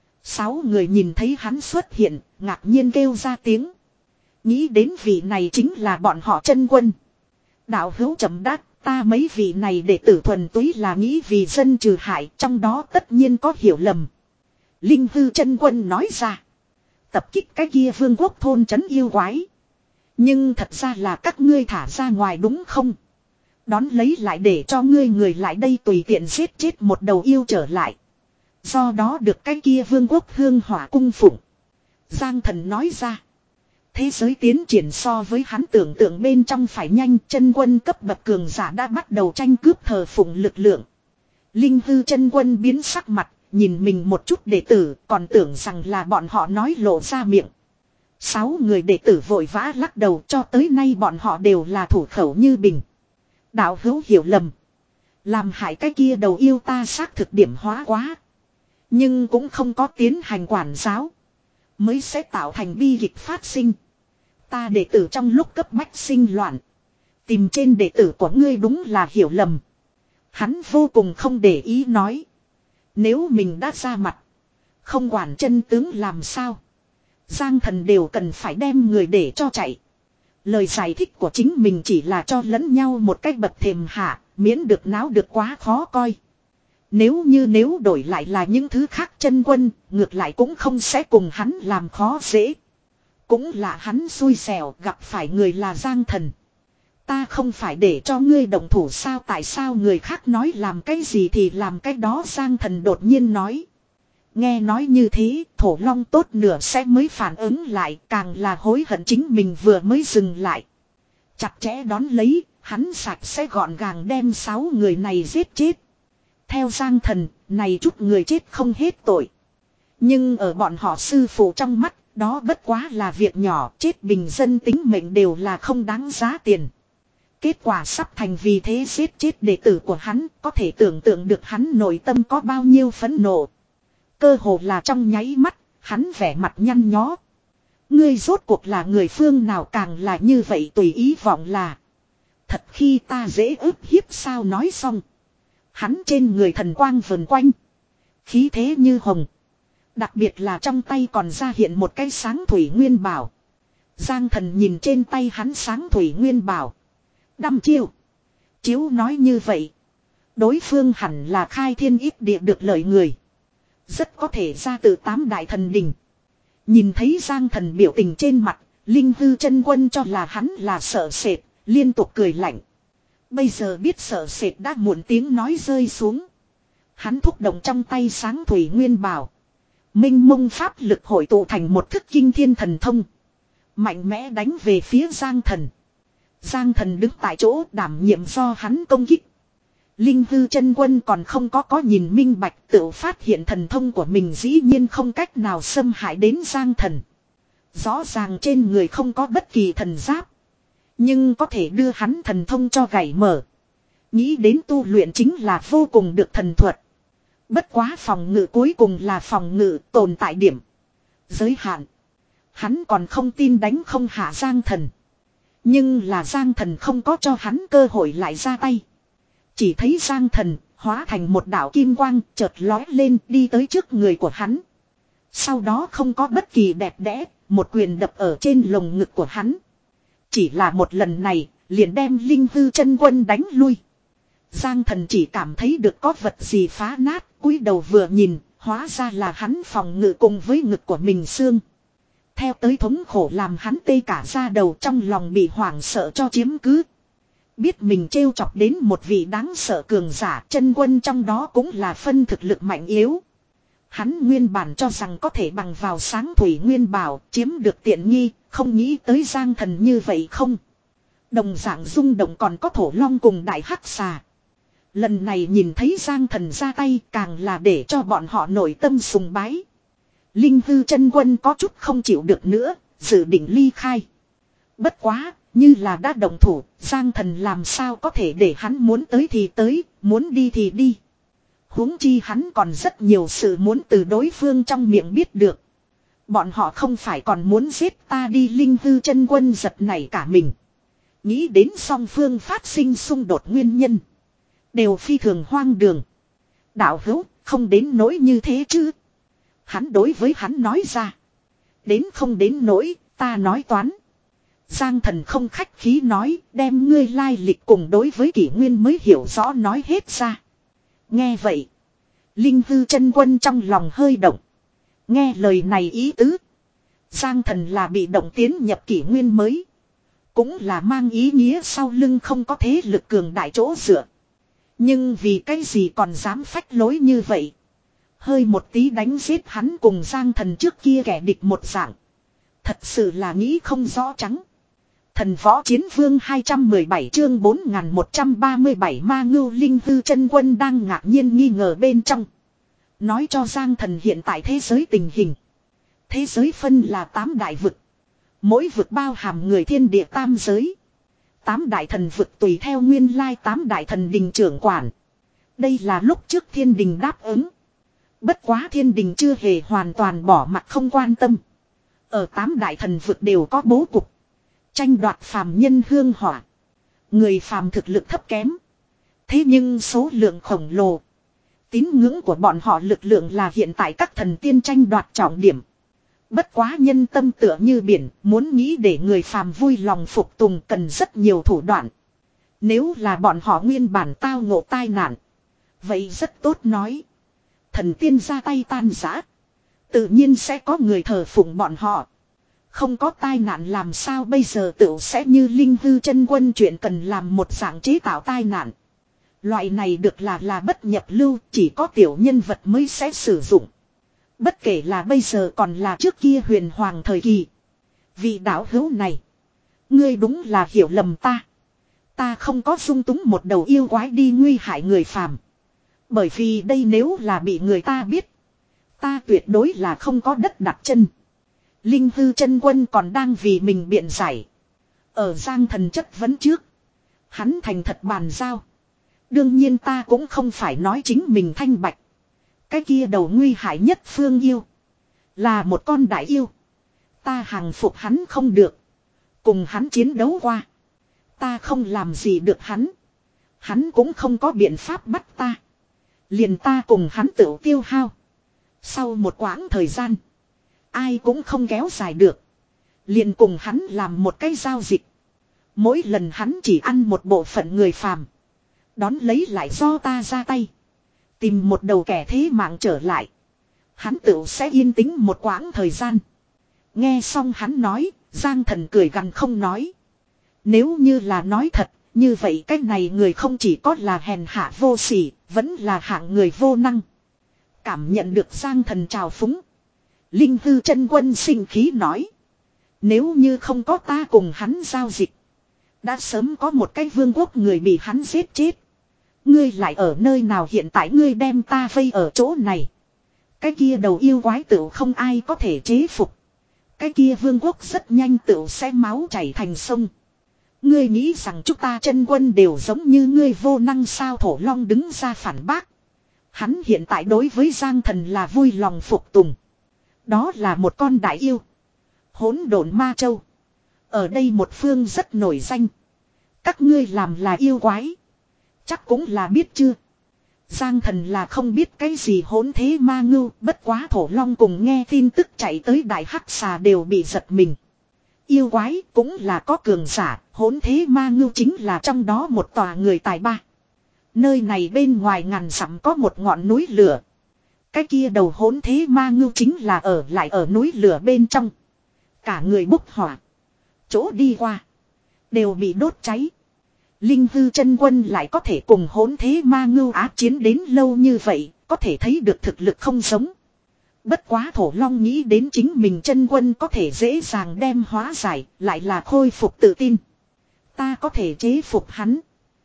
Sáu người nhìn thấy hắn xuất hiện, ngạc nhiên kêu ra tiếng. Nghĩ đến vị này chính là bọn họ chân quân. Đạo hữu chậm đáp, ta mấy vị này đệ tử thuần túy là nghĩ vì dân trừ hại, trong đó tất nhiên có hiểu lầm. Linh Hư chân quân nói ra. Tập kích cái kia vương quốc thôn trấn yêu quái. Nhưng thật ra là các ngươi thả ra ngoài đúng không? Đón lấy lại để cho ngươi người lại đây tùy tiện giết chết một đầu yêu trở lại. Do đó được cái kia vương quốc hương hỏa cung phụng. Giang Thần nói ra. Thế giới tiến triển so với hắn tưởng tượng bên trong phải nhanh, chân quân cấp bậc cường giả đã bắt đầu tranh cướp thờ phụng lực lượng. Linh Hư chân quân biến sắc mặt, nhìn mình một chút đệ tử, còn tưởng rằng là bọn họ nói lộ ra miệng. Sáu người đệ tử vội vã lắc đầu, cho tới nay bọn họ đều là thủ khẩu như bình. Đạo hữu hiểu lầm. Làm hại cái kia đầu yêu ta xác thực điểm hóa quá. Nhưng cũng không có tiến hành quản giáo. Mới sẽ tạo thành bi kịch phát sinh. Ta đệ tử trong lúc cấp bách sinh loạn. Tìm trên đệ tử của ngươi đúng là hiểu lầm. Hắn vô cùng không để ý nói. Nếu mình đã ra mặt. Không quản chân tướng làm sao. Giang Thần đều cần phải đem người để cho chạy. Lời giải thích của chính mình chỉ là cho lẫn nhau một cách bậc thềm hạ, miễn được náo được quá khó coi. Nếu như nếu đổi lại là những thứ khác chân quân, ngược lại cũng không sẽ cùng hắn làm khó dễ. Cũng là hắn xui xẻo gặp phải người là Giang Thần. Ta không phải để cho ngươi động thủ sao, tại sao người khác nói làm cái gì thì làm cái đó, Giang Thần đột nhiên nói. Nghe nói như thế, Thổ Long tốt nửa sẽ mới phản ứng lại, càng là hối hận chính mình vừa mới dừng lại. Chặt chẽ đón lấy, hắn sạch sẽ gọn gàng đem sáu người này giết chết. Theo Giang Thần, này chút người chết không hết tội. Nhưng ở bọn họ sư phụ trong mắt, đó bất quá là việc nhỏ, chết bình dân tính mệnh đều là không đáng giá tiền. Kết quả sắp thành vì thế giết chết đệ tử của hắn, có thể tưởng tượng được hắn nội tâm có bao nhiêu phẫn nộ. Cơ hồ là trong nháy mắt, hắn vẻ mặt nhăn nhó. Ngươi rốt cuộc là người phương nào, càng là như vậy tùy ý vọng là. Thật khi ta dễ ức hiếp sao, nói xong. Hắn trên người thần quang vần quanh. Khí thế như hồng. Đặc biệt là trong tay còn ra hiện một cái sáng thủy nguyên bảo. Giang Thần nhìn trên tay hắn sáng thủy nguyên bảo. Đăm chiêu. Chiếu nói như vậy. Đối phương hẳn là khai thiên ít địa được lợi người. Rất có thể ra từ tám đại thần đình. Nhìn thấy Giang Thần biểu tình trên mặt, Linh Hư chân quân cho là hắn là sợ sệt, liên tục cười lạnh. Bây giờ biết sợ sệt đã muộn, tiếng nói rơi xuống. Hắn thúc động trong tay sáng thủy nguyên bảo. Minh mông pháp lực hội tụ thành một thức kinh thiên thần thông. Mạnh mẽ đánh về phía Giang Thần. Giang Thần đứng tại chỗ đảm nhiệm do hắn công kích. Linh Hư chân quân còn không có có nhìn minh bạch, tự phát hiện thần thông của mình dĩ nhiên không cách nào xâm hại đến Giang Thần. Rõ ràng trên người không có bất kỳ thần giáp. Nhưng có thể đưa hắn thần thông cho gảy mở. Nghĩ đến tu luyện chính là vô cùng được thần thuật. Bất quá phòng ngự cuối cùng là phòng ngự tồn tại điểm. Giới hạn. Hắn còn không tin đánh không hạ Giang Thần. Nhưng là Giang Thần không có cho hắn cơ hội lại ra tay. Chỉ thấy Giang Thần hóa thành một đạo kim quang chợt lói lên đi tới trước người của hắn. Sau đó không có bất kỳ đẹp đẽ, một quyền đập ở trên lồng ngực của hắn. Chỉ là một lần này, liền đem Linh Hư Chân Quân đánh lui. Giang Thần chỉ cảm thấy được có vật gì phá nát, cúi đầu vừa nhìn, hóa ra là hắn phòng ngự cùng với ngực của mình xương. Theo tới thống khổ làm hắn tê cả da đầu, trong lòng bị hoảng sợ cho chiếm cứ. Biết mình trêu chọc đến một vị đáng sợ cường giả, chân quân trong đó cũng là phân thực lực mạnh yếu. Hắn nguyên bản cho rằng có thể bằng vào sáng thủy nguyên bảo chiếm được tiện nghi, không nghĩ tới Giang Thần như vậy không. Đồng dạng rung động còn có thổ long cùng đại hắc xà. Lần này nhìn thấy Giang Thần ra tay càng là để cho bọn họ nội tâm sùng bái. Linh Hư Chân Quân có chút không chịu được nữa, dự định ly khai. Bất quá, như là đã động thủ, Giang Thần làm sao có thể để hắn muốn tới thì tới, muốn đi thì đi. Huống chi hắn còn rất nhiều sự muốn từ đối phương trong miệng biết được. Bọn họ không phải còn muốn giết ta đi. Linh Hư Chân Quân giật nảy cả mình. Nghĩ đến song phương phát sinh xung đột nguyên nhân. Đều phi thường hoang đường. Đạo hữu, không đến nỗi như thế chứ. Hắn đối với hắn nói ra. Đến không đến nỗi, ta nói toán. Giang Thần không khách khí nói, đem ngươi lai lịch cùng đối với kỷ nguyên mới hiểu rõ nói hết ra. Nghe vậy. Linh Hư Chân Quân trong lòng hơi động. Nghe lời này ý tứ. Giang Thần là bị động tiến nhập kỷ nguyên mới. Cũng là mang ý nghĩa sau lưng không có thế lực cường đại chỗ dựa. Nhưng vì cái gì còn dám phách lối như vậy. Hơi một tí đánh giết hắn cùng Giang Thần trước kia kẻ địch một dạng. Thật sự là nghĩ không rõ trắng. Thần Võ Chiến Vương hai trăm mười bảy chương bốn nghìn một trăm ba mươi bảy Ma Ngưu. Linh Hư Chân Quân đang ngạc nhiên nghi ngờ bên trong. Nói cho Giang Thần hiện tại thế giới tình hình. Thế giới phân là tám đại vực. Mỗi vực bao hàm người thiên địa tam giới. Tám đại thần vực tùy theo nguyên lai tám đại thần đình trưởng quản. Đây là lúc trước thiên đình đáp ứng. Bất quá thiên đình chưa hề hoàn toàn bỏ mặt không quan tâm. Ở tám đại thần vực đều có bố cục. Tranh đoạt phàm nhân hương hỏa. Người phàm thực lực thấp kém. Thế nhưng số lượng khổng lồ. Tín ngưỡng của bọn họ lực lượng là hiện tại các thần tiên tranh đoạt trọng điểm. Bất quá nhân tâm tựa như biển, muốn nghĩ để người phàm vui lòng phục tùng cần rất nhiều thủ đoạn. Nếu là bọn họ nguyên bản tao ngộ tai nạn. Vậy rất tốt nói. Thần tiên ra tay tan rã. Tự nhiên sẽ có người thờ phụng bọn họ. Không có tai nạn làm sao bây giờ tựu sẽ như Linh Hư Chân Quân chuyện cần làm một dạng chế tạo tai nạn. Loại này được là là bất nhập lưu, chỉ có tiểu nhân vật mới sẽ sử dụng. Bất kể là bây giờ còn là trước kia huyền hoàng thời kỳ. Vị đạo hữu này. Ngươi đúng là hiểu lầm ta. Ta không có dung túng một đầu yêu quái đi nguy hại người phàm. Bởi vì đây nếu là bị người ta biết. Ta tuyệt đối là không có đất đặt chân. Linh Hư Chân Quân còn đang vì mình biện giải. Ở Giang Thần chất vấn trước. Hắn thành thật bàn giao. Đương nhiên ta cũng không phải nói chính mình thanh bạch. Cái kia đầu nguy hại nhất phương yêu. Là một con đại yêu. Ta hàng phục hắn không được. Cùng hắn chiến đấu qua. Ta không làm gì được hắn. Hắn cũng không có biện pháp bắt ta. Liền ta cùng hắn tự tiêu hao. Sau một quãng thời gian. Ai cũng không kéo dài được. Liền cùng hắn làm một cái giao dịch. Mỗi lần hắn chỉ ăn một bộ phận người phàm. Đón lấy lại do ta ra tay. Tìm một đầu kẻ thế mạng trở lại. Hắn tự sẽ yên tĩnh một quãng thời gian. Nghe xong hắn nói, Giang Thần cười gằn không nói. Nếu như là nói thật, như vậy cái này người không chỉ có là hèn hạ vô sỉ, vẫn là hạng người vô năng. Cảm nhận được Giang Thần trào phúng. Linh Hư Chân Quân sinh khí nói. Nếu như không có ta cùng hắn giao dịch. Đã sớm có một cái vương quốc người bị hắn giết chết. Ngươi lại ở nơi nào hiện tại ngươi đem ta vây ở chỗ này. Cái kia đầu yêu quái tựu không ai có thể chế phục. Cái kia vương quốc rất nhanh tựu sẽ máu chảy thành sông. Ngươi nghĩ rằng chúng ta Chân Quân đều giống như ngươi vô năng sao? Thổ Long đứng ra phản bác. Hắn hiện tại đối với Giang Thần là vui lòng phục tùng. Đó là một con đại yêu. Hỗn độn ma châu. Ở đây một phương rất nổi danh. Các ngươi làm là yêu quái. Chắc cũng là biết chưa. Giang Thần là không biết cái gì hỗn thế ma ngưu. Bất quá Thổ Long cùng nghe tin tức chạy tới đại hắc xà đều bị giật mình. Yêu quái cũng là có cường giả. Hỗn thế ma ngưu chính là trong đó một tòa người tài ba. Nơi này bên ngoài ngàn dặm có một ngọn núi lửa. Cái kia đầu hỗn thế ma ngưu chính là ở lại ở núi lửa bên trong. Cả người bốc hỏa. Chỗ đi qua. Đều bị đốt cháy. Linh Hư chân quân lại có thể cùng hỗn thế ma ngưu ác chiến đến lâu như vậy. Có thể thấy được thực lực không giống. Bất quá Thổ Long nghĩ đến chính mình chân quân có thể dễ dàng đem hóa giải. Lại là khôi phục tự tin. Ta có thể chế phục hắn.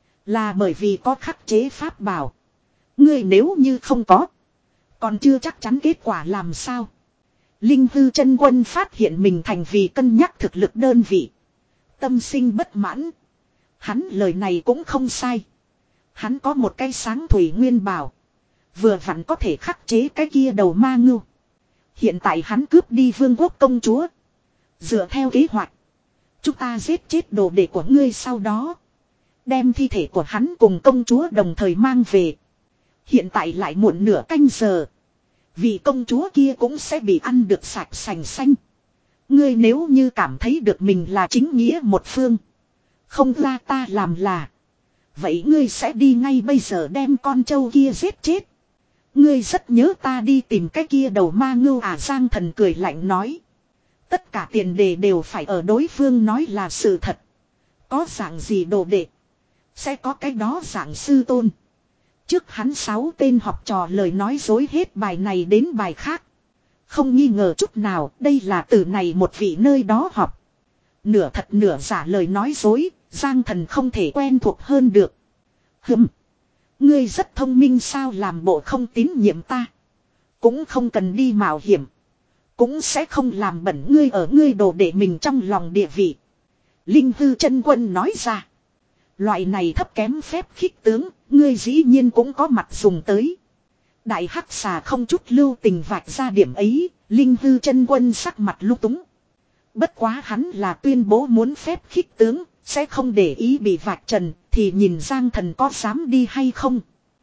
Là bởi vì có khắc chế pháp bảo. Ngươi nếu như không có. Còn chưa chắc chắn kết quả làm sao. Linh Hư chân quân phát hiện mình thành vì cân nhắc thực lực đơn vị. Tâm sinh bất mãn. Hắn lời này cũng không sai. Hắn có một cái sáng thủy nguyên bảo. Vừa vặn có thể khắc chế cái kia đầu ma ngưu. Hiện tại hắn cướp đi vương quốc công chúa. Dựa theo kế hoạch. Chúng ta giết chết đồ đệ của ngươi sau đó. Đem thi thể của hắn cùng công chúa đồng thời mang về. Hiện tại lại muộn nửa canh giờ. Vì công chúa kia cũng sẽ bị ăn được sạch sành xanh. Ngươi nếu như cảm thấy được mình là chính nghĩa một phương. Không ra ta làm là. Vậy ngươi sẽ đi ngay bây giờ đem con trâu kia giết chết. Ngươi rất nhớ ta đi tìm cái kia đầu ma ngưu à. Giang Thần cười lạnh nói. Tất cả tiền đề đều phải ở đối phương nói là sự thật. Có dạng gì đồ đệ. Sẽ có cái đó dạng sư tôn. Trước hắn sáu tên học trò lời nói dối hết bài này đến bài khác. Không nghi ngờ chút nào đây là từ này một vị nơi đó học. Nửa thật nửa giả lời nói dối, Giang Thần không thể quen thuộc hơn được. Hừm, ngươi rất thông minh sao làm bộ không tín nhiệm ta. Cũng không cần đi mạo hiểm. Cũng sẽ không làm bẩn ngươi ở ngươi đồ để mình trong lòng địa vị. Linh Hư chân quân nói ra. Loại này thấp kém phép khích tướng, ngươi dĩ nhiên cũng có mặt dùng tới. Đại hắc xà không chút lưu tình vạch ra điểm ấy, Linh Hư chân quân sắc mặt lúc túng. Bất quá hắn là tuyên bố muốn phép khích tướng, sẽ không để ý bị vạch trần, thì nhìn Giang Thần có dám đi hay không.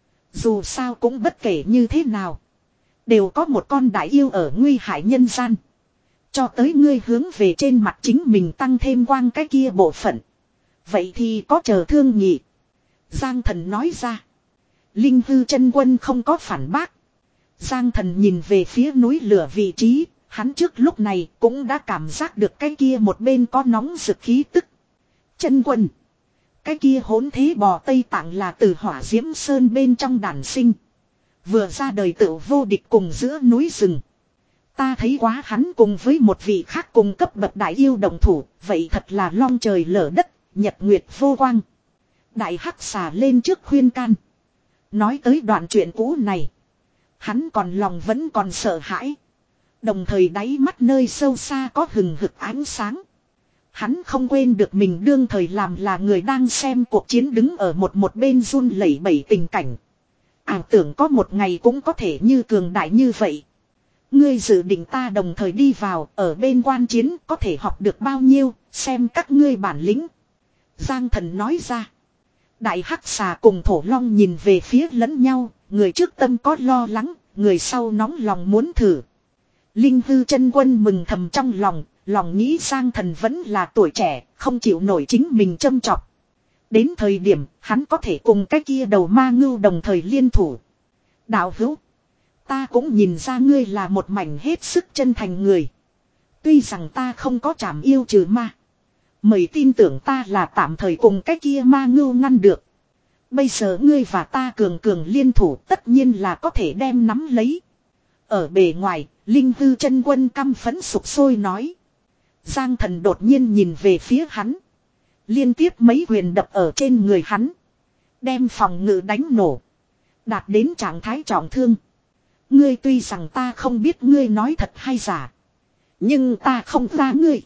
Dù sao cũng bất kể như thế nào. Đều có một con đại yêu ở nguy hại nhân gian. Cho tới ngươi hướng về trên mặt chính mình tăng thêm quang cái kia bộ phận. Vậy thì có chờ thương nhị. Giang Thần nói ra. Linh Hư chân quân không có phản bác. Giang Thần nhìn về phía núi lửa vị trí. Hắn trước lúc này cũng đã cảm giác được cái kia một bên có nóng rực khí tức. Chân quân. Cái kia hỗn thế bò Tây Tạng là từ hỏa diễm sơn bên trong đản sinh. Vừa ra đời tự vô địch cùng giữa núi rừng. Ta thấy quá hắn cùng với một vị khác cùng cấp bậc đại yêu đồng thủ. Vậy thật là long trời lở đất. Nhật nguyệt vô quang. Đại hắc xà lên trước khuyên can. Nói tới đoạn chuyện cũ này. Hắn còn lòng vẫn còn sợ hãi. Đồng thời đáy mắt nơi sâu xa có hừng hực ánh sáng. Hắn không quên được mình đương thời làm là người đang xem cuộc chiến đứng ở một một bên run lẩy bẩy tình cảnh. Ảo tưởng có một ngày cũng có thể như cường đại như vậy. Ngươi dự định ta đồng thời đi vào ở bên quan chiến có thể học được bao nhiêu, xem các ngươi bản lĩnh. Giang Thần nói ra. Đại hắc xà cùng Thổ Long nhìn về phía lẫn nhau, người trước tâm có lo lắng, người sau nóng lòng muốn thử. Linh Hư chân quân mừng thầm trong lòng, lòng nghĩ Giang Thần vẫn là tuổi trẻ, không chịu nổi chính mình châm chọc. Đến thời điểm, hắn có thể cùng cái kia đầu ma ngưu đồng thời liên thủ. Đạo hữu, ta cũng nhìn ra ngươi là một mảnh hết sức chân thành người. Tuy rằng ta không có trảm yêu trừ ma. Mời tin tưởng ta là tạm thời cùng cái kia ma ngưu ngăn được. Bây giờ ngươi và ta cường cường liên thủ tất nhiên là có thể đem nắm lấy. Ở bề ngoài, Linh Hư chân quân căm phẫn sục sôi nói. Giang Thần đột nhiên nhìn về phía hắn. Liên tiếp mấy quyền đập ở trên người hắn. Đem phòng ngự đánh nổ. Đạt đến trạng thái trọng thương. Ngươi tuy rằng ta không biết ngươi nói thật hay giả. Nhưng ta không ra ngươi.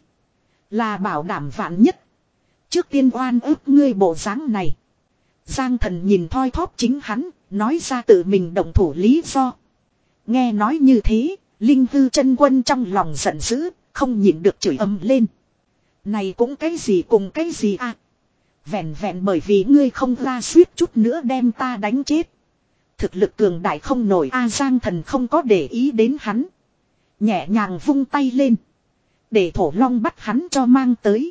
Là bảo đảm vạn nhất. Trước tiên oan ức ngươi bộ dáng này. Giang Thần nhìn thoi thóp chính hắn. nói ra tự mình động thủ lý do. Nghe nói như thế, Linh Hư chân quân trong lòng giận dữ, không nhịn được chửi ầm lên. Này cũng cái gì cùng cái gì à? Vẹn vẹn bởi vì ngươi không ra suýt chút nữa đem ta đánh chết. Thực lực cường đại không nổi A Giang Thần không có để ý đến hắn. Nhẹ nhàng vung tay lên. Để Thổ Long bắt hắn cho mang tới.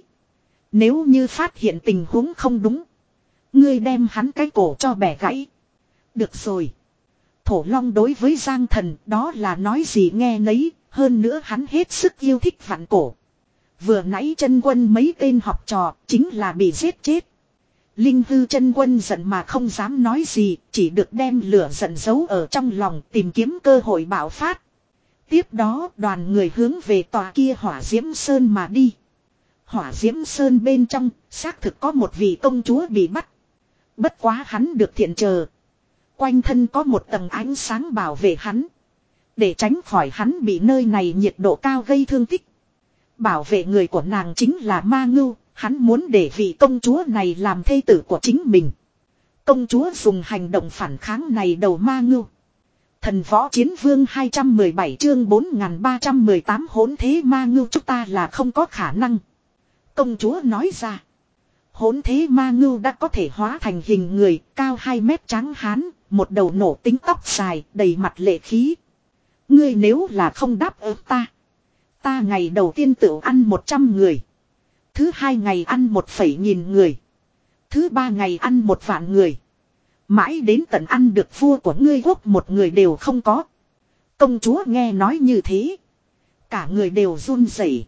Nếu như phát hiện tình huống không đúng. Ngươi đem hắn cái cổ cho bẻ gãy. Được rồi. Thổ Long đối với Giang Thần đó là nói gì nghe nấy. Hơn nữa hắn hết sức yêu thích vặn cổ. Vừa nãy chân quân mấy tên học trò chính là bị giết chết. Linh Hư chân quân giận mà không dám nói gì, chỉ được đem lửa giận giấu ở trong lòng tìm kiếm cơ hội bạo phát. Tiếp đó đoàn người hướng về tòa kia Hỏa Diễm Sơn mà đi. Hỏa Diễm Sơn bên trong, xác thực có một vị công chúa bị bắt. Bất quá hắn được thiện chờ. Quanh thân có một tầng ánh sáng bảo vệ hắn. Để tránh khỏi hắn bị nơi này nhiệt độ cao gây thương tích. Bảo vệ người của nàng chính là Ma Ngưu. Hắn muốn để vị công chúa này làm thê tử của chính mình. Công chúa dùng hành động phản kháng này đầu Ma Ngưu. Thần Võ Chiến Vương hai trăm mười bảy chương bốn nghìn ba trăm mười tám hỗn thế Ma Ngưu chúng ta là không có khả năng. Công chúa nói ra. Hỗn thế Ma Ngưu đã có thể hóa thành hình người cao hai mét trắng hán, một đầu nổ tính tóc dài, đầy mặt lệ khí. Ngươi nếu là không đáp ứng ta. Ta ngày đầu tiên tự ăn một trăm người. Thứ hai ngày ăn một phẩy nghìn người. Thứ ba ngày ăn một vạn người. Mãi đến tận ăn được vua của ngươi quốc một người đều không có. Công chúa nghe nói như thế. Cả người đều run rẩy.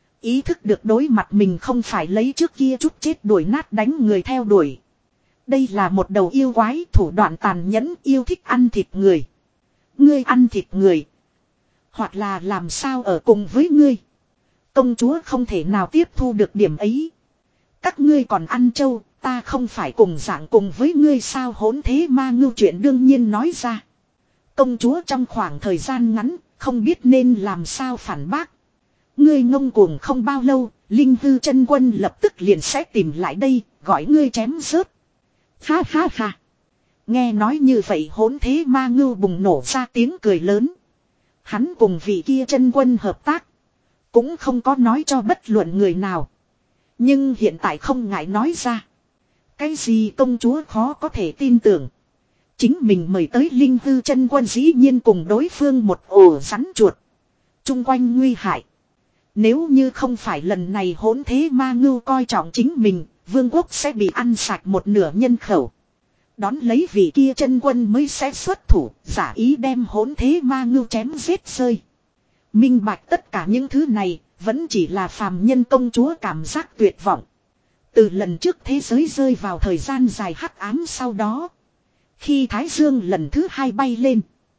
Ý thức được đối mặt mình không phải lấy trước kia chút chết đuổi nát đánh người theo đuổi. Đây là một đầu yêu quái thủ đoạn tàn nhẫn yêu thích ăn thịt người. Ngươi ăn thịt người. Hoặc là làm sao ở cùng với ngươi. Công chúa không thể nào tiếp thu được điểm ấy. Các ngươi còn ăn trâu, ta không phải cùng dạng cùng với ngươi sao hỗn thế Ma Ngưu chuyện đương nhiên nói ra. Công chúa trong khoảng thời gian ngắn, không biết nên làm sao phản bác. Ngươi ngông cuồng không bao lâu, Linh Hư chân quân lập tức liền sẽ tìm lại đây, gọi ngươi chém rớt. Ha ha ha. Nghe nói như vậy hỗn thế Ma Ngưu bùng nổ ra tiếng cười lớn. Hắn cùng vị kia chân quân hợp tác. Cũng không có nói cho bất luận người nào. Nhưng hiện tại không ngại nói ra. Cái gì công chúa khó có thể tin tưởng. Chính mình mời tới Linh Hư chân quân dĩ nhiên cùng đối phương một ổ rắn chuột. Trung quanh nguy hại. Nếu như không phải lần này hỗn thế Ma Ngưu coi trọng chính mình, vương quốc sẽ bị ăn sạch một nửa nhân khẩu. Đón lấy vị kia chân quân mới sẽ xuất thủ, giả ý đem hỗn thế Ma Ngưu chém giết rơi. Minh bạch tất cả những thứ này, vẫn chỉ là phàm nhân công chúa cảm giác tuyệt vọng. Từ lần trước thế giới rơi vào thời gian dài hắc ám sau đó. Khi Thái Dương lần thứ hai bay lên.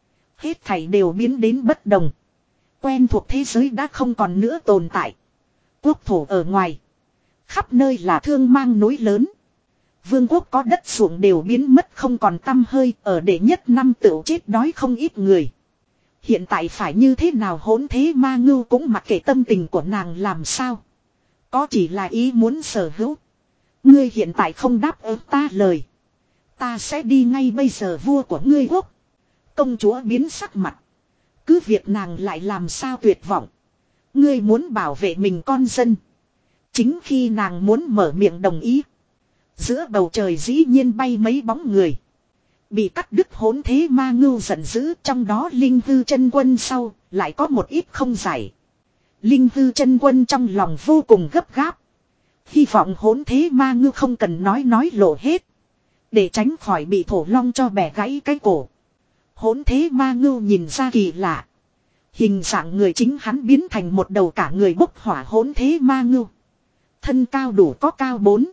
Hết thảy đều biến đến bất đồng. Quen thuộc thế giới đã không còn nữa tồn tại. Quốc thổ ở ngoài. Khắp nơi là thương mang núi lớn. Vương quốc có đất ruộng đều biến mất không còn tăm hơi. Ở đệ nhất năm tựu chết đói không ít người. Hiện tại phải như thế nào hỗn thế Ma Ngưu cũng mặc kệ tâm tình của nàng làm sao. Có chỉ là ý muốn sở hữu. Ngươi hiện tại không đáp ứng ta lời. Ta sẽ đi ngay bây giờ vua của ngươi quốc. Công chúa biến sắc mặt. Cứ việc nàng lại làm sao tuyệt vọng. Ngươi muốn bảo vệ mình con dân. Chính khi nàng muốn mở miệng đồng ý. Giữa bầu trời dĩ nhiên bay mấy bóng người. Bị cắt đứt hỗn thế Ma Ngưu giận dữ, trong đó Linh Hư chân quân sau, lại có một ít không giải. Linh Hư chân quân trong lòng vô cùng gấp gáp. Hy vọng hỗn thế Ma Ngưu không cần nói nói lộ hết. Để tránh khỏi bị Thổ Long cho bẻ gãy cái cổ. Hỗn thế Ma Ngưu nhìn ra kỳ lạ. Hình dạng người chính hắn biến thành một đầu cả người bốc hỏa hỗn thế Ma Ngưu. Thân cao đủ có cao bốn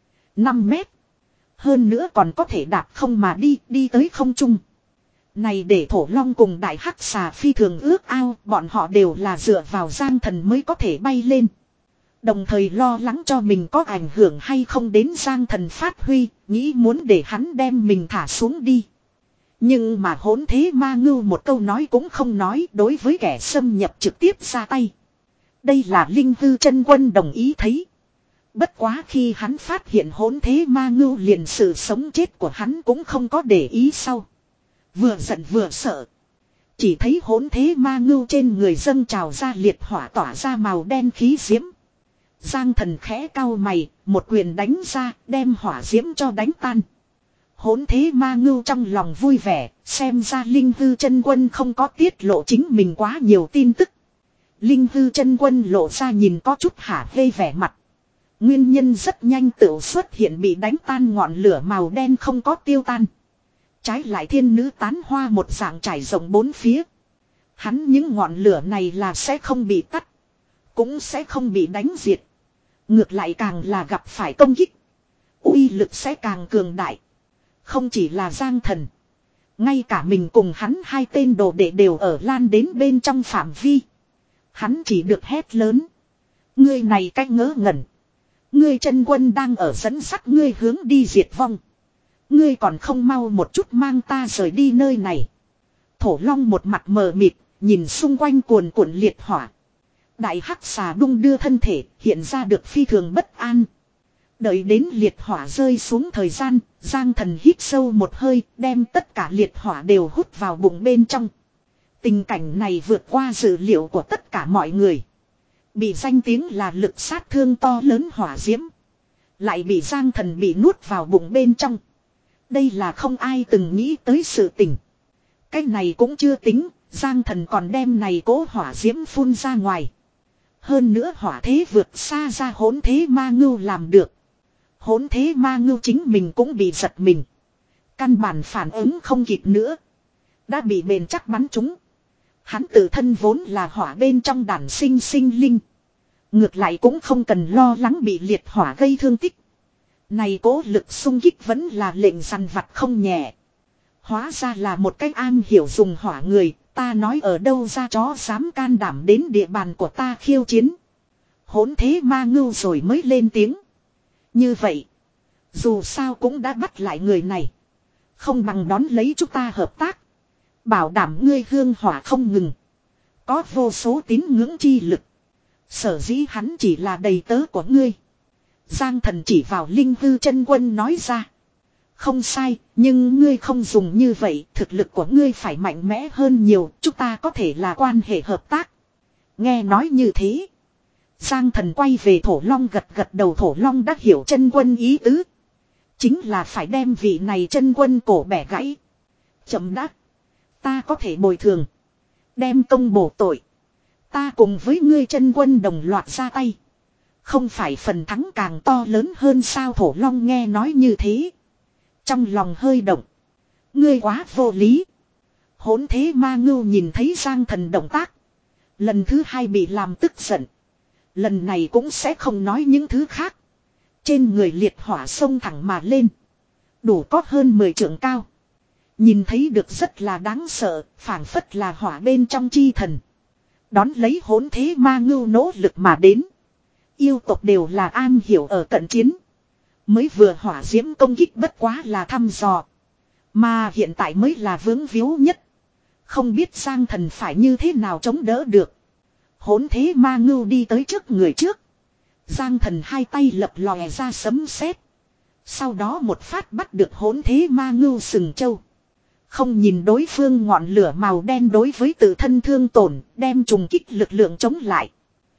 năm mét. Hơn nữa còn có thể đạp không mà đi, đi tới không trung. Này để Thổ Long cùng Đại Hắc Xà phi thường ước ao, bọn họ đều là dựa vào Giang Thần mới có thể bay lên. Đồng thời lo lắng cho mình có ảnh hưởng hay không đến Giang Thần phát huy, nghĩ muốn để hắn đem mình thả xuống đi. Nhưng mà hỗn thế Ma Ngưu một câu nói cũng không nói đối với kẻ xâm nhập trực tiếp ra tay. Đây là Linh Hư chân quân đồng ý thấy. Bất quá khi hắn phát hiện hỗn thế ma ngưu liền sự sống chết của hắn cũng không có để ý sau. Vừa giận vừa sợ. Chỉ thấy hỗn thế ma ngưu trên người dâng trào ra liệt hỏa tỏa ra màu đen khí diễm. Giang Thần khẽ cau mày, một quyền đánh ra, đem hỏa diễm cho đánh tan. Hỗn thế ma ngưu trong lòng vui vẻ, xem ra Linh Hư chân quân không có tiết lộ chính mình quá nhiều tin tức. Linh Hư chân quân lộ ra nhìn có chút hả hê vẻ mặt. Nguyên nhân rất nhanh tự xuất hiện bị đánh tan ngọn lửa màu đen không có tiêu tan. Trái lại thiên nữ tán hoa một dạng trải rộng bốn phía. Hắn những ngọn lửa này là sẽ không bị tắt. Cũng sẽ không bị đánh diệt. Ngược lại càng là gặp phải công kích. Uy lực sẽ càng cường đại. Không chỉ là Giang Thần. Ngay cả mình cùng hắn hai tên đồ đệ đều ở lan đến bên trong phạm vi. Hắn chỉ được hét lớn. Ngươi này cách ngớ ngẩn. Ngươi chân quân đang ở dẫn sắt ngươi hướng đi diệt vong. Ngươi còn không mau một chút mang ta rời đi nơi này. Thổ Long một mặt mờ mịt, nhìn xung quanh cuồn cuộn liệt hỏa. Đại hắc xà đung đưa thân thể, hiện ra được phi thường bất an. Đợi đến liệt hỏa rơi xuống thời gian, Giang Thần hít sâu một hơi, đem tất cả liệt hỏa đều hút vào bụng bên trong. Tình cảnh này vượt qua dự liệu của tất cả mọi người. Bị danh tiếng là lực sát thương to lớn hỏa diễm. Lại bị Giang Thần bị nuốt vào bụng bên trong. Đây là không ai từng nghĩ tới sự tình. Cái này cũng chưa tính, Giang Thần còn đem này cố hỏa diễm phun ra ngoài. Hơn nữa hỏa thế vượt xa ra hỗn thế ma ngưu làm được. Hỗn thế ma ngưu chính mình cũng bị giật mình. Căn bản phản ứng không kịp nữa. Đã bị bền chắc bắn trúng. Hắn tự thân vốn là hỏa bên trong đàn sinh sinh linh. Ngược lại cũng không cần lo lắng bị liệt hỏa gây thương tích. Này cố lực xung kích vẫn là lệnh săn vặt không nhẹ. Hóa ra là một cách an hiểu dùng hỏa người. Ta nói ở đâu ra chó dám can đảm đến địa bàn của ta khiêu chiến. Hỗn thế ma ngưu rồi mới lên tiếng. Như vậy. Dù sao cũng đã bắt lại người này. Không bằng đón lấy chúng ta hợp tác. Bảo đảm ngươi hương hỏa không ngừng. Có vô số tín ngưỡng chi lực. Sở dĩ hắn chỉ là đầy tớ của ngươi. Giang Thần chỉ vào Linh Hư chân quân nói ra. Không sai, nhưng ngươi không dùng như vậy, thực lực của ngươi phải mạnh mẽ hơn nhiều, chúng ta có thể là quan hệ hợp tác. Nghe nói như thế. Giang Thần quay về Thổ Long gật gật đầu. Thổ Long đã hiểu chân quân ý tứ. Chính là phải đem vị này chân quân cổ bẻ gãy. Chậm đã. Ta có thể bồi thường. Đem công bổ tội. Ta cùng với ngươi chân quân đồng loạt ra tay. Không phải phần thắng càng to lớn hơn sao? Thổ Long nghe nói như thế. Trong lòng hơi động. Ngươi quá vô lý. Hỗn thế ma ngưu nhìn thấy Giang Thần động tác. Lần thứ hai bị làm tức giận. Lần này cũng sẽ không nói những thứ khác. Trên người liệt hỏa xông thẳng mà lên. Đủ có hơn mười trượng cao. Nhìn thấy được rất là đáng sợ. Phảng phất là hỏa bên trong chi thần. Đón lấy hỗn thế ma ngưu nỗ lực mà đến. Yêu tộc đều là an hiểu ở cận chiến. Mới vừa hỏa diễm công kích bất quá là thăm dò. Mà hiện tại mới là vướng víu nhất. Không biết Giang Thần phải như thế nào chống đỡ được. Hỗn thế ma ngưu đi tới trước người trước. Giang Thần hai tay lập lòe ra sấm sét. Sau đó một phát bắt được hỗn thế ma ngưu sừng châu. Không nhìn đối phương ngọn lửa màu đen đối với tự thân thương tổn, đem trùng kích lực lượng chống lại.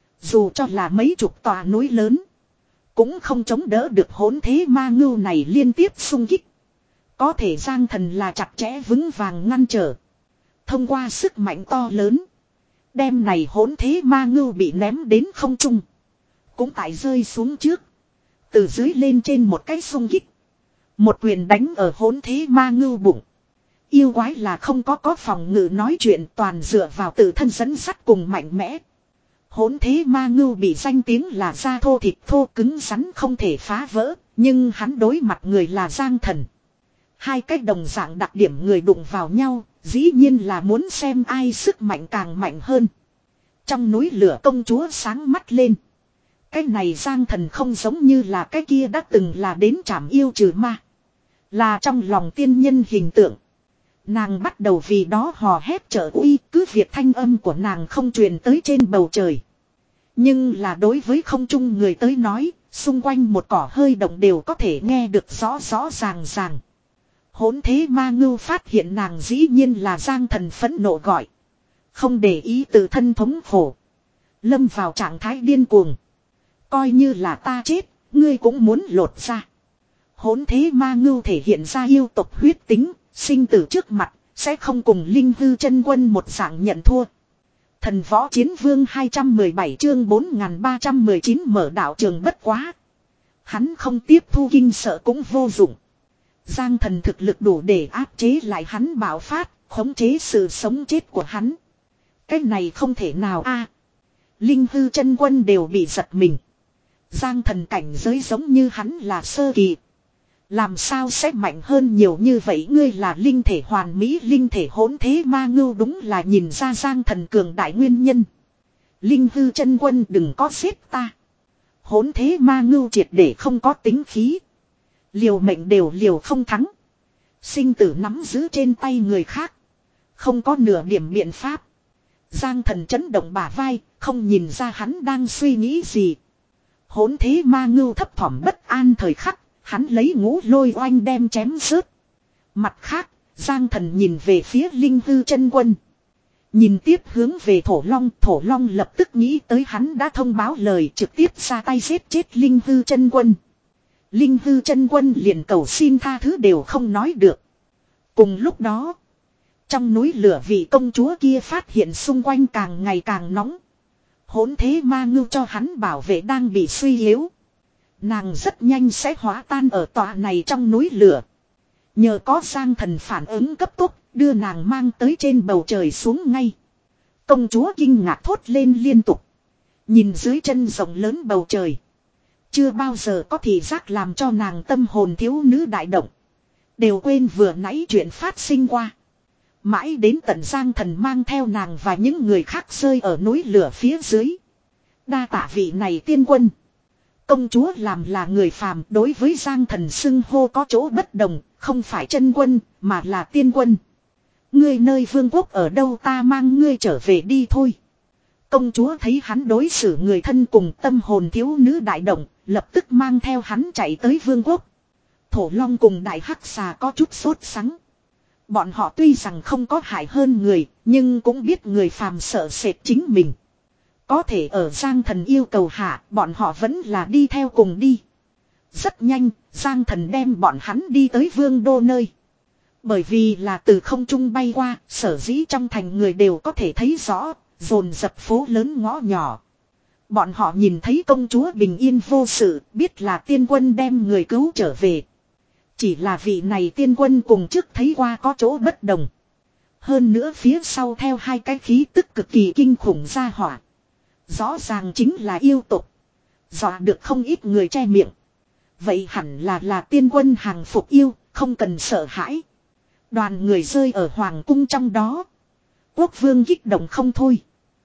Dù cho là mấy chục tòa núi lớn. Cũng không chống đỡ được hỗn thế ma ngưu này liên tiếp xung kích. Có thể Giang Thần là chặt chẽ vững vàng ngăn trở. Thông qua sức mạnh to lớn. Đem này hỗn thế ma ngưu bị ném đến không trung. Cũng tại rơi xuống trước. Từ dưới lên trên một cái xung kích. Một quyền đánh ở hỗn thế ma ngưu bụng. Yêu quái là không có có phòng ngự nói chuyện, toàn dựa vào tự thân dẫn sắt cùng mạnh mẽ. Hỗn thế ma ngưu bị danh tiếng là da thô thịt thô cứng rắn không thể phá vỡ, nhưng hắn đối mặt người là Giang Thần. Hai cách đồng dạng đặc điểm người đụng vào nhau, dĩ nhiên là muốn xem ai sức mạnh càng mạnh hơn. Trong núi lửa công chúa sáng mắt lên. Cái này Giang Thần không giống như là cái kia đã từng là đến trảm yêu trừ ma. Là trong lòng tiên nhân hình tượng. Nàng bắt đầu vì đó hò hét trợ uy, cứ việc thanh âm của nàng không truyền tới trên bầu trời. Nhưng là đối với không trung người tới nói, Xung quanh một cỏ hơi động đều có thể nghe được rõ rõ ràng ràng. Hỗn thế ma ngưu phát hiện nàng dĩ nhiên là Giang Thần phẫn nộ gọi. Không để ý tự thân thống khổ. Lâm vào trạng thái điên cuồng. Coi như là ta chết, ngươi cũng muốn lột ra. Hỗn thế ma ngưu thể hiện ra yêu tộc huyết tính, sinh tử trước mặt, sẽ không cùng Linh Hư chân quân một dạng nhận thua. Thần võ chiến vương hai trăm mười bảy chương bốn nghìn ba trăm mười chín mở đạo trường bất quá. Hắn không tiếp thu kinh sợ cũng vô dụng. Giang Thần thực lực đủ để áp chế lại hắn bạo phát, khống chế sự sống chết của hắn. Cái này không thể nào a. Linh Hư chân quân đều bị giật mình. Giang Thần cảnh giới giống như hắn là sơ kỳ. Làm sao sẽ mạnh hơn nhiều như vậy, ngươi là linh thể hoàn mỹ linh thể hỗn thế ma ngưu đúng là nhìn ra Giang Thần cường đại nguyên nhân. Linh Hư chân quân đừng có giết ta. Hỗn thế ma ngưu triệt để không có tính khí. Liều mệnh đều liều không thắng. Sinh tử nắm giữ trên tay người khác. Không có nửa điểm biện pháp. Giang Thần chấn động bả vai, không nhìn ra hắn đang suy nghĩ gì. Hỗn thế ma ngưu thấp thỏm bất an thời khắc, hắn lấy ngũ lôi oanh đem chém rớt. Mặt khác, Giang Thần nhìn về phía Linh Hư chân quân. Nhìn tiếp hướng về Thổ Long, Thổ Long lập tức nghĩ tới hắn đã thông báo lời trực tiếp ra tay giết chết Linh Hư chân quân. Linh Hư chân quân liền cầu xin tha thứ đều không nói được. Cùng lúc đó, trong núi lửa vị công chúa kia phát hiện xung quanh càng ngày càng nóng. Hỗn thế ma ngưu cho hắn bảo vệ đang bị suy yếu. Nàng rất nhanh sẽ hóa tan ở tòa này trong núi lửa. Nhờ có Giang Thần phản ứng cấp tốc, đưa nàng mang tới trên bầu trời xuống ngay. Công chúa kinh ngạc thốt lên liên tục. Nhìn dưới chân rộng lớn bầu trời. Chưa bao giờ có thị giác làm cho nàng tâm hồn thiếu nữ đại động. Đều quên vừa nãy chuyện phát sinh qua. Mãi đến tận Giang Thần mang theo nàng và những người khác rơi ở núi lửa phía dưới. Đa tạ vị này tiên quân. Công chúa làm là người phàm, đối với Giang Thần xưng hô có chỗ bất đồng, không phải chân quân, mà là tiên quân. Ngươi nơi vương quốc ở đâu, ta mang ngươi trở về đi thôi. Công chúa thấy hắn đối xử người thân cùng tâm hồn thiếu nữ đại động, lập tức mang theo hắn chạy tới vương quốc. Thổ Long cùng Đại Hắc Xà có chút sốt sắng. Bọn họ tuy rằng không có hại hơn người, nhưng cũng biết người phàm sợ sệt chính mình. Có thể ở Giang Thần yêu cầu hạ, bọn họ vẫn là đi theo cùng đi. Rất nhanh, Giang Thần đem bọn hắn đi tới vương đô nơi. Bởi vì là từ không trung bay qua, sở dĩ trong thành người đều có thể thấy rõ, dồn dập phố lớn ngõ nhỏ. Bọn họ nhìn thấy công chúa bình yên vô sự, biết là tiên quân đem người cứu trở về. Chỉ là vị này tiên quân cùng trước thấy qua có chỗ bất đồng. Hơn nữa phía sau theo hai cái khí tức cực kỳ kinh khủng ra hỏa. Rõ ràng chính là yêu tục. Dọa được không ít người che miệng. Vậy hẳn là là tiên quân hàng phục yêu, không cần sợ hãi. Đoàn người rơi ở hoàng cung trong đó. Quốc vương kích động không thôi.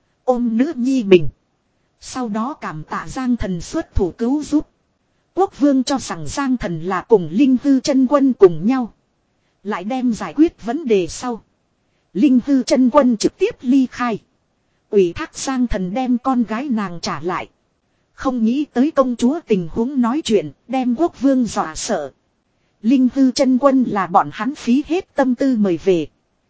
Ôm nữ nhi mình. Sau đó cảm tạ Giang Thần xuất thủ cứu giúp. Quốc vương cho rằng Giang Thần là cùng Linh Hư chân quân cùng nhau. Lại đem giải quyết vấn đề sau. Linh Hư chân quân trực tiếp ly khai. Ủy thác Giang Thần đem con gái nàng trả lại. Không nghĩ tới công chúa tình huống nói chuyện, đem quốc vương dọa sợ. Linh Hư chân quân là bọn hắn phí hết tâm tư mời về.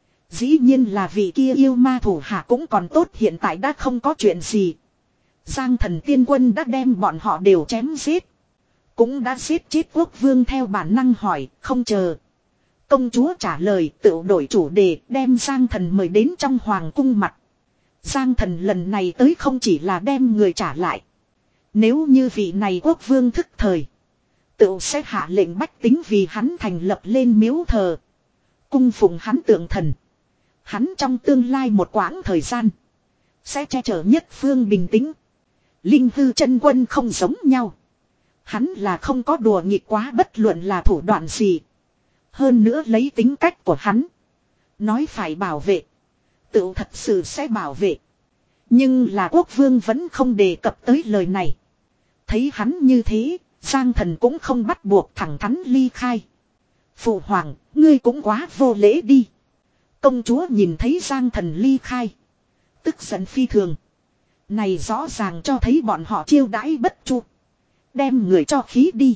Dĩ nhiên là vị kia yêu ma thủ hạ cũng còn tốt, hiện tại đã không có chuyện gì. Giang Thần tiên quân đã đem bọn họ đều chém giết. Cũng đã giết chết quốc vương theo bản năng hỏi, không chờ. Công chúa trả lời tự đổi chủ đề, đem Giang Thần mời đến trong hoàng cung mặt. Giang Thần lần này tới không chỉ là đem người trả lại. Nếu như vị này quốc vương thức thời, tự sẽ hạ lệnh bách tính vì hắn thành lập lên miếu thờ. Cung phụng hắn tượng thần. Hắn trong tương lai một quãng thời gian sẽ che chở nhất phương bình tĩnh. Linh Hư chân quân không giống nhau. Hắn là không có đùa nghịch quá bất luận là thủ đoạn gì. Hơn nữa lấy tính cách của hắn. Nói phải bảo vệ. Tự thật sự sẽ bảo vệ. Nhưng là quốc vương vẫn không đề cập tới lời này. Thấy hắn như thế, Giang Thần cũng không bắt buộc thẳng thắn ly khai. Phụ hoàng, ngươi cũng quá vô lễ đi. Công chúa nhìn thấy Giang Thần ly khai. Tức giận phi thường. Này rõ ràng cho thấy bọn họ chiêu đãi bất chu. Đem người cho khí đi.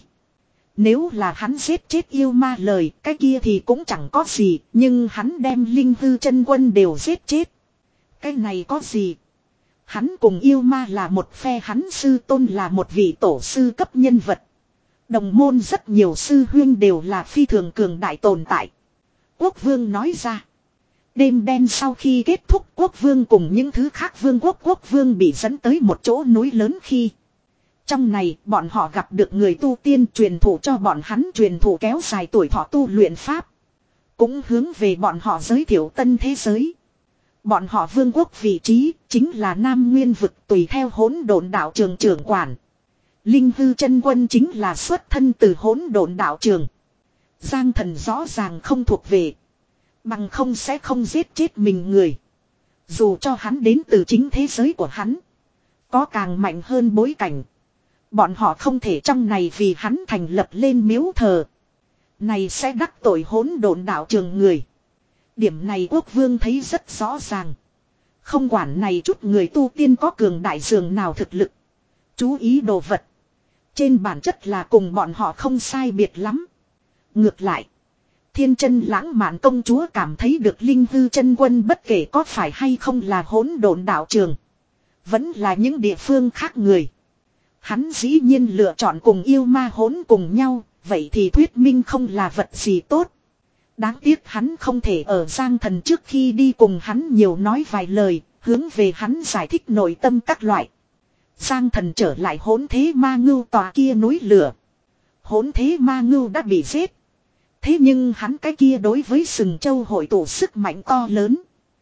Nếu là hắn giết chết yêu ma lời, cái kia thì cũng chẳng có gì, nhưng hắn đem Linh Hư chân quân đều giết chết. Cái này có gì? Hắn cùng yêu ma là một phe, hắn sư tôn là một vị tổ sư cấp nhân vật. Đồng môn rất nhiều sư huyên đều là phi thường cường đại tồn tại. Quốc vương nói ra. Đêm đen sau khi kết thúc, quốc vương cùng những thứ khác vương quốc quốc vương bị dẫn tới một chỗ núi lớn khi. Trong này bọn họ gặp được người tu tiên truyền thụ cho bọn hắn truyền thụ kéo dài tuổi thọ tu luyện pháp. Cũng hướng về bọn họ giới thiệu tân thế giới. Bọn họ vương quốc vị trí chính là Nam Nguyên vực tùy theo hỗn độn đạo trường trưởng quản. Linh Hư chân quân chính là xuất thân từ hỗn độn đạo trường. Giang Thần rõ ràng không thuộc về. Bằng không sẽ không giết chết mình người. Dù cho hắn đến từ chính thế giới của hắn. Có càng mạnh hơn bối cảnh. Bọn họ không thể trong này vì hắn thành lập lên miếu thờ. Này sẽ đắc tội hỗn độn đạo trường người. Điểm này quốc vương thấy rất rõ ràng. Không quản này chút người tu tiên có cường đại dường nào thực lực. Chú ý đồ vật. Trên bản chất là cùng bọn họ không sai biệt lắm. Ngược lại. Thiên chân lãng mạn công chúa cảm thấy được Linh Hư chân quân bất kể có phải hay không là hỗn độn đạo trường. Vẫn là những địa phương khác người. Hắn dĩ nhiên lựa chọn cùng yêu ma hỗn cùng nhau. Vậy thì thuyết minh không là vật gì tốt. Đáng tiếc hắn không thể ở Giang Thần trước khi đi cùng hắn nhiều nói vài lời. Hướng về hắn giải thích nội tâm các loại. Giang Thần trở lại hỗn thế ma ngưu tòa kia núi lửa. Hỗn thế ma ngưu đã bị giết. Thế nhưng hắn cái kia đối với sừng châu hội tụ sức mạnh to lớn.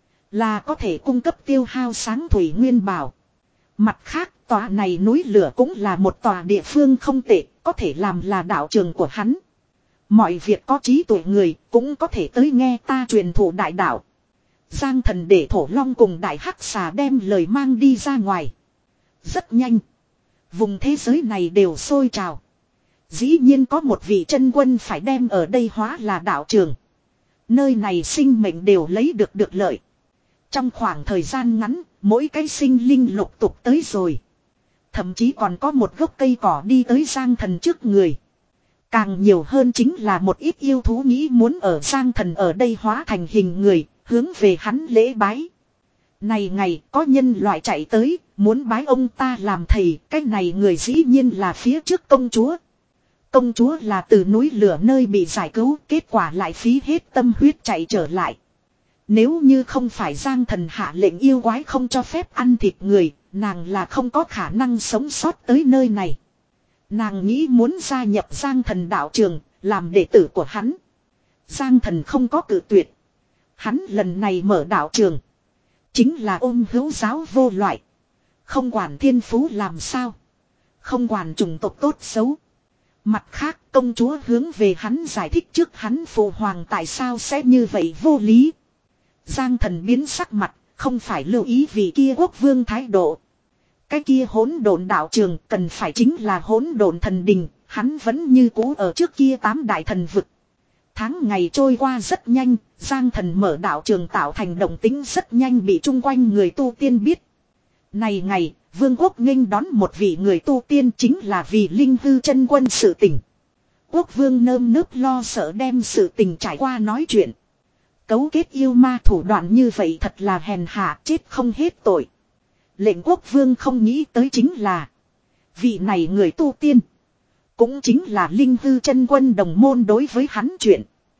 Là có thể cung cấp tiêu hao sáng thủy nguyên bảo. Mặt khác tòa này núi lửa cũng là một tòa địa phương không tệ. Có thể làm là đạo trường của hắn. Mọi việc có trí tuệ người cũng có thể tới nghe ta truyền thụ đại đạo. Giang Thần để Thổ Long cùng đại hắc xà đem lời mang đi ra ngoài. Rất nhanh. Vùng thế giới này đều sôi trào. Dĩ nhiên có một vị chân quân phải đem ở đây hóa là đạo trường. Nơi này sinh mệnh đều lấy được được lợi. Trong khoảng thời gian ngắn, mỗi cái sinh linh lục tục tới rồi. Thậm chí còn có một gốc cây cỏ đi tới Giang Thần trước người. Càng nhiều hơn chính là một ít yêu thú nghĩ muốn ở Giang Thần ở đây hóa thành hình người, hướng về hắn lễ bái. Này ngày có nhân loại chạy tới, muốn bái ông ta làm thầy, cái này người dĩ nhiên là phía trước công chúa. Công chúa là từ núi lửa nơi bị giải cứu, kết quả lại phí hết tâm huyết chạy trở lại. Nếu như không phải Giang Thần hạ lệnh yêu quái không cho phép ăn thịt người, nàng là không có khả năng sống sót tới nơi này. Nàng nghĩ muốn gia nhập Giang Thần đạo trường, làm đệ tử của hắn. Giang Thần không có cự tuyệt. Hắn lần này mở đạo trường. Chính là ôm hữu giáo vô loại. Không quản thiên phú làm sao. Không quản chủng tộc tốt xấu. Mặt khác công chúa hướng về hắn giải thích trước hắn phụ hoàng tại sao sẽ như vậy vô lý. Giang Thần biến sắc mặt, không phải lưu ý vì kia quốc vương thái độ. Cái kia hỗn độn đạo trường cần phải chính là hỗn độn thần đình, hắn vẫn như cũ ở trước kia tám đại thần vực. Tháng ngày trôi qua rất nhanh, Giang Thần mở đạo trường tạo thành động tính rất nhanh bị chung quanh người tu tiên biết. Này ngày, vương quốc nghênh đón một vị người tu tiên chính là vì Linh Hư chân quân sự tình. Quốc vương nơm nớp lo sợ đem sự tình trải qua nói chuyện. Cấu kết yêu ma thủ đoạn như vậy thật là hèn hạ, chết không hết tội. Lệnh quốc vương không nghĩ tới chính là vị này người tu tiên. Cũng chính là Linh Hư chân quân đồng môn đối với hắn chuyện.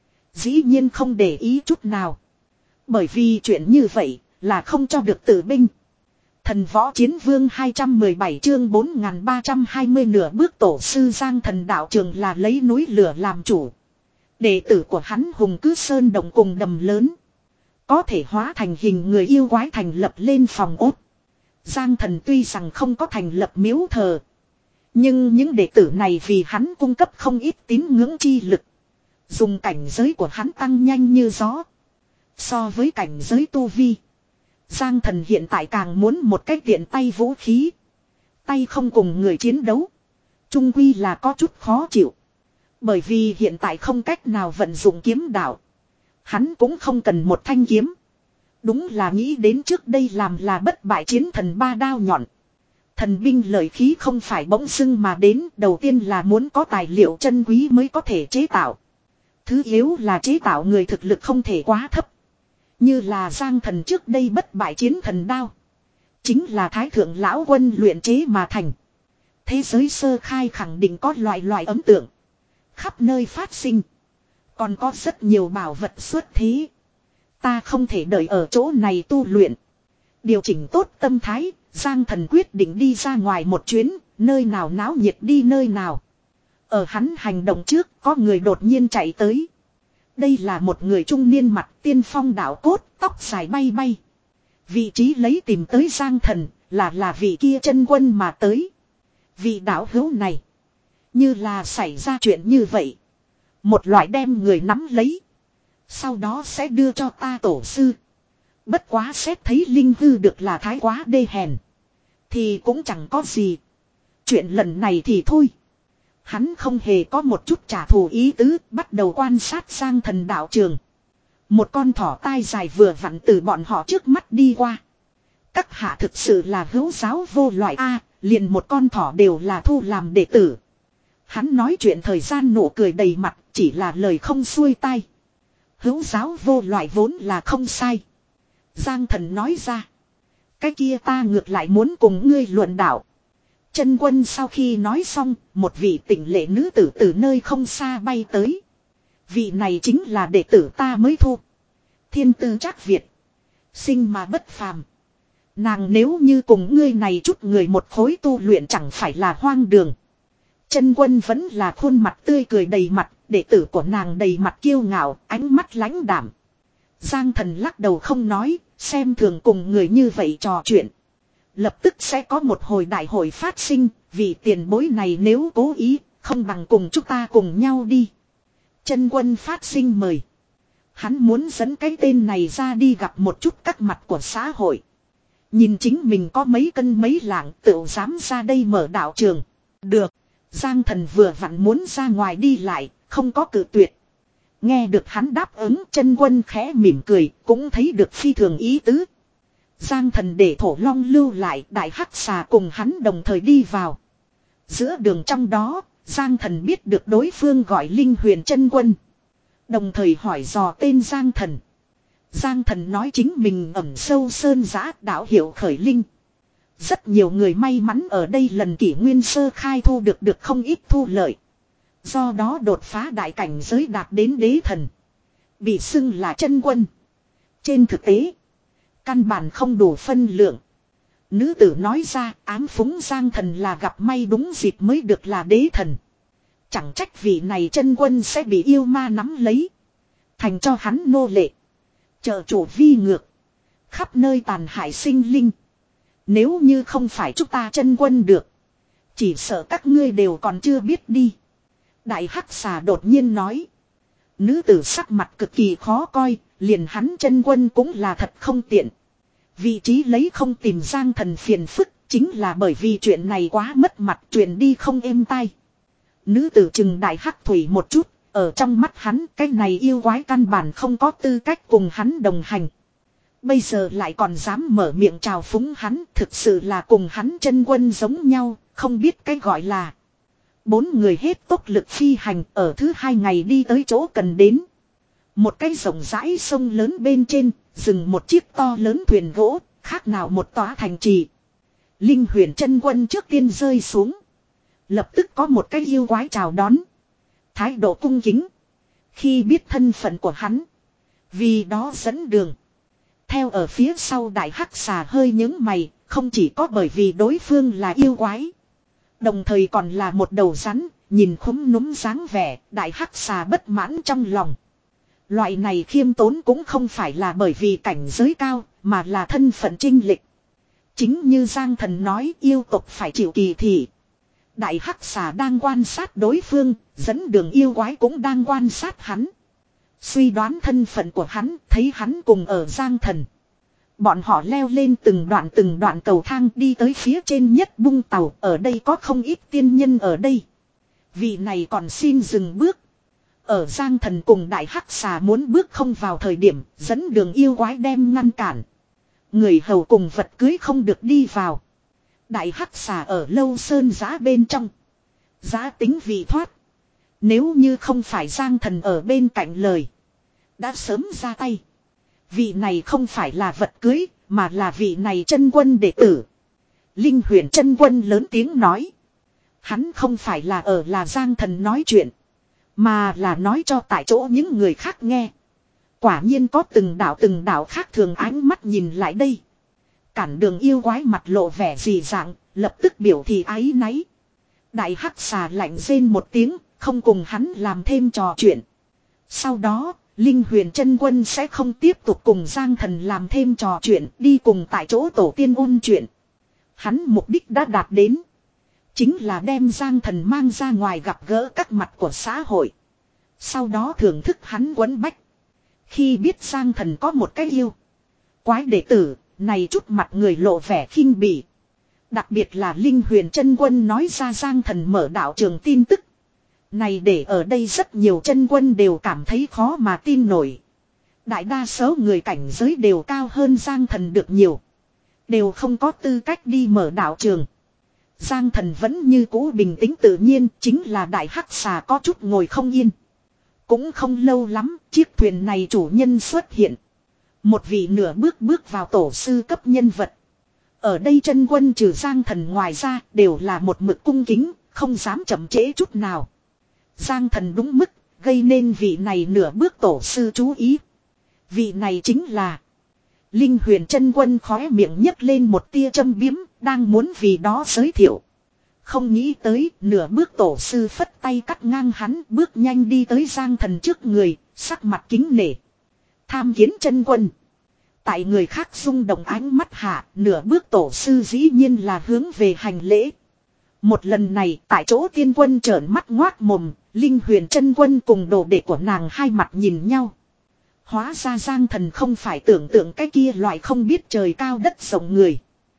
Dĩ nhiên không để ý chút nào. Bởi vì chuyện như vậy là không cho được tử binh. Thần võ chiến vương hai trăm mười bảy chương bốn nghìn ba trăm hai mươi nửa bước tổ sư Giang Thần đạo trường là lấy núi lửa làm chủ. Đệ tử của hắn hùng cứ sơn động cùng đầm lớn. Có thể hóa thành hình người yêu quái thành lập lên phòng ốt. Giang Thần tuy rằng không có thành lập miếu thờ. Nhưng những đệ tử này vì hắn cung cấp không ít tín ngưỡng chi lực. Dùng cảnh giới của hắn tăng nhanh như gió. So với cảnh giới tu vi. Giang Thần hiện tại càng muốn một cách tiện tay vũ khí. Tay không cùng người chiến đấu. Trung quy là có chút khó chịu. Bởi vì hiện tại không cách nào vận dụng kiếm đạo. Hắn cũng không cần một thanh kiếm. Đúng là nghĩ đến trước đây làm là bất bại chiến thần ba đao nhọn. Thần binh lợi khí không phải bỗng dưng mà đến, đầu tiên là muốn có tài liệu chân quý mới có thể chế tạo. Thứ yếu là chế tạo người thực lực không thể quá thấp. Như là Giang Thần trước đây bất bại chiến thần đao. Chính là Thái Thượng Lão Quân luyện chế mà thành. Thế giới sơ khai khẳng định có loại loại ấn tượng. Khắp nơi phát sinh. Còn có rất nhiều bảo vật xuất thế. Ta không thể đợi ở chỗ này tu luyện. Điều chỉnh tốt tâm thái, Giang Thần quyết định đi ra ngoài một chuyến, nơi nào náo nhiệt đi nơi nào. Ở hắn hành động trước, có người đột nhiên chạy tới. Đây là một người trung niên mặt tiên phong đạo cốt, tóc dài bay bay. Vị trí lấy tìm tới Giang Thần, là là vị kia chân quân mà tới. Vị đạo hữu này, như là xảy ra chuyện như vậy. Một loại đem người nắm lấy. Sau đó sẽ đưa cho ta tổ sư. Bất quá xét thấy linh hư được là thái quá đê hèn. Thì cũng chẳng có gì. Chuyện lần này thì thôi. Hắn không hề có một chút trả thù ý tứ, bắt đầu quan sát Giang Thần đạo trường. Một con thỏ tai dài vừa vặn từ bọn họ trước mắt đi qua. Các hạ thực sự là hữu giáo vô loại A, liền một con thỏ đều là thu làm đệ tử. Hắn nói chuyện thời gian nụ cười đầy mặt, chỉ là lời không xuôi tai. Hữu giáo vô loại vốn là không sai. Giang Thần nói ra. Cái kia ta ngược lại muốn cùng ngươi luận đạo. Chân quân sau khi nói xong, một vị tỉnh lệ nữ tử từ nơi không xa bay tới. Vị này chính là đệ tử ta mới thu. Thiên tư Trác Việt. Sinh mà bất phàm. Nàng nếu như cùng ngươi này chút người một khối tu luyện chẳng phải là hoang đường. Chân quân vẫn là khuôn mặt tươi cười đầy mặt, đệ tử của nàng đầy mặt kiêu ngạo, ánh mắt lãnh đạm. Giang Thần lắc đầu không nói, xem thường cùng người như vậy trò chuyện. Lập tức sẽ có một hồi đại hội phát sinh, vì tiền bối này nếu cố ý, không bằng cùng chúng ta cùng nhau đi. Chân quân phát sinh mời. Hắn muốn dẫn cái tên này ra đi gặp một chút các mặt của xã hội. Nhìn chính mình có mấy cân mấy lạng tự dám ra đây mở đạo trường. Được. Giang Thần vừa vặn muốn ra ngoài đi lại, không có cự tuyệt. Nghe được hắn đáp ứng, chân quân khẽ mỉm cười, cũng thấy được phi thường ý tứ. Giang Thần để Thổ Long lưu lại, đại hắc xà cùng hắn đồng thời đi vào. Giữa đường trong đó, Giang Thần biết được đối phương gọi Linh Huyền chân quân. Đồng thời hỏi dò tên Giang Thần. Giang Thần nói chính mình ẩn sâu sơn giã đạo hiệu khởi linh. Rất nhiều người may mắn ở đây lần kỷ nguyên sơ khai thu được được không ít thu lợi. Do đó đột phá đại cảnh giới đạt đến đế thần. Bị xưng là chân quân. Trên thực tế, căn bản không đủ phân lượng. Nữ tử nói ra ám phúng Giang Thần là gặp may đúng dịp mới được là đế thần. Chẳng trách vị này chân quân sẽ bị yêu ma nắm lấy. Thành cho hắn nô lệ. Trợ chủ vi ngược. Khắp nơi tàn hại sinh linh. Nếu như không phải chúng ta chân quân được. Chỉ sợ các ngươi đều còn chưa biết đi. Đại hắc xà đột nhiên nói. Nữ tử sắc mặt cực kỳ khó coi. Liền hắn chân quân cũng là thật không tiện. Vị trí lấy không tìm Giang Thần phiền phức. Chính là bởi vì chuyện này quá mất mặt. Chuyện đi không êm tai. Nữ tử chừng đại hắc thủy một chút. Ở trong mắt hắn cái này yêu quái căn bản không có tư cách cùng hắn đồng hành. Bây giờ lại còn dám mở miệng chào phúng hắn. Thực sự là cùng hắn chân quân giống nhau. Không biết cái gọi là. Bốn người hết tốc lực phi hành ở thứ hai ngày đi tới chỗ cần đến. Một cái rộng rãi sông lớn bên trên. Dừng một chiếc to lớn thuyền gỗ. Khác nào một tòa thành trì. Linh Huyền chân quân trước tiên rơi xuống. Lập tức có một cái yêu quái chào đón. Thái độ cung kính. Khi biết thân phận của hắn. Vì đó dẫn đường. Theo ở phía sau đại hắc xà hơi nhướng mày. Không chỉ có bởi vì đối phương là yêu quái. Đồng thời còn là một đầu rắn. Nhìn khúm núm dáng vẻ. Đại hắc xà bất mãn trong lòng. Loại này khiêm tốn cũng không phải là bởi vì cảnh giới cao. Mà là thân phận chinh lịch. Chính như Giang Thần nói yêu tộc phải chịu kỳ thị. Đại hắc xà đang quan sát đối phương, dẫn đường yêu quái cũng đang quan sát hắn. Suy đoán thân phận của hắn, thấy hắn cùng ở Giang Thần. Bọn họ leo lên từng đoạn từng đoạn cầu thang đi tới phía trên nhất bung tàu, ở đây có không ít tiên nhân ở đây. Vị này còn xin dừng bước. Ở Giang Thần cùng đại hắc xà muốn bước không vào thời điểm, dẫn đường yêu quái đem ngăn cản. Người hầu cùng vật cưới không được đi vào. Đại hắc xà ở Lâu Sơn Giá bên trong. Giá tính vị thoát. Nếu như không phải Giang Thần ở bên cạnh lời. Đã sớm ra tay. Vị này không phải là vật cưới. Mà là vị này chân quân đệ tử. Linh Huyền chân quân lớn tiếng nói. Hắn không phải là ở là Giang Thần nói chuyện. Mà là nói cho tại chỗ những người khác nghe. Quả nhiên có từng đạo từng đạo khác thường ánh mắt nhìn lại đây. Cản đường yêu quái mặt lộ vẻ dị dạng. Lập tức biểu thị áy náy. Đại hắc xà lạnh rên một tiếng. Không cùng hắn làm thêm trò chuyện. Sau đó, Linh Huyền chân quân sẽ không tiếp tục cùng Giang Thần làm thêm trò chuyện. Đi cùng tại chỗ tổ tiên ôn chuyện. Hắn mục đích đã đạt đến. Chính là đem Giang Thần mang ra ngoài gặp gỡ các mặt của xã hội. Sau đó thưởng thức hắn quấn bách. Khi biết Giang Thần có một cái yêu. Quái đệ tử, này chút mặt người lộ vẻ khinh bỉ. Đặc biệt là Linh Huyền chân quân nói ra Giang Thần mở đạo trường tin tức. Này để ở đây rất nhiều chân quân đều cảm thấy khó mà tin nổi. Đại đa số người cảnh giới đều cao hơn Giang Thần được nhiều. Đều không có tư cách đi mở đạo trường. Giang Thần vẫn như cũ bình tĩnh tự nhiên, chính là đại hắc xà có chút ngồi không yên. Cũng không lâu lắm, chiếc thuyền này chủ nhân xuất hiện. Một vị nửa bước bước vào tổ sư cấp nhân vật. Ở đây chân quân trừ Giang Thần ngoài ra đều là một mực cung kính, không dám chậm trễ chút nào. Giang Thần đúng mức, gây nên vị này nửa bước tổ sư chú ý. Vị này chính là Linh Huyền chân quân khóe miệng nhấc lên một tia châm biếm, đang muốn vì đó giới thiệu. Không nghĩ tới, nửa bước tổ sư phất tay cắt ngang hắn, bước nhanh đi tới Giang Thần trước người, sắc mặt kính nể. Tham kiến chân quân. Tại người khác rung động ánh mắt hạ, nửa bước tổ sư dĩ nhiên là hướng về hành lễ. Một lần này, tại chỗ tiên quân trợn mắt ngoác mồm, Linh Huyền chân quân cùng đồ đệ của nàng hai mặt nhìn nhau. Hóa ra Giang Thần không phải tưởng tượng cái kia loại không biết trời cao đất rộng người.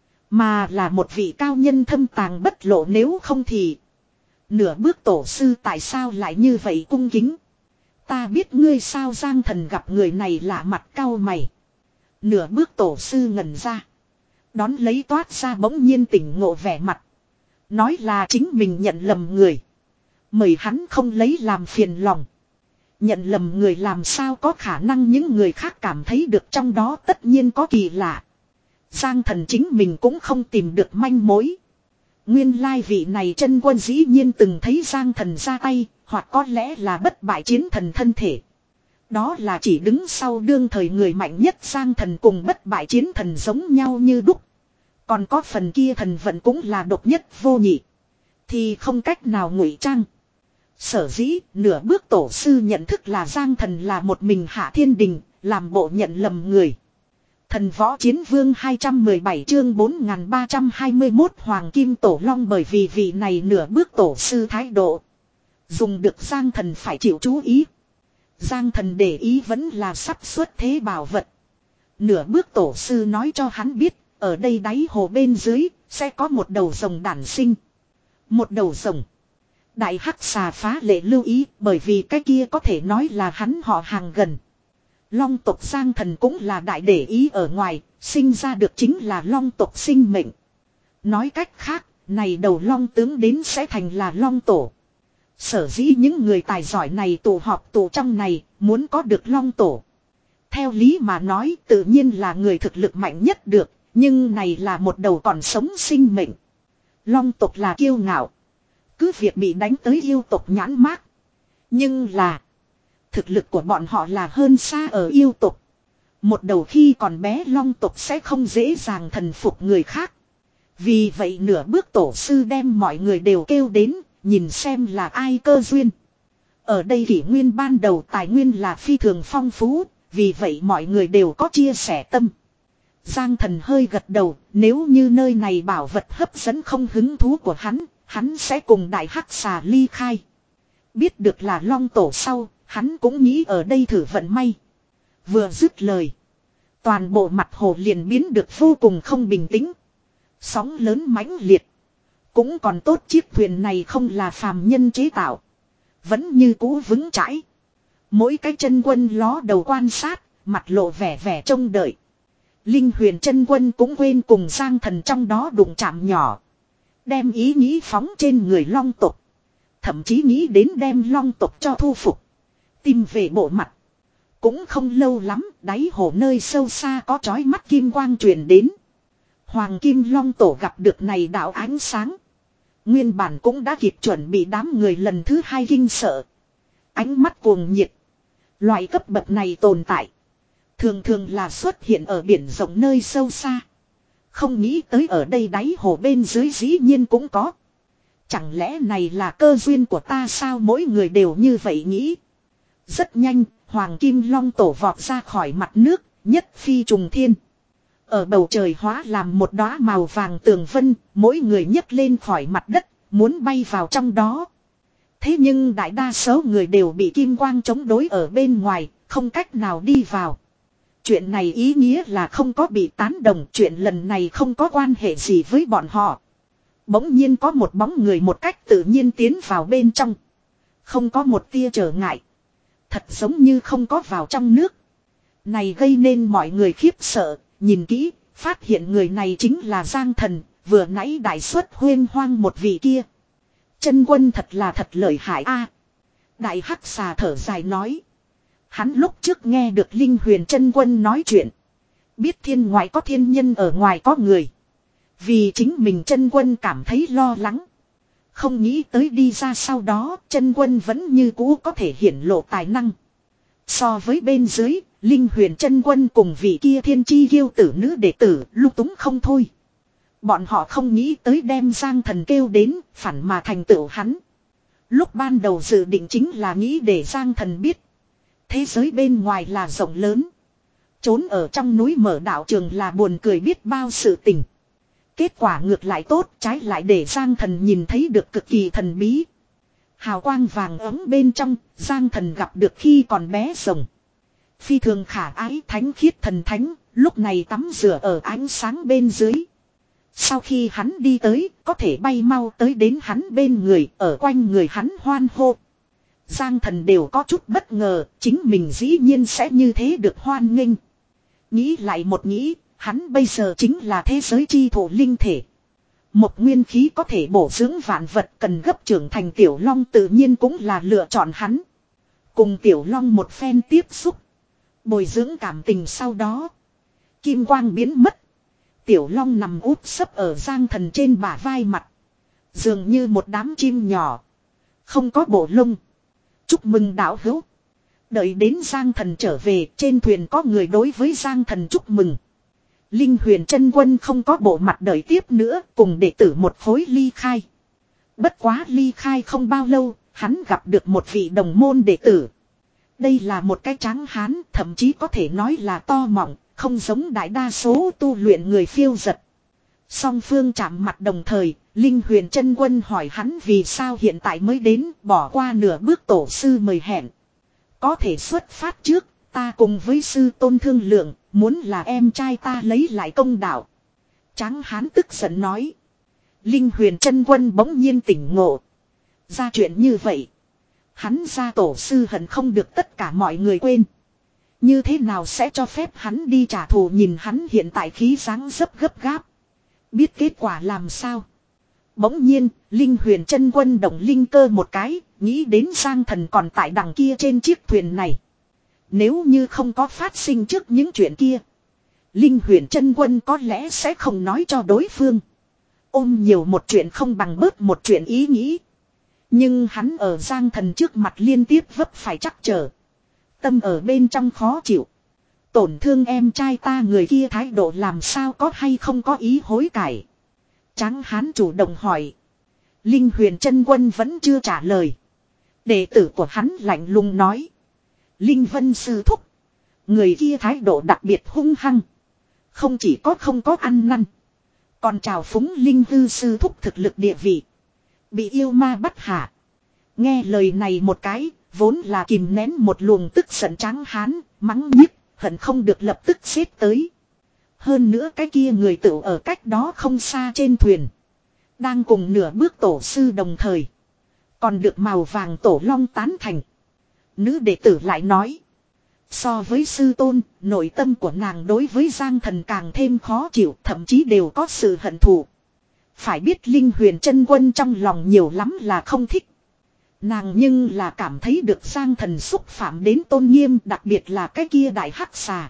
Mà là một vị cao nhân thâm tàng bất lộ, nếu không thì nửa bước tổ sư tại sao lại như vậy cung kính. Ta biết ngươi sao. Giang Thần gặp người này lạ mặt cau mày. Nửa bước tổ sư ngẩn ra. Đón lấy toát ra bỗng nhiên tỉnh ngộ vẻ mặt. Nói là chính mình nhận lầm người. Mời hắn không lấy làm phiền lòng. Nhận lầm người làm sao có khả năng những người khác cảm thấy được, trong đó tất nhiên có kỳ lạ. Giang Thần chính mình cũng không tìm được manh mối. Nguyên lai vị này chân quân dĩ nhiên từng thấy Giang Thần ra tay, hoặc có lẽ là bất bại chiến thần thân thể. Đó là chỉ đứng sau đương thời người mạnh nhất Giang Thần cùng bất bại chiến thần giống nhau như đúc. Còn có phần kia thần vận cũng là độc nhất vô nhị. Thì không cách nào ngụy trang. Sở dĩ nửa bước tổ sư nhận thức là Giang Thần là một mình hạ thiên đình, làm bộ nhận lầm người. Thần võ chiến vương hai trăm mười bảy chương bốn nghìn ba trăm hai mươi mốt Hoàng Kim Tổ Long, bởi vì vị này nửa bước tổ sư thái độ. Dùng được Giang Thần phải chịu chú ý. Giang Thần để ý vẫn là sắp xuất thế bảo vật. Nửa bước tổ sư nói cho hắn biết, ở đây đáy hồ bên dưới, sẽ có một đầu rồng đản sinh. Một đầu rồng. Đại hắc xà phá lệ lưu ý, bởi vì cái kia có thể nói là hắn họ hàng gần. Long tộc Giang Thần cũng là đại để ý ở ngoài, sinh ra được chính là long tộc sinh mệnh. Nói cách khác, này đầu long tướng đến sẽ thành là long tổ. Sở dĩ những người tài giỏi này tụ họp tụ trong này, muốn có được long tổ. Theo lý mà nói tự nhiên là người thực lực mạnh nhất được, nhưng này là một đầu còn sống sinh mệnh. Long tộc là kiêu ngạo. Cứ việc bị đánh tới yêu tộc nhãn mác. Nhưng là thực lực của bọn họ là hơn xa ở yêu tộc. Một đầu khi còn bé long tộc sẽ không dễ dàng thần phục người khác. Vì vậy nửa bước tổ sư đem mọi người đều kêu đến, nhìn xem là ai cơ duyên. Ở đây kỷ nguyên ban đầu tài nguyên là phi thường phong phú, vì vậy mọi người đều có chia sẻ tâm. Giang Thần hơi gật đầu, nếu như nơi này bảo vật hấp dẫn không hứng thú của hắn, hắn sẽ cùng đại hắc xà ly khai. Biết được là long tổ sau, hắn cũng nghĩ ở đây thử vận may. Vừa dứt lời, toàn bộ mặt hồ liền biến được vô cùng không bình tĩnh. Sóng lớn mãnh liệt. Cũng còn tốt chiếc thuyền này không là phàm nhân chế tạo. Vẫn như cũ vững chãi. Mỗi cái chân quân ló đầu quan sát, mặt lộ vẻ vẻ trông đợi. Linh Huyền chân quân cũng quên cùng Giang Thần trong đó đụng chạm nhỏ. Đem ý nghĩ phóng trên người long tộc. Thậm chí nghĩ đến đem long tộc cho thu phục. Tìm về bộ mặt. Cũng không lâu lắm, đáy hồ nơi sâu xa có chói mắt kim quang truyền đến. Hoàng Kim Long Tổ gặp được này đạo ánh sáng. Nguyên bản cũng đã kịp chuẩn bị đám người lần thứ hai kinh sợ. Ánh mắt cuồng nhiệt. Loại cấp bậc này tồn tại. Thường thường là xuất hiện ở biển rộng nơi sâu xa. Không nghĩ tới ở đây đáy hồ bên dưới dĩ nhiên cũng có. Chẳng lẽ này là cơ duyên của ta sao, mỗi người đều như vậy nghĩ. Rất nhanh, Hoàng Kim Long Tổ vọt ra khỏi mặt nước, nhất phi trùng thiên. Ở bầu trời hóa làm một đóa màu vàng tường vân, mỗi người nhấc lên khỏi mặt đất, muốn bay vào trong đó. Thế nhưng đại đa số người đều bị kim quang chống đối ở bên ngoài, không cách nào đi vào. Chuyện này ý nghĩa là không có bị tán đồng, chuyện lần này không có quan hệ gì với bọn họ. Bỗng nhiên có một bóng người một cách tự nhiên tiến vào bên trong. Không có một tia trở ngại. Thật giống như không có vào trong nước. Này gây nên mọi người khiếp sợ, nhìn kỹ, phát hiện người này chính là Giang Thần, vừa nãy đại xuất huyên hoang một vị kia. Chân quân thật là thật lợi hại a. Đại Hắc Xà thở dài nói. Hắn lúc trước nghe được Linh Huyền chân quân nói chuyện. Biết thiên ngoại có thiên nhân ở ngoài có người. Vì chính mình chân quân cảm thấy lo lắng. Không nghĩ tới đi ra sau đó chân quân vẫn như cũ có thể hiển lộ tài năng. So với bên dưới, Linh Huyền chân quân cùng vị kia thiên chi kiêu tử nữ đệ tử lung túng không thôi. Bọn họ không nghĩ tới đem Giang Thần kêu đến, phản mà thành tựu hắn. Lúc ban đầu dự định chính là nghĩ để Giang Thần biết. Thế giới bên ngoài là rộng lớn. Trốn ở trong núi mở đạo trường là buồn cười biết bao sự tình. Kết quả ngược lại tốt, trái lại để Giang Thần nhìn thấy được cực kỳ thần bí. Hào quang vàng ấm bên trong, Giang Thần gặp được khi còn bé rồng. Phi thường khả ái thánh khiết thần thánh, lúc này tắm rửa ở ánh sáng bên dưới. Sau khi hắn đi tới, có thể bay mau tới đến hắn bên người, ở quanh người hắn hoan hô. Giang Thần đều có chút bất ngờ, chính mình dĩ nhiên sẽ như thế được hoan nghênh. Nghĩ lại một nghĩ, hắn bây giờ chính là thế giới chi thổ linh thể. Một nguyên khí có thể bổ dưỡng vạn vật, cần gấp trưởng thành Tiểu Long tự nhiên cũng là lựa chọn hắn. Cùng Tiểu Long một phen tiếp xúc. Bồi dưỡng cảm tình sau đó. Kim quang biến mất. Tiểu Long nằm úp sấp ở Giang Thần trên bả vai mặt. Dường như một đám chim nhỏ. Không có bộ lông. Chúc mừng đạo hữu. Đợi đến Giang Thần trở về, trên thuyền có người đối với Giang Thần chúc mừng. Linh Huyền chân quân không có bộ mặt đợi tiếp nữa, cùng đệ tử một khối ly khai. Bất quá ly khai không bao lâu, hắn gặp được một vị đồng môn đệ tử. Đây là một cái tráng hán, thậm chí có thể nói là to mọng, không giống đại đa số tu luyện người phiêu giật. Song phương chạm mặt đồng thời, Linh Huyền chân quân hỏi hắn vì sao hiện tại mới đến, bỏ qua nửa bước tổ sư mời hẹn. Có thể xuất phát trước, ta cùng với sư tôn thương lượng, muốn là em trai ta lấy lại công đạo. Tráng hán tức giận nói. Linh Huyền chân quân bỗng nhiên tỉnh ngộ. Ra chuyện như vậy. Hắn ra tổ sư hận không được tất cả mọi người quên. Như thế nào sẽ cho phép hắn đi trả thù, nhìn hắn hiện tại khí dáng dấp gấp gáp. Biết kết quả làm sao. Bỗng nhiên, Linh Huyền chân quân động linh cơ một cái, nghĩ đến Giang Thần còn tại đằng kia trên chiếc thuyền này. Nếu như không có phát sinh trước những chuyện kia, Linh Huyền chân quân có lẽ sẽ không nói cho đối phương. Ôm nhiều một chuyện không bằng bớt một chuyện ý nghĩ. Nhưng hắn ở Giang Thần trước mặt liên tiếp vấp phải trắc trở. Tâm ở bên trong khó chịu. Tổn thương em trai ta, người kia thái độ làm sao, có hay không có ý hối cải. Tráng hán chủ động hỏi. Linh Huyền chân quân vẫn chưa trả lời. Đệ tử của hắn lạnh lùng nói. Linh Vân sư thúc. Người kia thái độ đặc biệt hung hăng. Không chỉ có không có ăn năn. Còn trào phúng Linh Hư sư thúc thực lực địa vị. Bị yêu ma bắt hạ. Nghe lời này một cái, vốn là kìm nén một luồng tức giận tráng hán, mắng nhiếc, hận không được lập tức xếp tới. Hơn nữa cái kia người tựu ở cách đó không xa trên thuyền. Đang cùng nửa bước tổ sư đồng thời. Còn được màu vàng tổ long tán thành. Nữ đệ tử lại nói. So với sư tôn, nội tâm của nàng đối với Giang Thần càng thêm khó chịu, thậm chí đều có sự hận thù. Phải biết Linh Huyền chân quân trong lòng nhiều lắm là không thích. Nàng nhưng là cảm thấy được Giang Thần xúc phạm đến tôn nghiêm, đặc biệt là cái kia đại hắc xà.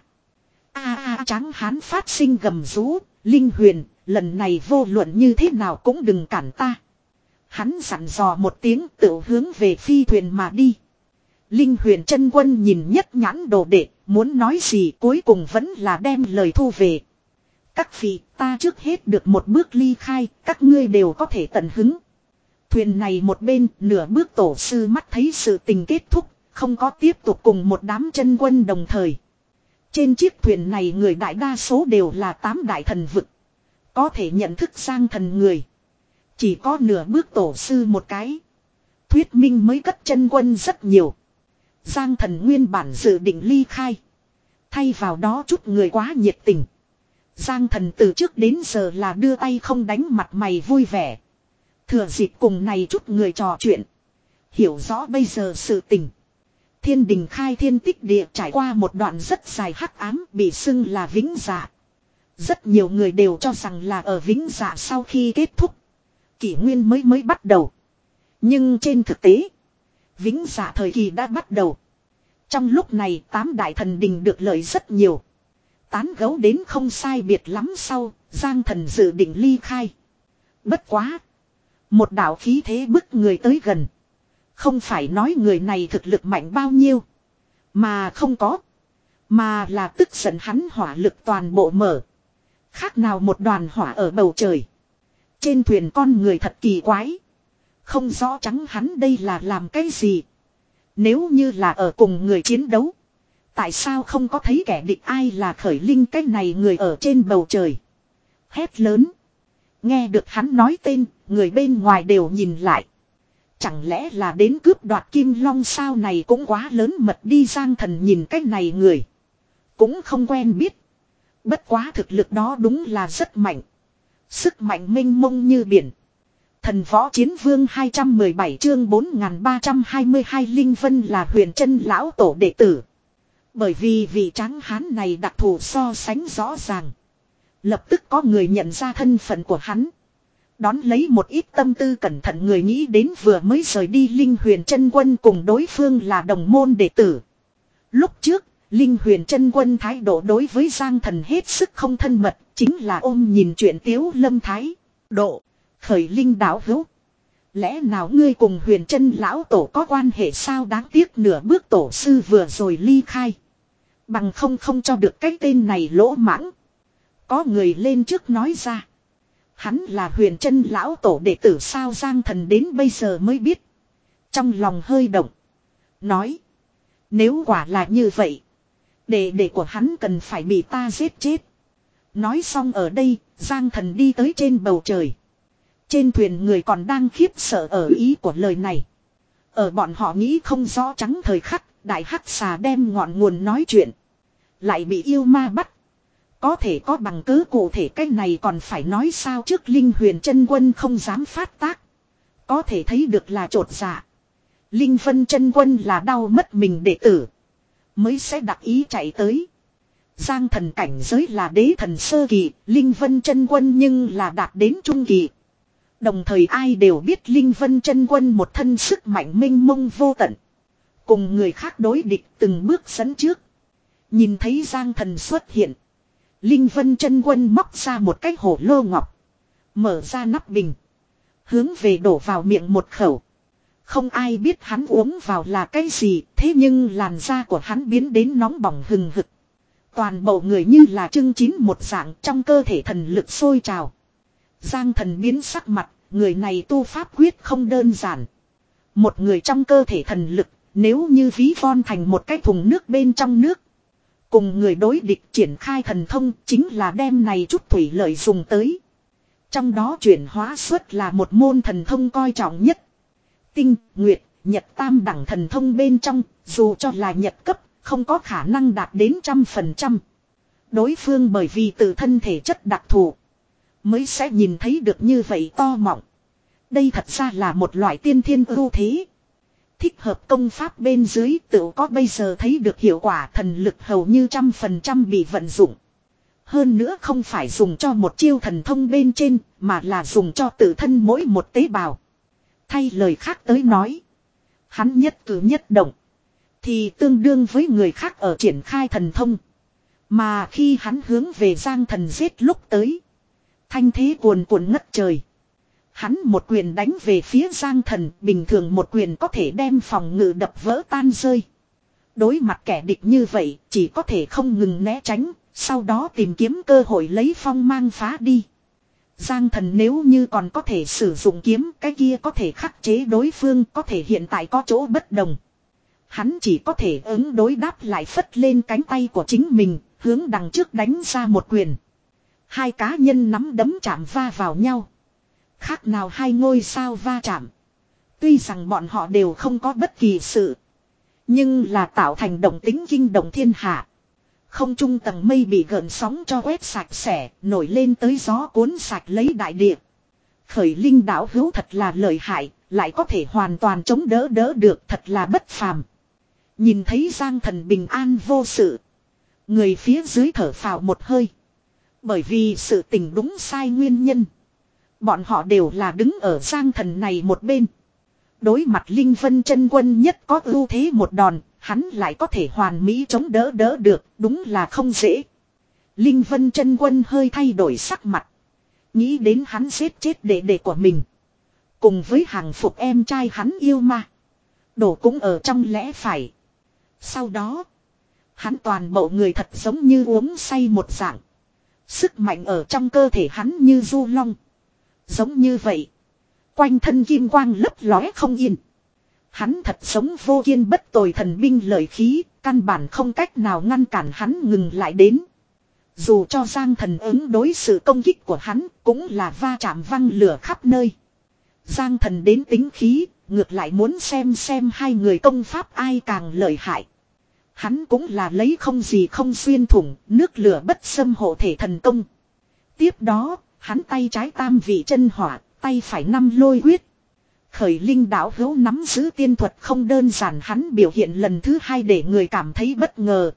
A a trắng hán phát sinh gầm rú, Linh Huyền, lần này vô luận như thế nào cũng đừng cản ta. Hắn dặn dò một tiếng tự hướng về phi thuyền mà đi. Linh Huyền chân quân nhìn nhất nhãn đồ đệ, muốn nói gì cuối cùng vẫn là đem lời thu về. Các vị, ta trước hết được một bước ly khai, các ngươi đều có thể tận hứng. Thuyền này một bên, nửa bước tổ sư mắt thấy sự tình kết thúc, không có tiếp tục cùng một đám chân quân đồng thời. Trên chiếc thuyền này người đại đa số đều là tám đại thần vực. Có thể nhận thức Giang Thần người. Chỉ có nửa bước tổ sư một cái. Thuyết minh mới cất chân quân rất nhiều. Giang Thần nguyên bản dự định ly khai. Thay vào đó chút người quá nhiệt tình. Giang Thần từ trước đến giờ là đưa tay không đánh mặt mày vui vẻ. Thừa dịp cùng này chút người trò chuyện. Hiểu rõ bây giờ sự tình. Thiên đình khai thiên tích địa trải qua một đoạn rất dài hắc ám bị xưng là vĩnh dạ. Rất nhiều người đều cho rằng là ở vĩnh dạ sau khi kết thúc. Kỷ nguyên mới mới bắt đầu. Nhưng trên thực tế. Vĩnh dạ thời kỳ đã bắt đầu. Trong lúc này tám đại thần đình được lợi rất nhiều. Tán gấu đến không sai biệt lắm sau. Giang Thần dự định ly khai. Bất quá. Một đạo khí thế bức người tới gần. Không phải nói người này thực lực mạnh bao nhiêu. Mà không có. Mà là tức giận hắn hỏa lực toàn bộ mở. Khác nào một đoàn hỏa ở bầu trời. Trên thuyền con người thật kỳ quái. Không rõ trắng hắn đây là làm cái gì. Nếu như là ở cùng người chiến đấu. Tại sao không có thấy kẻ địch ai là khởi linh cái này người ở trên bầu trời. Hét lớn. Nghe được hắn nói tên, người bên ngoài đều nhìn lại. Chẳng lẽ là đến cướp đoạt kim long sao này cũng quá lớn mật đi. Giang Thần nhìn cái này người. Cũng không quen biết. Bất quá thực lực đó đúng là rất mạnh. Sức mạnh mênh mông như biển. Thần võ chiến vương hai trăm mười bảy chương bốn nghìn ba trăm hai mươi hai Linh Vân là Huyền Chân lão tổ đệ tử. Bởi vì vị tráng hán này đặc thù so sánh rõ ràng. Lập tức có người nhận ra thân phận của hắn. Đón lấy một ít tâm tư cẩn thận người nghĩ đến vừa mới rời đi Linh Huyền chân quân cùng đối phương là đồng môn đệ tử. Lúc trước, Linh Huyền chân quân thái độ đối với Giang Thần hết sức không thân mật, chính là ôm nhìn chuyện tiếu lâm thái độ. Khởi Linh đạo hữu. Lẽ nào ngươi cùng Huyền Chân lão tổ có quan hệ sao? Đáng tiếc nửa bước tổ sư vừa rồi ly khai. Bằng không không cho được cái tên này lỗ mãng. Có người lên trước nói ra. Hắn là Huyền Chân lão tổ đệ tử sao? Giang Thần đến bây giờ mới biết. Trong lòng hơi động. Nói. Nếu quả là như vậy. Đệ đệ của hắn cần phải bị ta giết chết. Nói xong ở đây, Giang Thần đi tới trên bầu trời. Trên thuyền người còn đang khiếp sợ ở ý của lời này. Ở bọn họ nghĩ không rõ trắng thời khắc, đại hắc xà đem ngọn nguồn nói chuyện. Lại bị yêu ma bắt. Có thể có bằng cứ cụ thể cái này còn phải nói sao trước Linh Huyền chân quân không dám phát tác. Có thể thấy được là trột dạ. Linh Vân chân quân là đau mất mình đệ tử. Mới sẽ đặc ý chạy tới. Giang Thần cảnh giới là đế thần sơ kỳ, Linh Vân chân quân nhưng là đạt đến trung kỳ. Đồng thời ai đều biết Linh Vân chân quân một thân sức mạnh mênh mông vô tận. Cùng người khác đối địch từng bước dẫn trước. Nhìn thấy Giang Thần xuất hiện. Linh Vân chân quân móc ra một cái hổ lô ngọc. Mở ra nắp bình. Hướng về đổ vào miệng một khẩu. Không ai biết hắn uống vào là cái gì. Thế nhưng làn da của hắn biến đến nóng bỏng hừng hực. Toàn bộ người như là trưng chín một dạng trong cơ thể thần lực sôi trào. Giang Thần biến sắc mặt. Người này tu pháp quyết không đơn giản. Một người trong cơ thể thần lực. Nếu như ví von thành một cái thùng nước bên trong nước. Cùng người đối địch triển khai thần thông chính là đem này chút thủy lợi dùng tới. Trong đó chuyển hóa xuất là một môn thần thông coi trọng nhất. Tinh, Nguyệt, Nhật tam đẳng thần thông bên trong, dù cho là Nhật cấp, không có khả năng đạt đến trăm phần trăm. Đối phương bởi vì tự thân thể chất đặc thù, mới sẽ nhìn thấy được như vậy to mọng. Đây thật ra là một loại tiên thiên ưu thế. Thích hợp công pháp bên dưới tự có bây giờ thấy được hiệu quả, thần lực hầu như trăm phần trăm bị vận dụng. Hơn nữa không phải dùng cho một chiêu thần thông bên trên, mà là dùng cho tự thân mỗi một tế bào. Thay lời khác tới nói, hắn nhất cử nhất động thì tương đương với người khác ở triển khai thần thông. Mà khi hắn hướng về Giang Thần giết lúc tới, thanh thế cuồn cuộn ngất trời. Hắn một quyền đánh về phía Giang Thần, bình thường một quyền có thể đem phòng ngự đập vỡ tan rơi. Đối mặt kẻ địch như vậy, chỉ có thể không ngừng né tránh, sau đó tìm kiếm cơ hội lấy phong mang phá đi. Giang Thần nếu như còn có thể sử dụng kiếm, cái kia có thể khắc chế đối phương, có thể hiện tại có chỗ bất đồng. Hắn chỉ có thể ứng đối đáp lại, phất lên cánh tay của chính mình, hướng đằng trước đánh ra một quyền. Hai cá nhân nắm đấm chạm va vào nhau. Khác nào hai ngôi sao va chạm. Tuy rằng bọn họ đều không có bất kỳ sự, nhưng là tạo thành động tính kinh động thiên hạ. Không trung tầng mây bị gợn sóng cho quét sạch sẽ, nổi lên tới gió cuốn sạch lấy đại địa. Khởi Linh đạo hữu thật là lợi hại, lại có thể hoàn toàn chống đỡ đỡ được, thật là bất phàm. Nhìn thấy Giang Thần bình an vô sự, người phía dưới thở phào một hơi. Bởi vì sự tình đúng sai nguyên nhân, bọn họ đều là đứng ở Giang Thần này một bên. Đối mặt Linh Vân chân quân nhất có ưu thế một đòn, hắn lại có thể hoàn mỹ chống đỡ đỡ được, đúng là không dễ. Linh Vân chân quân hơi thay đổi sắc mặt, nghĩ đến hắn giết chết đệ đệ của mình, cùng với hàng phục em trai hắn yêu ma, đổ cũng ở trong lẽ phải. Sau đó, hắn toàn bộ người thật giống như uống say một dạng. Sức mạnh ở trong cơ thể hắn như du long. Giống như vậy, quanh thân kim quang lấp lóe không yên. Hắn thật giống vô kiên bất tồi thần binh lợi khí, căn bản không cách nào ngăn cản hắn ngừng lại đến. Dù cho Giang Thần ứng đối sự công kích của hắn, cũng là va chạm văng lửa khắp nơi. Giang Thần đến tính khí, ngược lại muốn xem xem hai người công pháp ai càng lợi hại. Hắn cũng là lấy không gì không xuyên thủng, nước lửa bất xâm hộ thể thần công. Tiếp đó, hắn tay trái tam vị chân hỏa, tay phải năm lôi huyết. Khởi Linh đạo hữu nắm giữ tiên thuật không đơn giản, hắn biểu hiện lần thứ hai để người cảm thấy bất ngờ.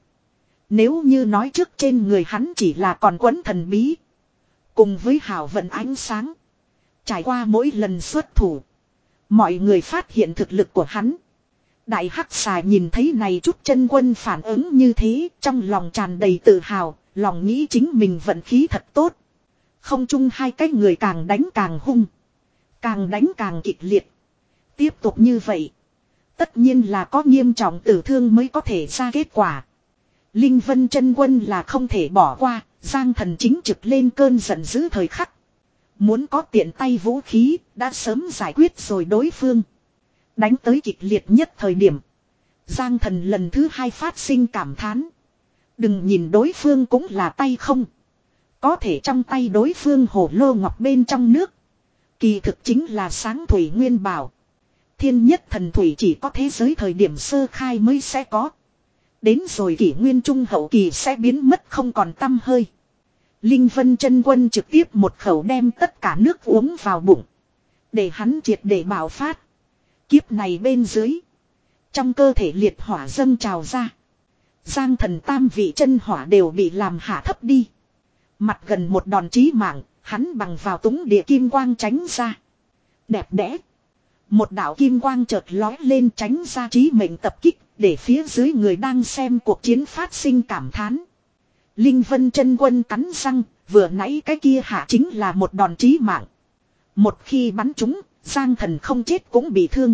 Nếu như nói trước trên người hắn chỉ là còn quấn thần bí, cùng với hào vận ánh sáng, trải qua mỗi lần xuất thủ, mọi người phát hiện thực lực của hắn. Đại hắc xà nhìn thấy này chút chân quân phản ứng như thế, trong lòng tràn đầy tự hào, lòng nghĩ chính mình vận khí thật tốt. Không chung hai cái người càng đánh càng hung, càng đánh càng kịch liệt. Tiếp tục như vậy, tất nhiên là có nghiêm trọng tử thương mới có thể ra kết quả. Linh Vân chân quân là không thể bỏ qua, Giang Thần chính trực lên cơn giận dữ thời khắc. Muốn có tiện tay vũ khí, đã sớm giải quyết rồi đối phương. Đánh tới kịch liệt nhất thời điểm, Giang Thần lần thứ hai phát sinh cảm thán. Đừng nhìn đối phương cũng là tay không, có thể trong tay đối phương hồ lô ngọc bên trong nước, kỳ thực chính là sáng thủy nguyên bảo. Thiên nhất thần thủy chỉ có thế giới thời điểm sơ khai mới sẽ có. Đến rồi kỷ nguyên trung hậu kỳ sẽ biến mất không còn tăm hơi. Linh Vân chân quân trực tiếp một khẩu đem tất cả nước uống vào bụng, để hắn triệt để bạo phát. Kiếp này bên dưới, trong cơ thể liệt hỏa dâng trào ra. Giang Thần tam vị chân hỏa đều bị làm hạ thấp đi. Mặt gần một đòn chí mạng, hắn bằng vào túng địa kim quang tránh ra. Đẹp đẽ. Một đạo kim quang chợt lói lên tránh ra chí mệnh tập kích, để phía dưới người đang xem cuộc chiến phát sinh cảm thán. Linh Vân chân quân cắn răng, vừa nãy cái kia hạ chính là một đòn chí mạng. Một khi bắn trúng, Giang Thần không chết cũng bị thương.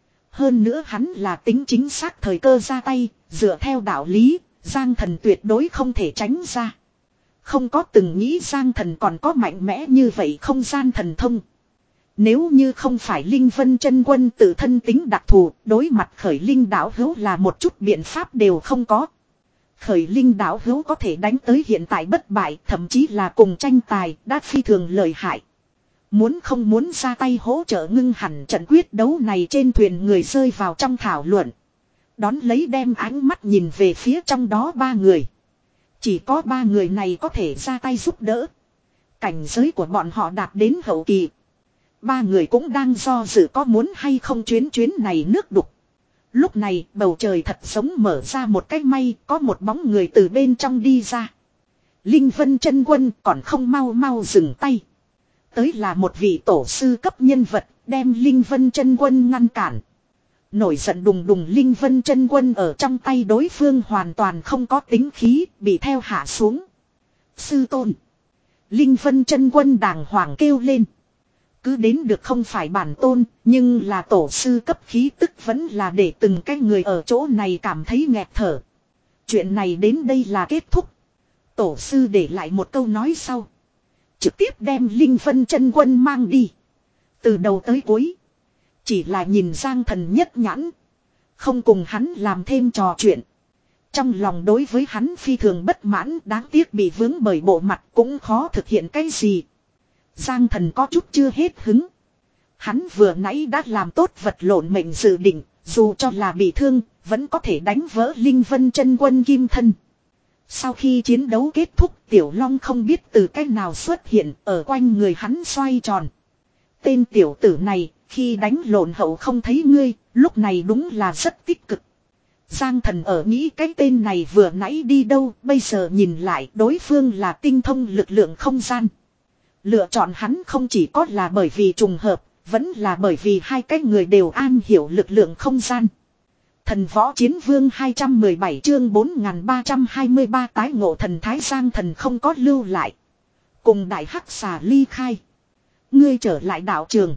Hơn nữa hắn là tính chính xác thời cơ ra tay, dựa theo đạo lý, Giang Thần tuyệt đối không thể tránh ra. Không có từng nghĩ Giang Thần còn có mạnh mẽ như vậy không gian thần thông. Nếu như không phải Linh Vân chân quân tự thân tính đặc thù, đối mặt Khởi Linh đạo hữu là một chút biện pháp đều không có. Khởi Linh đạo hữu có thể đánh tới hiện tại bất bại, thậm chí là cùng tranh tài, đã phi thường lợi hại. Muốn không muốn ra tay hỗ trợ ngưng hẳn trận quyết đấu này, trên thuyền người rơi vào trong thảo luận. Đón lấy đem ánh mắt nhìn về phía trong đó ba người. Chỉ có ba người này có thể ra tay giúp đỡ. Cảnh giới của bọn họ đạt đến hậu kỳ. Ba người cũng đang do dự có muốn hay không chuyến chuyến này nước đục. Lúc này bầu trời thật giống mở ra một cái may, có một bóng người từ bên trong đi ra. Linh Vân chân quân còn không mau mau dừng tay. Tới là một vị tổ sư cấp nhân vật, đem Linh Vân chân quân ngăn cản. Nổi giận đùng đùng Linh Vân chân quân ở trong tay đối phương hoàn toàn không có tính khí, bị theo hạ xuống. Sư tôn. Linh Vân chân quân đàng hoàng kêu lên. Cứ đến được không phải bản tôn, nhưng là tổ sư cấp khí tức vẫn là để từng cái người ở chỗ này cảm thấy nghẹt thở. Chuyện này đến đây là kết thúc. Tổ sư để lại một câu nói sau. Trực tiếp đem Linh Vân chân quân mang đi. Từ đầu tới cuối. Chỉ là nhìn Giang Thần nhất nhãn. Không cùng hắn làm thêm trò chuyện. Trong lòng đối với hắn phi thường bất mãn, đáng tiếc bị vướng bởi bộ mặt cũng khó thực hiện cái gì. Giang Thần có chút chưa hết hứng. Hắn vừa nãy đã làm tốt vật lộn mệnh dự định, dù cho là bị thương, vẫn có thể đánh vỡ Linh Vân chân quân kim thân. Sau khi chiến đấu kết thúc, Tiểu Long không biết từ cách nào xuất hiện, ở quanh người hắn xoay tròn. Tên tiểu tử này, khi đánh lộn hậu không thấy ngươi, lúc này đúng là rất tích cực. Giang Thần ở nghĩ cái tên này vừa nãy đi đâu, bây giờ nhìn lại đối phương là tinh thông lực lượng không gian. Lựa chọn hắn không chỉ có là bởi vì trùng hợp, vẫn là bởi vì hai cái người đều an hiểu lực lượng không gian. Thần võ chiến vương hai trăm mười bảy chương bốn nghìn ba trăm hai mươi ba tái ngộ thần thái. Giang Thần không có lưu lại. Cùng đại hắc xà ly khai. Ngươi trở lại đạo trường.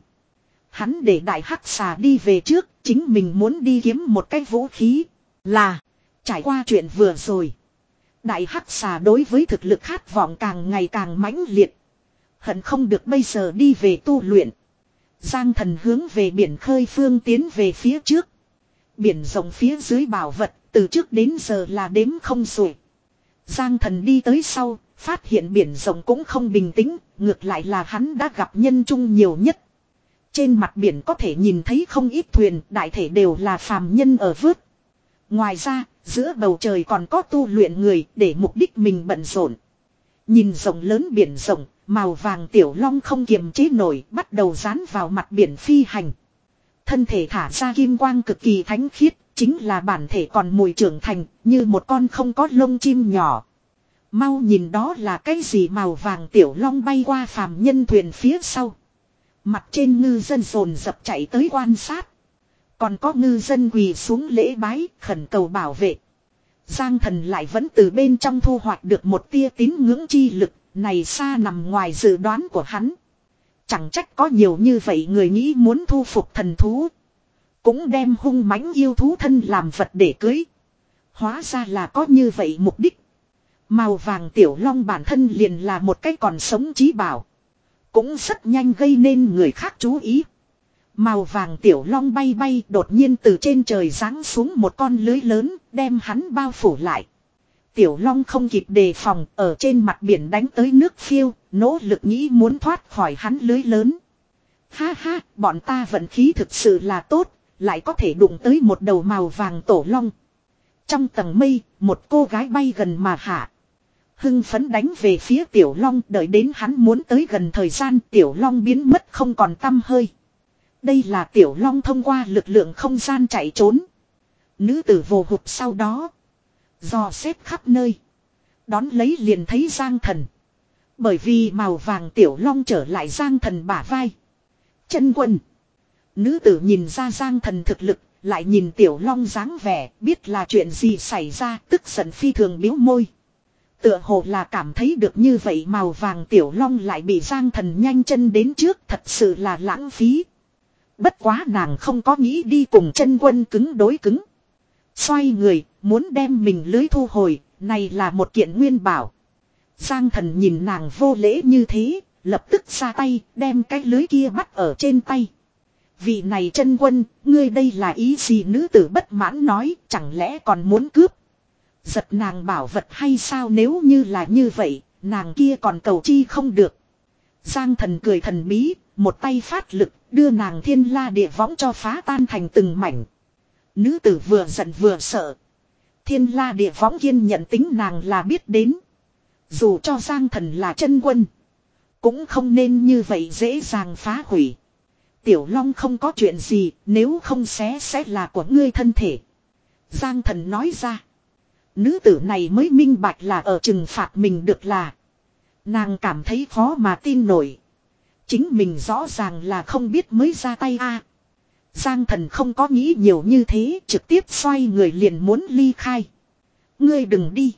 Hắn để đại hắc xà đi về trước, chính mình muốn đi kiếm một cái vũ khí. Là, trải qua chuyện vừa rồi. Đại hắc xà đối với thực lực khát vọng càng ngày càng mãnh liệt. Hận không được bây giờ đi về tu luyện. Giang Thần hướng về biển khơi phương tiến về phía trước. Biển rộng phía dưới bảo vật, từ trước đến giờ là đếm không xuể. Giang Thần đi tới sau, phát hiện biển rộng cũng không bình tĩnh, ngược lại là hắn đã gặp nhân chung nhiều nhất. Trên mặt biển có thể nhìn thấy không ít thuyền, đại thể đều là phàm nhân ở vớt. Ngoài ra, giữa bầu trời còn có tu luyện người để mục đích mình bận rộn. Nhìn rộng lớn biển rộng, màu vàng tiểu long không kiềm chế nổi, bắt đầu dán vào mặt biển phi hành. Thân thể thả ra kim quang cực kỳ thánh khiết, chính là bản thể còn mùi trưởng thành, như một con không có lông chim nhỏ. Mau nhìn đó là cái gì? Màu vàng tiểu long bay qua phàm nhân thuyền phía sau. Mặt trên ngư dân dồn dập chạy tới quan sát. Còn có ngư dân quỳ xuống lễ bái, khẩn cầu bảo vệ. Giang Thần lại vẫn từ bên trong thu hoạch được một tia tín ngưỡng chi lực, này xa nằm ngoài dự đoán của hắn. Chẳng trách có nhiều như vậy người nghĩ muốn thu phục thần thú. Cũng đem hung mãnh yêu thú thân làm vật để cưới. Hóa ra là có như vậy mục đích. Màu vàng tiểu long bản thân liền là một cái còn sống trí bảo. Cũng rất nhanh gây nên người khác chú ý. Màu vàng tiểu long bay bay đột nhiên từ trên trời giáng xuống một con lưới lớn, đem hắn bao phủ lại. Tiểu long không kịp đề phòng, ở trên mặt biển đánh tới nước phiêu, nỗ lực nghĩ muốn thoát khỏi hắn lưới lớn. Ha ha, bọn ta vận khí thực sự là tốt, lại có thể đụng tới một đầu màu vàng tổ long. Trong tầng mây, một cô gái bay gần mà hạ. Hưng phấn đánh về phía tiểu long, đợi đến hắn muốn tới gần thời gian, tiểu long biến mất không còn tăm hơi. Đây là tiểu long thông qua lực lượng không gian chạy trốn. Nữ tử vồ hụt sau đó dò xét khắp nơi. Đón lấy liền thấy Giang Thần. Bởi vì màu vàng tiểu long trở lại Giang Thần bả vai. Chân quân. Nữ tử nhìn ra Giang Thần thực lực, lại nhìn tiểu long dáng vẻ, biết là chuyện gì xảy ra, tức giận phi thường biếu môi. Tựa hồ là cảm thấy được như vậy màu vàng tiểu long lại bị Giang Thần nhanh chân đến trước, thật sự là lãng phí. Bất quá nàng không có nghĩ đi cùng chân quân cứng đối cứng. Xoay người, muốn đem mình lưới thu hồi, này là một kiện nguyên bảo. Giang Thần nhìn nàng vô lễ như thế, lập tức ra tay, đem cái lưới kia bắt ở trên tay. Vị này chân quân, ngươi đây là ý gì? Nữ tử bất mãn nói, chẳng lẽ còn muốn cướp? Giật nàng bảo vật hay sao? Nếu như là như vậy, nàng kia còn cầu chi không được. Giang Thần cười thần bí, một tay phát lực, đưa nàng thiên la địa võng cho phá tan thành từng mảnh. Nữ tử vừa giận vừa sợ. Thiên la địa võng kiên nhận tính nàng là biết đến. Dù cho Giang Thần là chân quân, cũng không nên như vậy dễ dàng phá hủy. Tiểu Long không có chuyện gì, nếu không xé sẽ là của ngươi thân thể. Giang Thần nói ra. Nữ tử này mới minh bạch là ở trừng phạt mình được là. Nàng cảm thấy khó mà tin nổi. Chính mình rõ ràng là không biết mới ra tay a. Giang Thần không có nghĩ nhiều như thế, trực tiếp xoay người liền muốn ly khai. Ngươi đừng đi.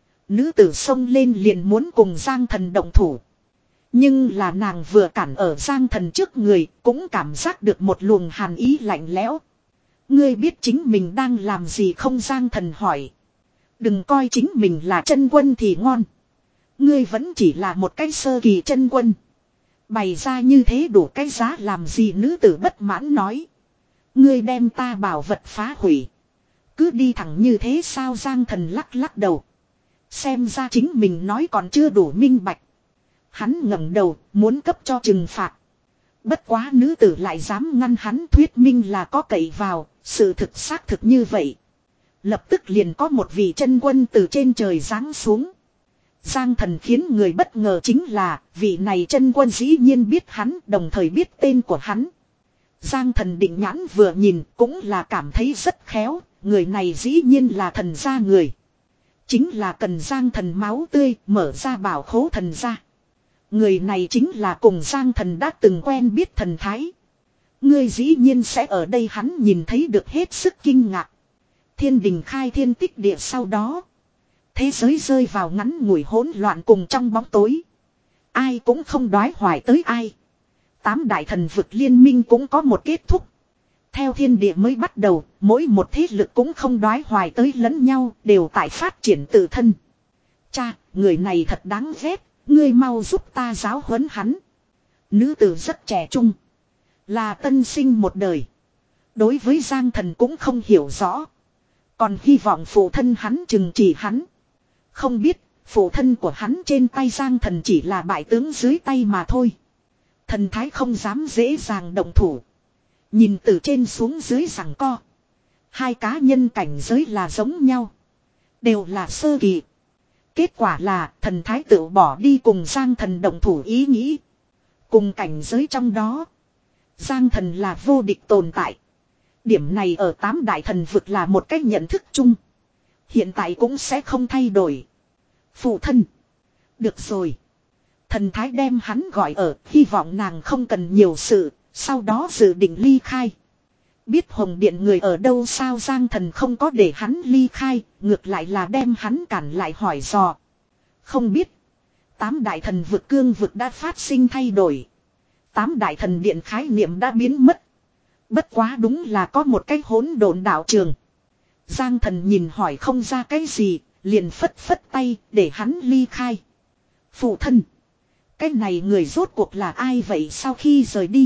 Nữ tử xông lên liền muốn cùng Giang Thần động thủ. Nhưng là nàng vừa cản ở Giang Thần trước người, cũng cảm giác được một luồng hàn ý lạnh lẽo. Ngươi biết chính mình đang làm gì không? Giang Thần hỏi. Đừng coi chính mình là chân quân thì ngon. Ngươi vẫn chỉ là một cái sơ kỳ chân quân. Bày ra như thế đủ cái giá làm gì? Nữ tử bất mãn nói. Ngươi đem ta bảo vật phá hủy. Cứ đi thẳng như thế sao? Giang Thần lắc lắc đầu. Xem ra chính mình nói còn chưa đủ minh bạch. Hắn ngẩng đầu muốn cấp cho trừng phạt. Bất quá nữ tử lại dám ngăn hắn, thuyết minh là có cậy vào. Sự thực xác thực như vậy. Lập tức liền có một vị chân quân từ trên trời giáng xuống. Giang Thần khiến người bất ngờ chính là vị này chân quân dĩ nhiên biết hắn, đồng thời biết tên của hắn. Giang Thần định nhãn vừa nhìn cũng là cảm thấy rất khéo. Người này dĩ nhiên là thần gia người. Chính là cần Giang Thần máu tươi mở ra bảo khố thần gia. Người này chính là cùng Giang Thần đã từng quen biết Thần Thái. Ngươi dĩ nhiên sẽ ở đây. Hắn nhìn thấy được hết sức kinh ngạc. Thiên đình khai thiên tích địa sau đó. Thế giới rơi vào ngắn ngủi hỗn loạn cùng trong bóng tối. Ai cũng không đoái hoài tới ai. Tám đại thần vực liên minh cũng có một kết thúc. Theo thiên địa mới bắt đầu, mỗi một thế lực cũng không đoái hoài tới lẫn nhau, đều tại phát triển tự thân. Cha, người này thật đáng ghét, ngươi mau giúp ta giáo huấn hắn. Nữ tử rất trẻ trung. Là tân sinh một đời. Đối với Giang Thần cũng không hiểu rõ. Còn hy vọng phụ thân hắn trừng trị hắn. Không biết, phụ thân của hắn trên tay Giang Thần chỉ là bại tướng dưới tay mà thôi. Thần thái không dám dễ dàng động thủ. Nhìn từ trên xuống dưới giằng co. Hai cá nhân cảnh giới là giống nhau. Đều là sơ kỳ. Kết quả là thần thái tự bỏ đi cùng Giang Thần động thủ ý nghĩ. Cùng cảnh giới trong đó. Giang Thần là vô địch tồn tại. Điểm này ở tám đại thần vực là một cách nhận thức chung. Hiện tại cũng sẽ không thay đổi. Phụ thân. Được rồi. Thần thái đem hắn gọi ở, hy vọng nàng không cần nhiều sự, sau đó dự định ly khai. Biết Hồng Điện người ở đâu sao? Giang Thần không có để hắn ly khai, ngược lại là đem hắn cản lại hỏi dò. Không biết. Tám đại thần vực cương vực đã phát sinh thay đổi. Tám đại thần điện khái niệm đã biến mất. Bất quá đúng là có một cái hỗn độn đạo trường. Giang Thần nhìn hỏi không ra cái gì, liền phất phất tay để hắn ly khai. Phụ thân. Cái này người rốt cuộc là ai vậy? Sau khi rời đi.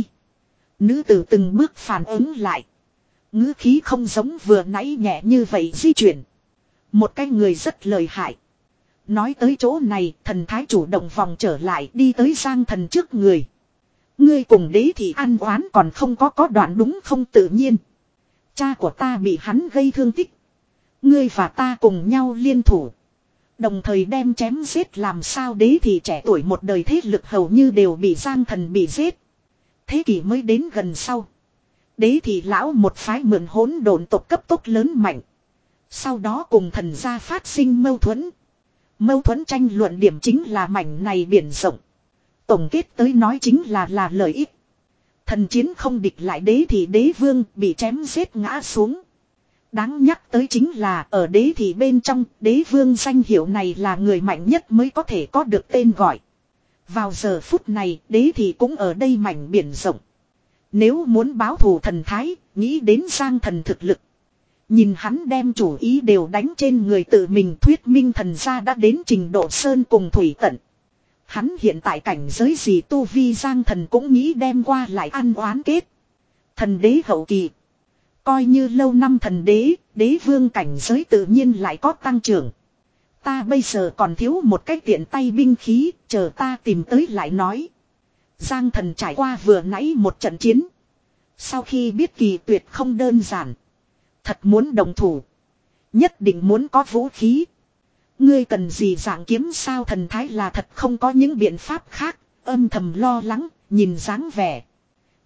Nữ tử từng bước phản ứng lại. Ngữ khí không giống vừa nãy nhẹ như vậy di chuyển. Một cái người rất lợi hại. Nói tới chỗ này, thần thái chủ động vòng trở lại đi tới Giang Thần trước người. Ngươi cùng đế thì ăn oán còn không có có đoạn đúng không? Tự nhiên. Cha của ta bị hắn gây thương tích. Ngươi và ta cùng nhau liên thủ. Đồng thời đem chém giết, làm sao đế thì trẻ tuổi một đời thế lực hầu như đều bị Giang Thần bị giết. Thế kỷ mới đến gần sau. Đế thì lão một phái mượn hỗn độn tộc cấp tốc lớn mạnh. Sau đó cùng thần gia phát sinh mâu thuẫn. Mâu thuẫn tranh luận điểm chính là mảnh này biển rộng. Tổng kết tới nói chính là là lợi ích. Thần chiến không địch lại đế thì đế vương bị chém giết ngã xuống. Đáng nhắc tới chính là ở đế thì bên trong đế vương danh hiệu này là người mạnh nhất mới có thể có được tên gọi. Vào giờ phút này đế thì cũng ở đây mảnh biển rộng. Nếu muốn báo thù thần thái, nghĩ đến Giang Thần thực lực. Nhìn hắn đem chủ ý đều đánh trên người tự mình, thuyết minh thần gia đã đến trình độ sơn cùng thủy tận. Hắn hiện tại cảnh giới gì tu vi Giang Thần cũng nghĩ đem qua lại ăn oán kết. Thần đế hậu kỳ. Coi như lâu năm thần đế, đế vương cảnh giới tự nhiên lại có tăng trưởng. Ta bây giờ còn thiếu một cái tiện tay binh khí, chờ ta tìm tới lại nói. Giang Thần trải qua vừa nãy một trận chiến. Sau khi biết Kỳ Tuyệt không đơn giản. Thật muốn đồng thủ. Nhất định muốn có vũ khí. Ngươi cần gì dạng kiếm sao? Thần thái là thật không có những biện pháp khác, âm thầm lo lắng, nhìn dáng vẻ.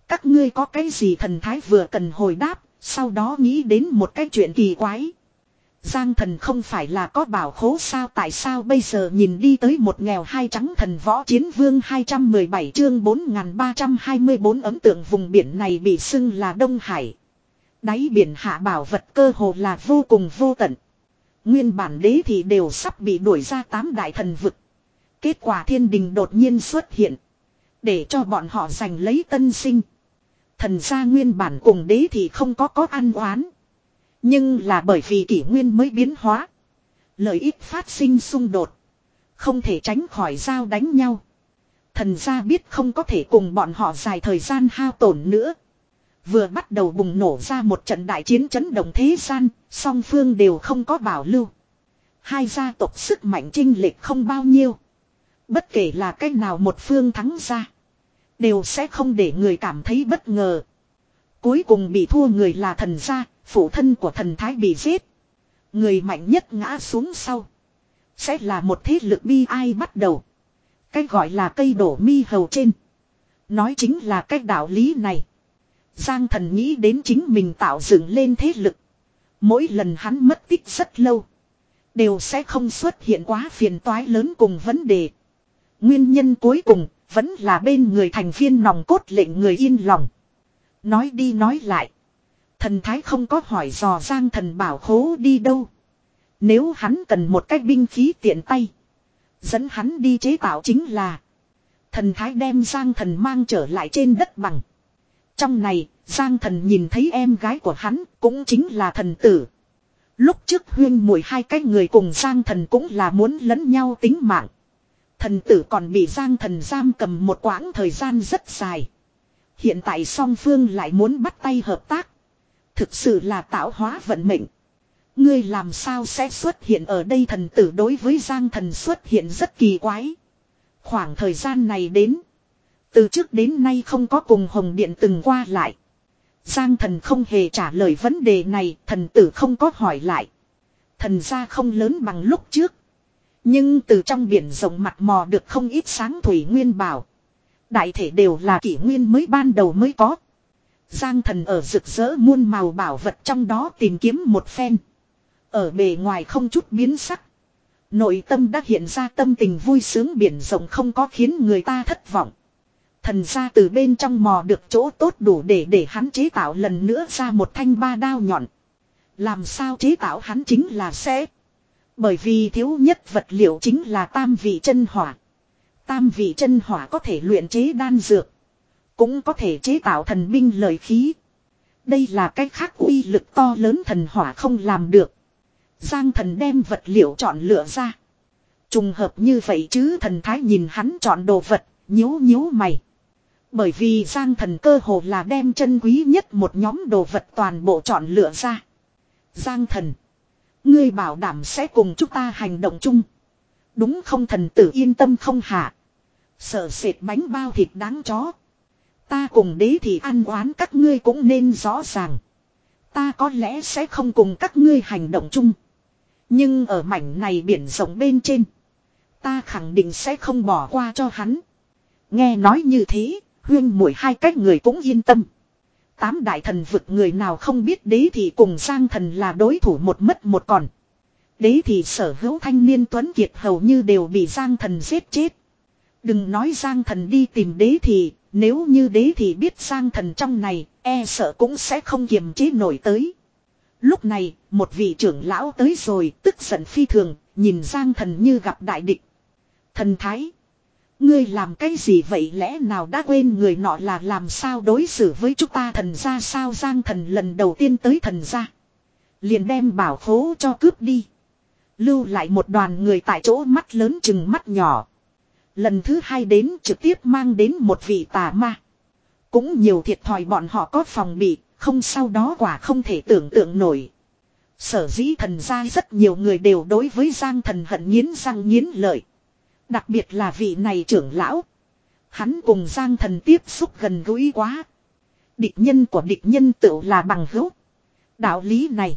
Các ngươi có cái gì thần thái vừa cần hồi đáp, sau đó nghĩ đến một cái chuyện kỳ quái. Giang thần không phải là có bảo khố sao, tại sao bây giờ nhìn đi tới một nghèo hai trắng thần võ chiến vương hai trăm mười bảy chương bốn nghìn ba trăm hai mươi bốn ấn tượng vùng biển này bị xưng là Đông Hải. Đáy biển hạ bảo vật cơ hồ là vô cùng vô tận. Nguyên bản đế thì đều sắp bị đuổi ra tám đại thần vực. Kết quả thiên đình đột nhiên xuất hiện. Để cho bọn họ giành lấy tân sinh. Thần gia nguyên bản cùng đế thì không có có ăn oán. Nhưng là bởi vì kỷ nguyên mới biến hóa. Lợi ích phát sinh xung đột. Không thể tránh khỏi giao đánh nhau. Thần gia biết không có thể cùng bọn họ dài thời gian hao tổn nữa. Vừa bắt đầu bùng nổ ra một trận đại chiến chấn động thế gian, song phương đều không có bảo lưu. Hai gia tộc sức mạnh chênh lệch không bao nhiêu. Bất kể là cách nào một phương thắng ra, đều sẽ không để người cảm thấy bất ngờ. Cuối cùng bị thua người là thần gia, phụ thân của thần thái bị giết. Người mạnh nhất ngã xuống sau, sẽ là một thế lực bi ai bắt đầu. Cái gọi là cây đổ mi hầu trên, nói chính là cái đạo lý này. Giang thần nghĩ đến chính mình tạo dựng lên thế lực. Mỗi lần hắn mất tích rất lâu, đều sẽ không xuất hiện quá phiền toái lớn cùng vấn đề. Nguyên nhân cuối cùng vẫn là bên người thành viên nòng cốt lệnh người yên lòng. Nói đi nói lại, thần thái không có hỏi dò Giang thần bảo khố đi đâu. Nếu hắn cần một cái binh khí tiện tay, dẫn hắn đi chế tạo chính là. Thần thái đem Giang thần mang trở lại trên đất bằng. Trong này, Giang thần nhìn thấy em gái của hắn, cũng chính là thần tử. Lúc trước huyên muội hai cái người cùng Giang thần cũng là muốn lẫn nhau tính mạng. Thần tử còn bị Giang thần giam cầm một quãng thời gian rất dài. Hiện tại song phương lại muốn bắt tay hợp tác. Thực sự là tạo hóa vận mệnh. Ngươi làm sao sẽ xuất hiện ở đây, thần tử đối với Giang thần xuất hiện rất kỳ quái. Khoảng thời gian này đến, từ trước đến nay không có cùng Hồng Điện từng qua lại. Giang thần không hề trả lời vấn đề này, thần tử không có hỏi lại. Thần gia không lớn bằng lúc trước. Nhưng từ trong biển rộng mặt mò được không ít sáng thủy nguyên bảo. Đại thể đều là kỷ nguyên mới ban đầu mới có. Giang thần ở rực rỡ muôn màu bảo vật trong đó tìm kiếm một phen. Ở bề ngoài không chút biến sắc. Nội tâm đã hiện ra tâm tình vui sướng biển rộng không có khiến người ta thất vọng. Thần gia từ bên trong mò được chỗ tốt đủ để để hắn chế tạo lần nữa ra một thanh ba đao nhọn. Làm sao chế tạo hắn chính là sẽ. Bởi vì thiếu nhất vật liệu chính là tam vị chân hỏa. Tam vị chân hỏa có thể luyện chế đan dược. Cũng có thể chế tạo thần binh lợi khí. Đây là cách khác uy lực to lớn thần hỏa không làm được. Giang thần đem vật liệu chọn lựa ra. Trùng hợp như vậy chứ, thần thái nhìn hắn chọn đồ vật, nhíu nhíu mày. Bởi vì Giang thần cơ hồ là đem chân quý nhất một nhóm đồ vật toàn bộ chọn lựa ra. Giang thần, ngươi bảo đảm sẽ cùng chúng ta hành động chung. Đúng không, thần tử yên tâm không hạ. Sợ sệt bánh bao thịt đáng chó. Ta cùng đế thì ăn oán các ngươi cũng nên rõ ràng. Ta có lẽ sẽ không cùng các ngươi hành động chung. Nhưng ở mảnh này biển rộng bên trên, ta khẳng định sẽ không bỏ qua cho hắn. Nghe nói như thế, huyên muội hai cách người cũng yên tâm. Tám đại thần vực người nào không biết đế thì cùng Giang thần là đối thủ một mất một còn. Đế thì sở hữu thanh niên tuấn kiệt hầu như đều bị Giang thần giết chết. Đừng nói Giang thần đi tìm đế thì, nếu như đế thì biết Giang thần trong này, e sợ cũng sẽ không kiềm chế nổi tới. Lúc này, một vị trưởng lão tới rồi, tức giận phi thường, nhìn Giang thần như gặp đại địch. Thần thái, ngươi làm cái gì vậy, lẽ nào đã quên người nọ là làm sao đối xử với chúng ta thần gia sao? Giang thần lần đầu tiên tới thần gia, liền đem bảo khố cho cướp đi. Lưu lại một đoàn người tại chỗ mắt lớn chừng mắt nhỏ. Lần thứ hai đến trực tiếp mang đến một vị tà ma. Cũng nhiều thiệt thòi bọn họ có phòng bị, không sau đó quả không thể tưởng tượng nổi. Sở dĩ thần gia rất nhiều người đều đối với Giang thần hận nghiến răng nghiến lợi. Đặc biệt là vị này trưởng lão. Hắn cùng Giang thần tiếp xúc gần gũi quá. Địch nhân của địch nhân tựu là bằng hữu. Đạo lý này,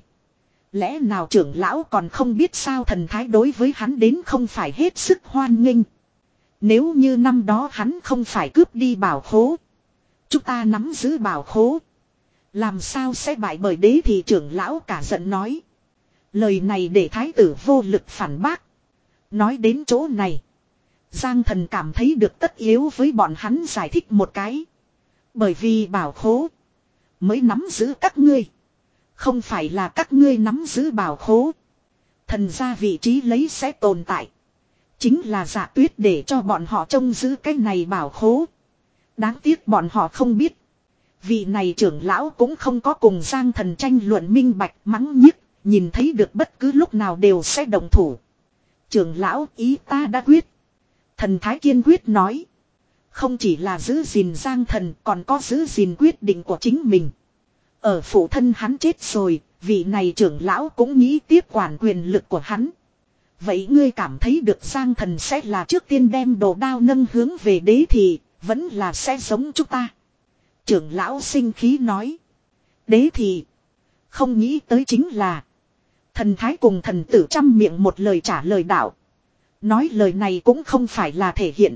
lẽ nào trưởng lão còn không biết sao? Thần thái đối với hắn đến không phải hết sức hoan nghênh. Nếu như năm đó hắn không phải cướp đi bảo khố, Chúng ta nắm giữ bảo khố. Làm sao sẽ bại bởi đế thị trưởng lão cả giận nói. Lời này để thái tử vô lực phản bác. Nói đến chỗ này. Giang Thần cảm thấy được tất yếu với bọn hắn giải thích một cái. Bởi vì bảo khố mới nắm giữ các ngươi. Không phải là các ngươi nắm giữ bảo khố. Thần ra vị trí lấy sẽ tồn tại. Chính là Dạ Tuyết để cho bọn họ trông giữ cái này bảo khố. Đáng tiếc bọn họ không biết. Vị này trưởng lão cũng không có cùng Giang Thần tranh luận minh bạch mắng nhiếc. Nhìn thấy được bất cứ lúc nào đều sẽ động thủ. Trưởng lão ý ta đã quyết. Thần thái kiên quyết nói. Không chỉ là giữ gìn Giang Thần còn có giữ gìn quyết định của chính mình. Ở phụ thân hắn chết rồi, vị này trưởng lão cũng nghĩ tiếp quản quyền lực của hắn. Vậy ngươi cảm thấy được Giang Thần sẽ là trước tiên đem đồ đao nâng hướng về đế thì, vẫn là sẽ giống chúng ta. Trưởng lão sinh khí nói. Đế thì, không nghĩ tới chính là thần thái cùng thần tử trăm miệng một lời trả lời đạo. Nói lời này cũng không phải là thể hiện.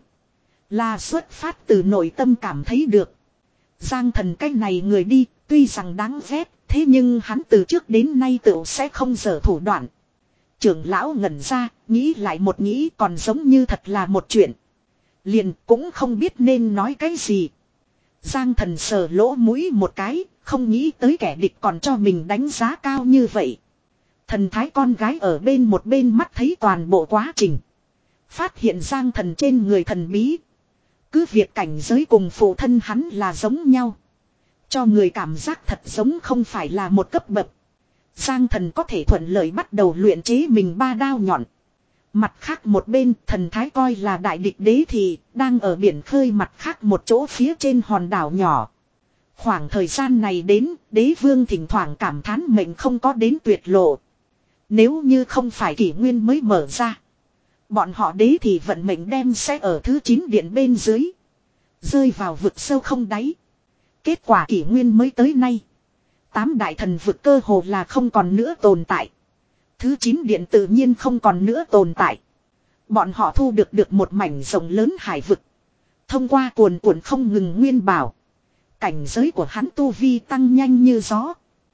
Là xuất phát từ nội tâm cảm thấy được. Giang Thần cái này người đi, tuy rằng đáng ghét, thế nhưng hắn từ trước đến nay tựu sẽ không dở thủ đoạn. Trưởng lão ngẩn ra, nghĩ lại một nghĩ còn giống như thật là một chuyện. Liền cũng không biết nên nói cái gì. Giang Thần sờ lỗ mũi một cái, không nghĩ tới kẻ địch còn cho mình đánh giá cao như vậy. Thần thái con gái ở bên một bên mắt thấy toàn bộ quá trình. Phát hiện Giang Thần trên người thần bí. Cứ việc cảnh giới cùng phụ thân hắn là giống nhau. Cho người cảm giác thật giống không phải là một cấp bậc. Giang Thần có thể thuận lợi bắt đầu luyện chế mình ba đao nhọn. Mặt khác một bên thần thái coi là đại địch đế thì đang ở biển khơi mặt khác một chỗ phía trên hòn đảo nhỏ. Khoảng thời gian này đến đế vương thỉnh thoảng cảm thán mệnh không có đến tuyệt lộ. Nếu như không phải kỷ nguyên mới mở ra. Bọn họ đế thì vận mệnh đem sẽ ở thứ chín điện bên dưới. Rơi vào vực sâu không đáy. Kết quả kỷ nguyên mới tới nay. Tám đại thần vực cơ hồ là không còn nữa tồn tại. Thứ chín điện tự nhiên không còn nữa tồn tại. Bọn họ thu được được một mảnh rộng lớn hải vực. Thông qua cuồn cuộn không ngừng nguyên bảo. Cảnh giới của hắn tu vi tăng nhanh như gió.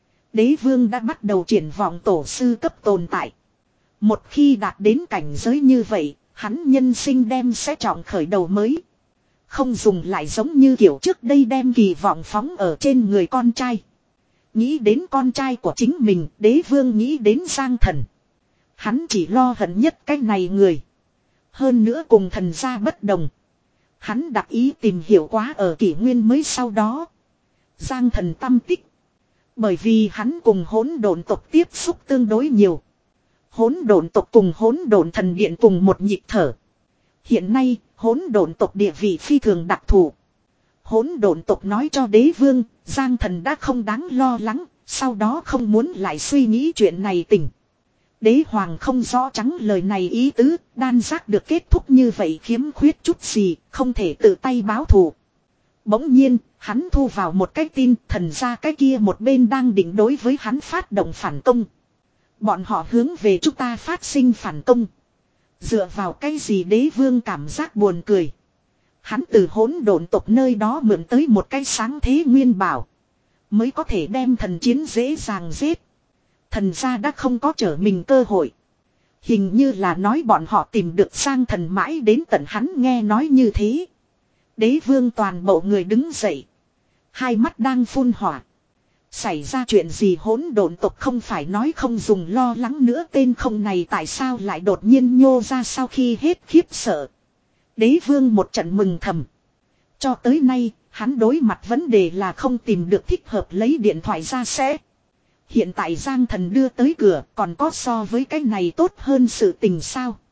Đế vương đã bắt đầu triển vọng tổ sư cấp tồn tại. Một khi đạt đến cảnh giới như vậy, hắn nhân sinh đem sẽ trọng khởi đầu mới. Không dùng lại giống như kiểu trước đây đem kỳ vọng phóng ở trên người con trai. Nghĩ đến con trai của chính mình, đế vương nghĩ đến Giang Thần. Hắn chỉ lo hận nhất cái này người. Hơn nữa cùng thần gia bất đồng. Hắn đặc ý tìm hiểu quá ở kỷ nguyên mới sau đó. Giang Thần tâm tích. Bởi vì hắn cùng hỗn độn tộc tiếp xúc tương đối nhiều. Hỗn độn tộc cùng hỗn độn thần điện cùng một nhịp thở. Hiện nay, hỗn độn tộc địa vị phi thường đặc thù. Hỗn độn tộc nói cho đế vương, Giang Thần đã không đáng lo lắng, sau đó không muốn lại suy nghĩ chuyện này tình. Đế hoàng không rõ trắng lời này ý tứ, đan giác được kết thúc như vậy khiếm khuyết chút gì, không thể tự tay báo thù. Bỗng nhiên, hắn thu vào một cái tin, thần ra cái kia một bên đang định đối với hắn phát động phản công. Bọn họ hướng về chúng ta phát sinh phản công. Dựa vào cái gì đế vương cảm giác buồn cười. Hắn từ hỗn độn tộc nơi đó mượn tới một cái sáng thế nguyên bảo. Mới có thể đem thần chiến dễ dàng giết. Thần gia đã không có trở mình cơ hội. Hình như là nói bọn họ tìm được sang thần mãi đến tận hắn nghe nói như thế. Đế vương toàn bộ người đứng dậy. Hai mắt đang phun hỏa. Xảy ra chuyện gì hỗn độn tộc không phải nói không dùng lo lắng nữa tên không này tại sao lại đột nhiên nhô ra sau khi hết khiếp sợ. Đế vương một trận mừng thầm. Cho tới nay, hắn đối mặt vấn đề là không tìm được thích hợp lấy điện thoại ra sẽ. Hiện tại Giang Thần đưa tới cửa còn có so với cái này tốt hơn sự tình sao.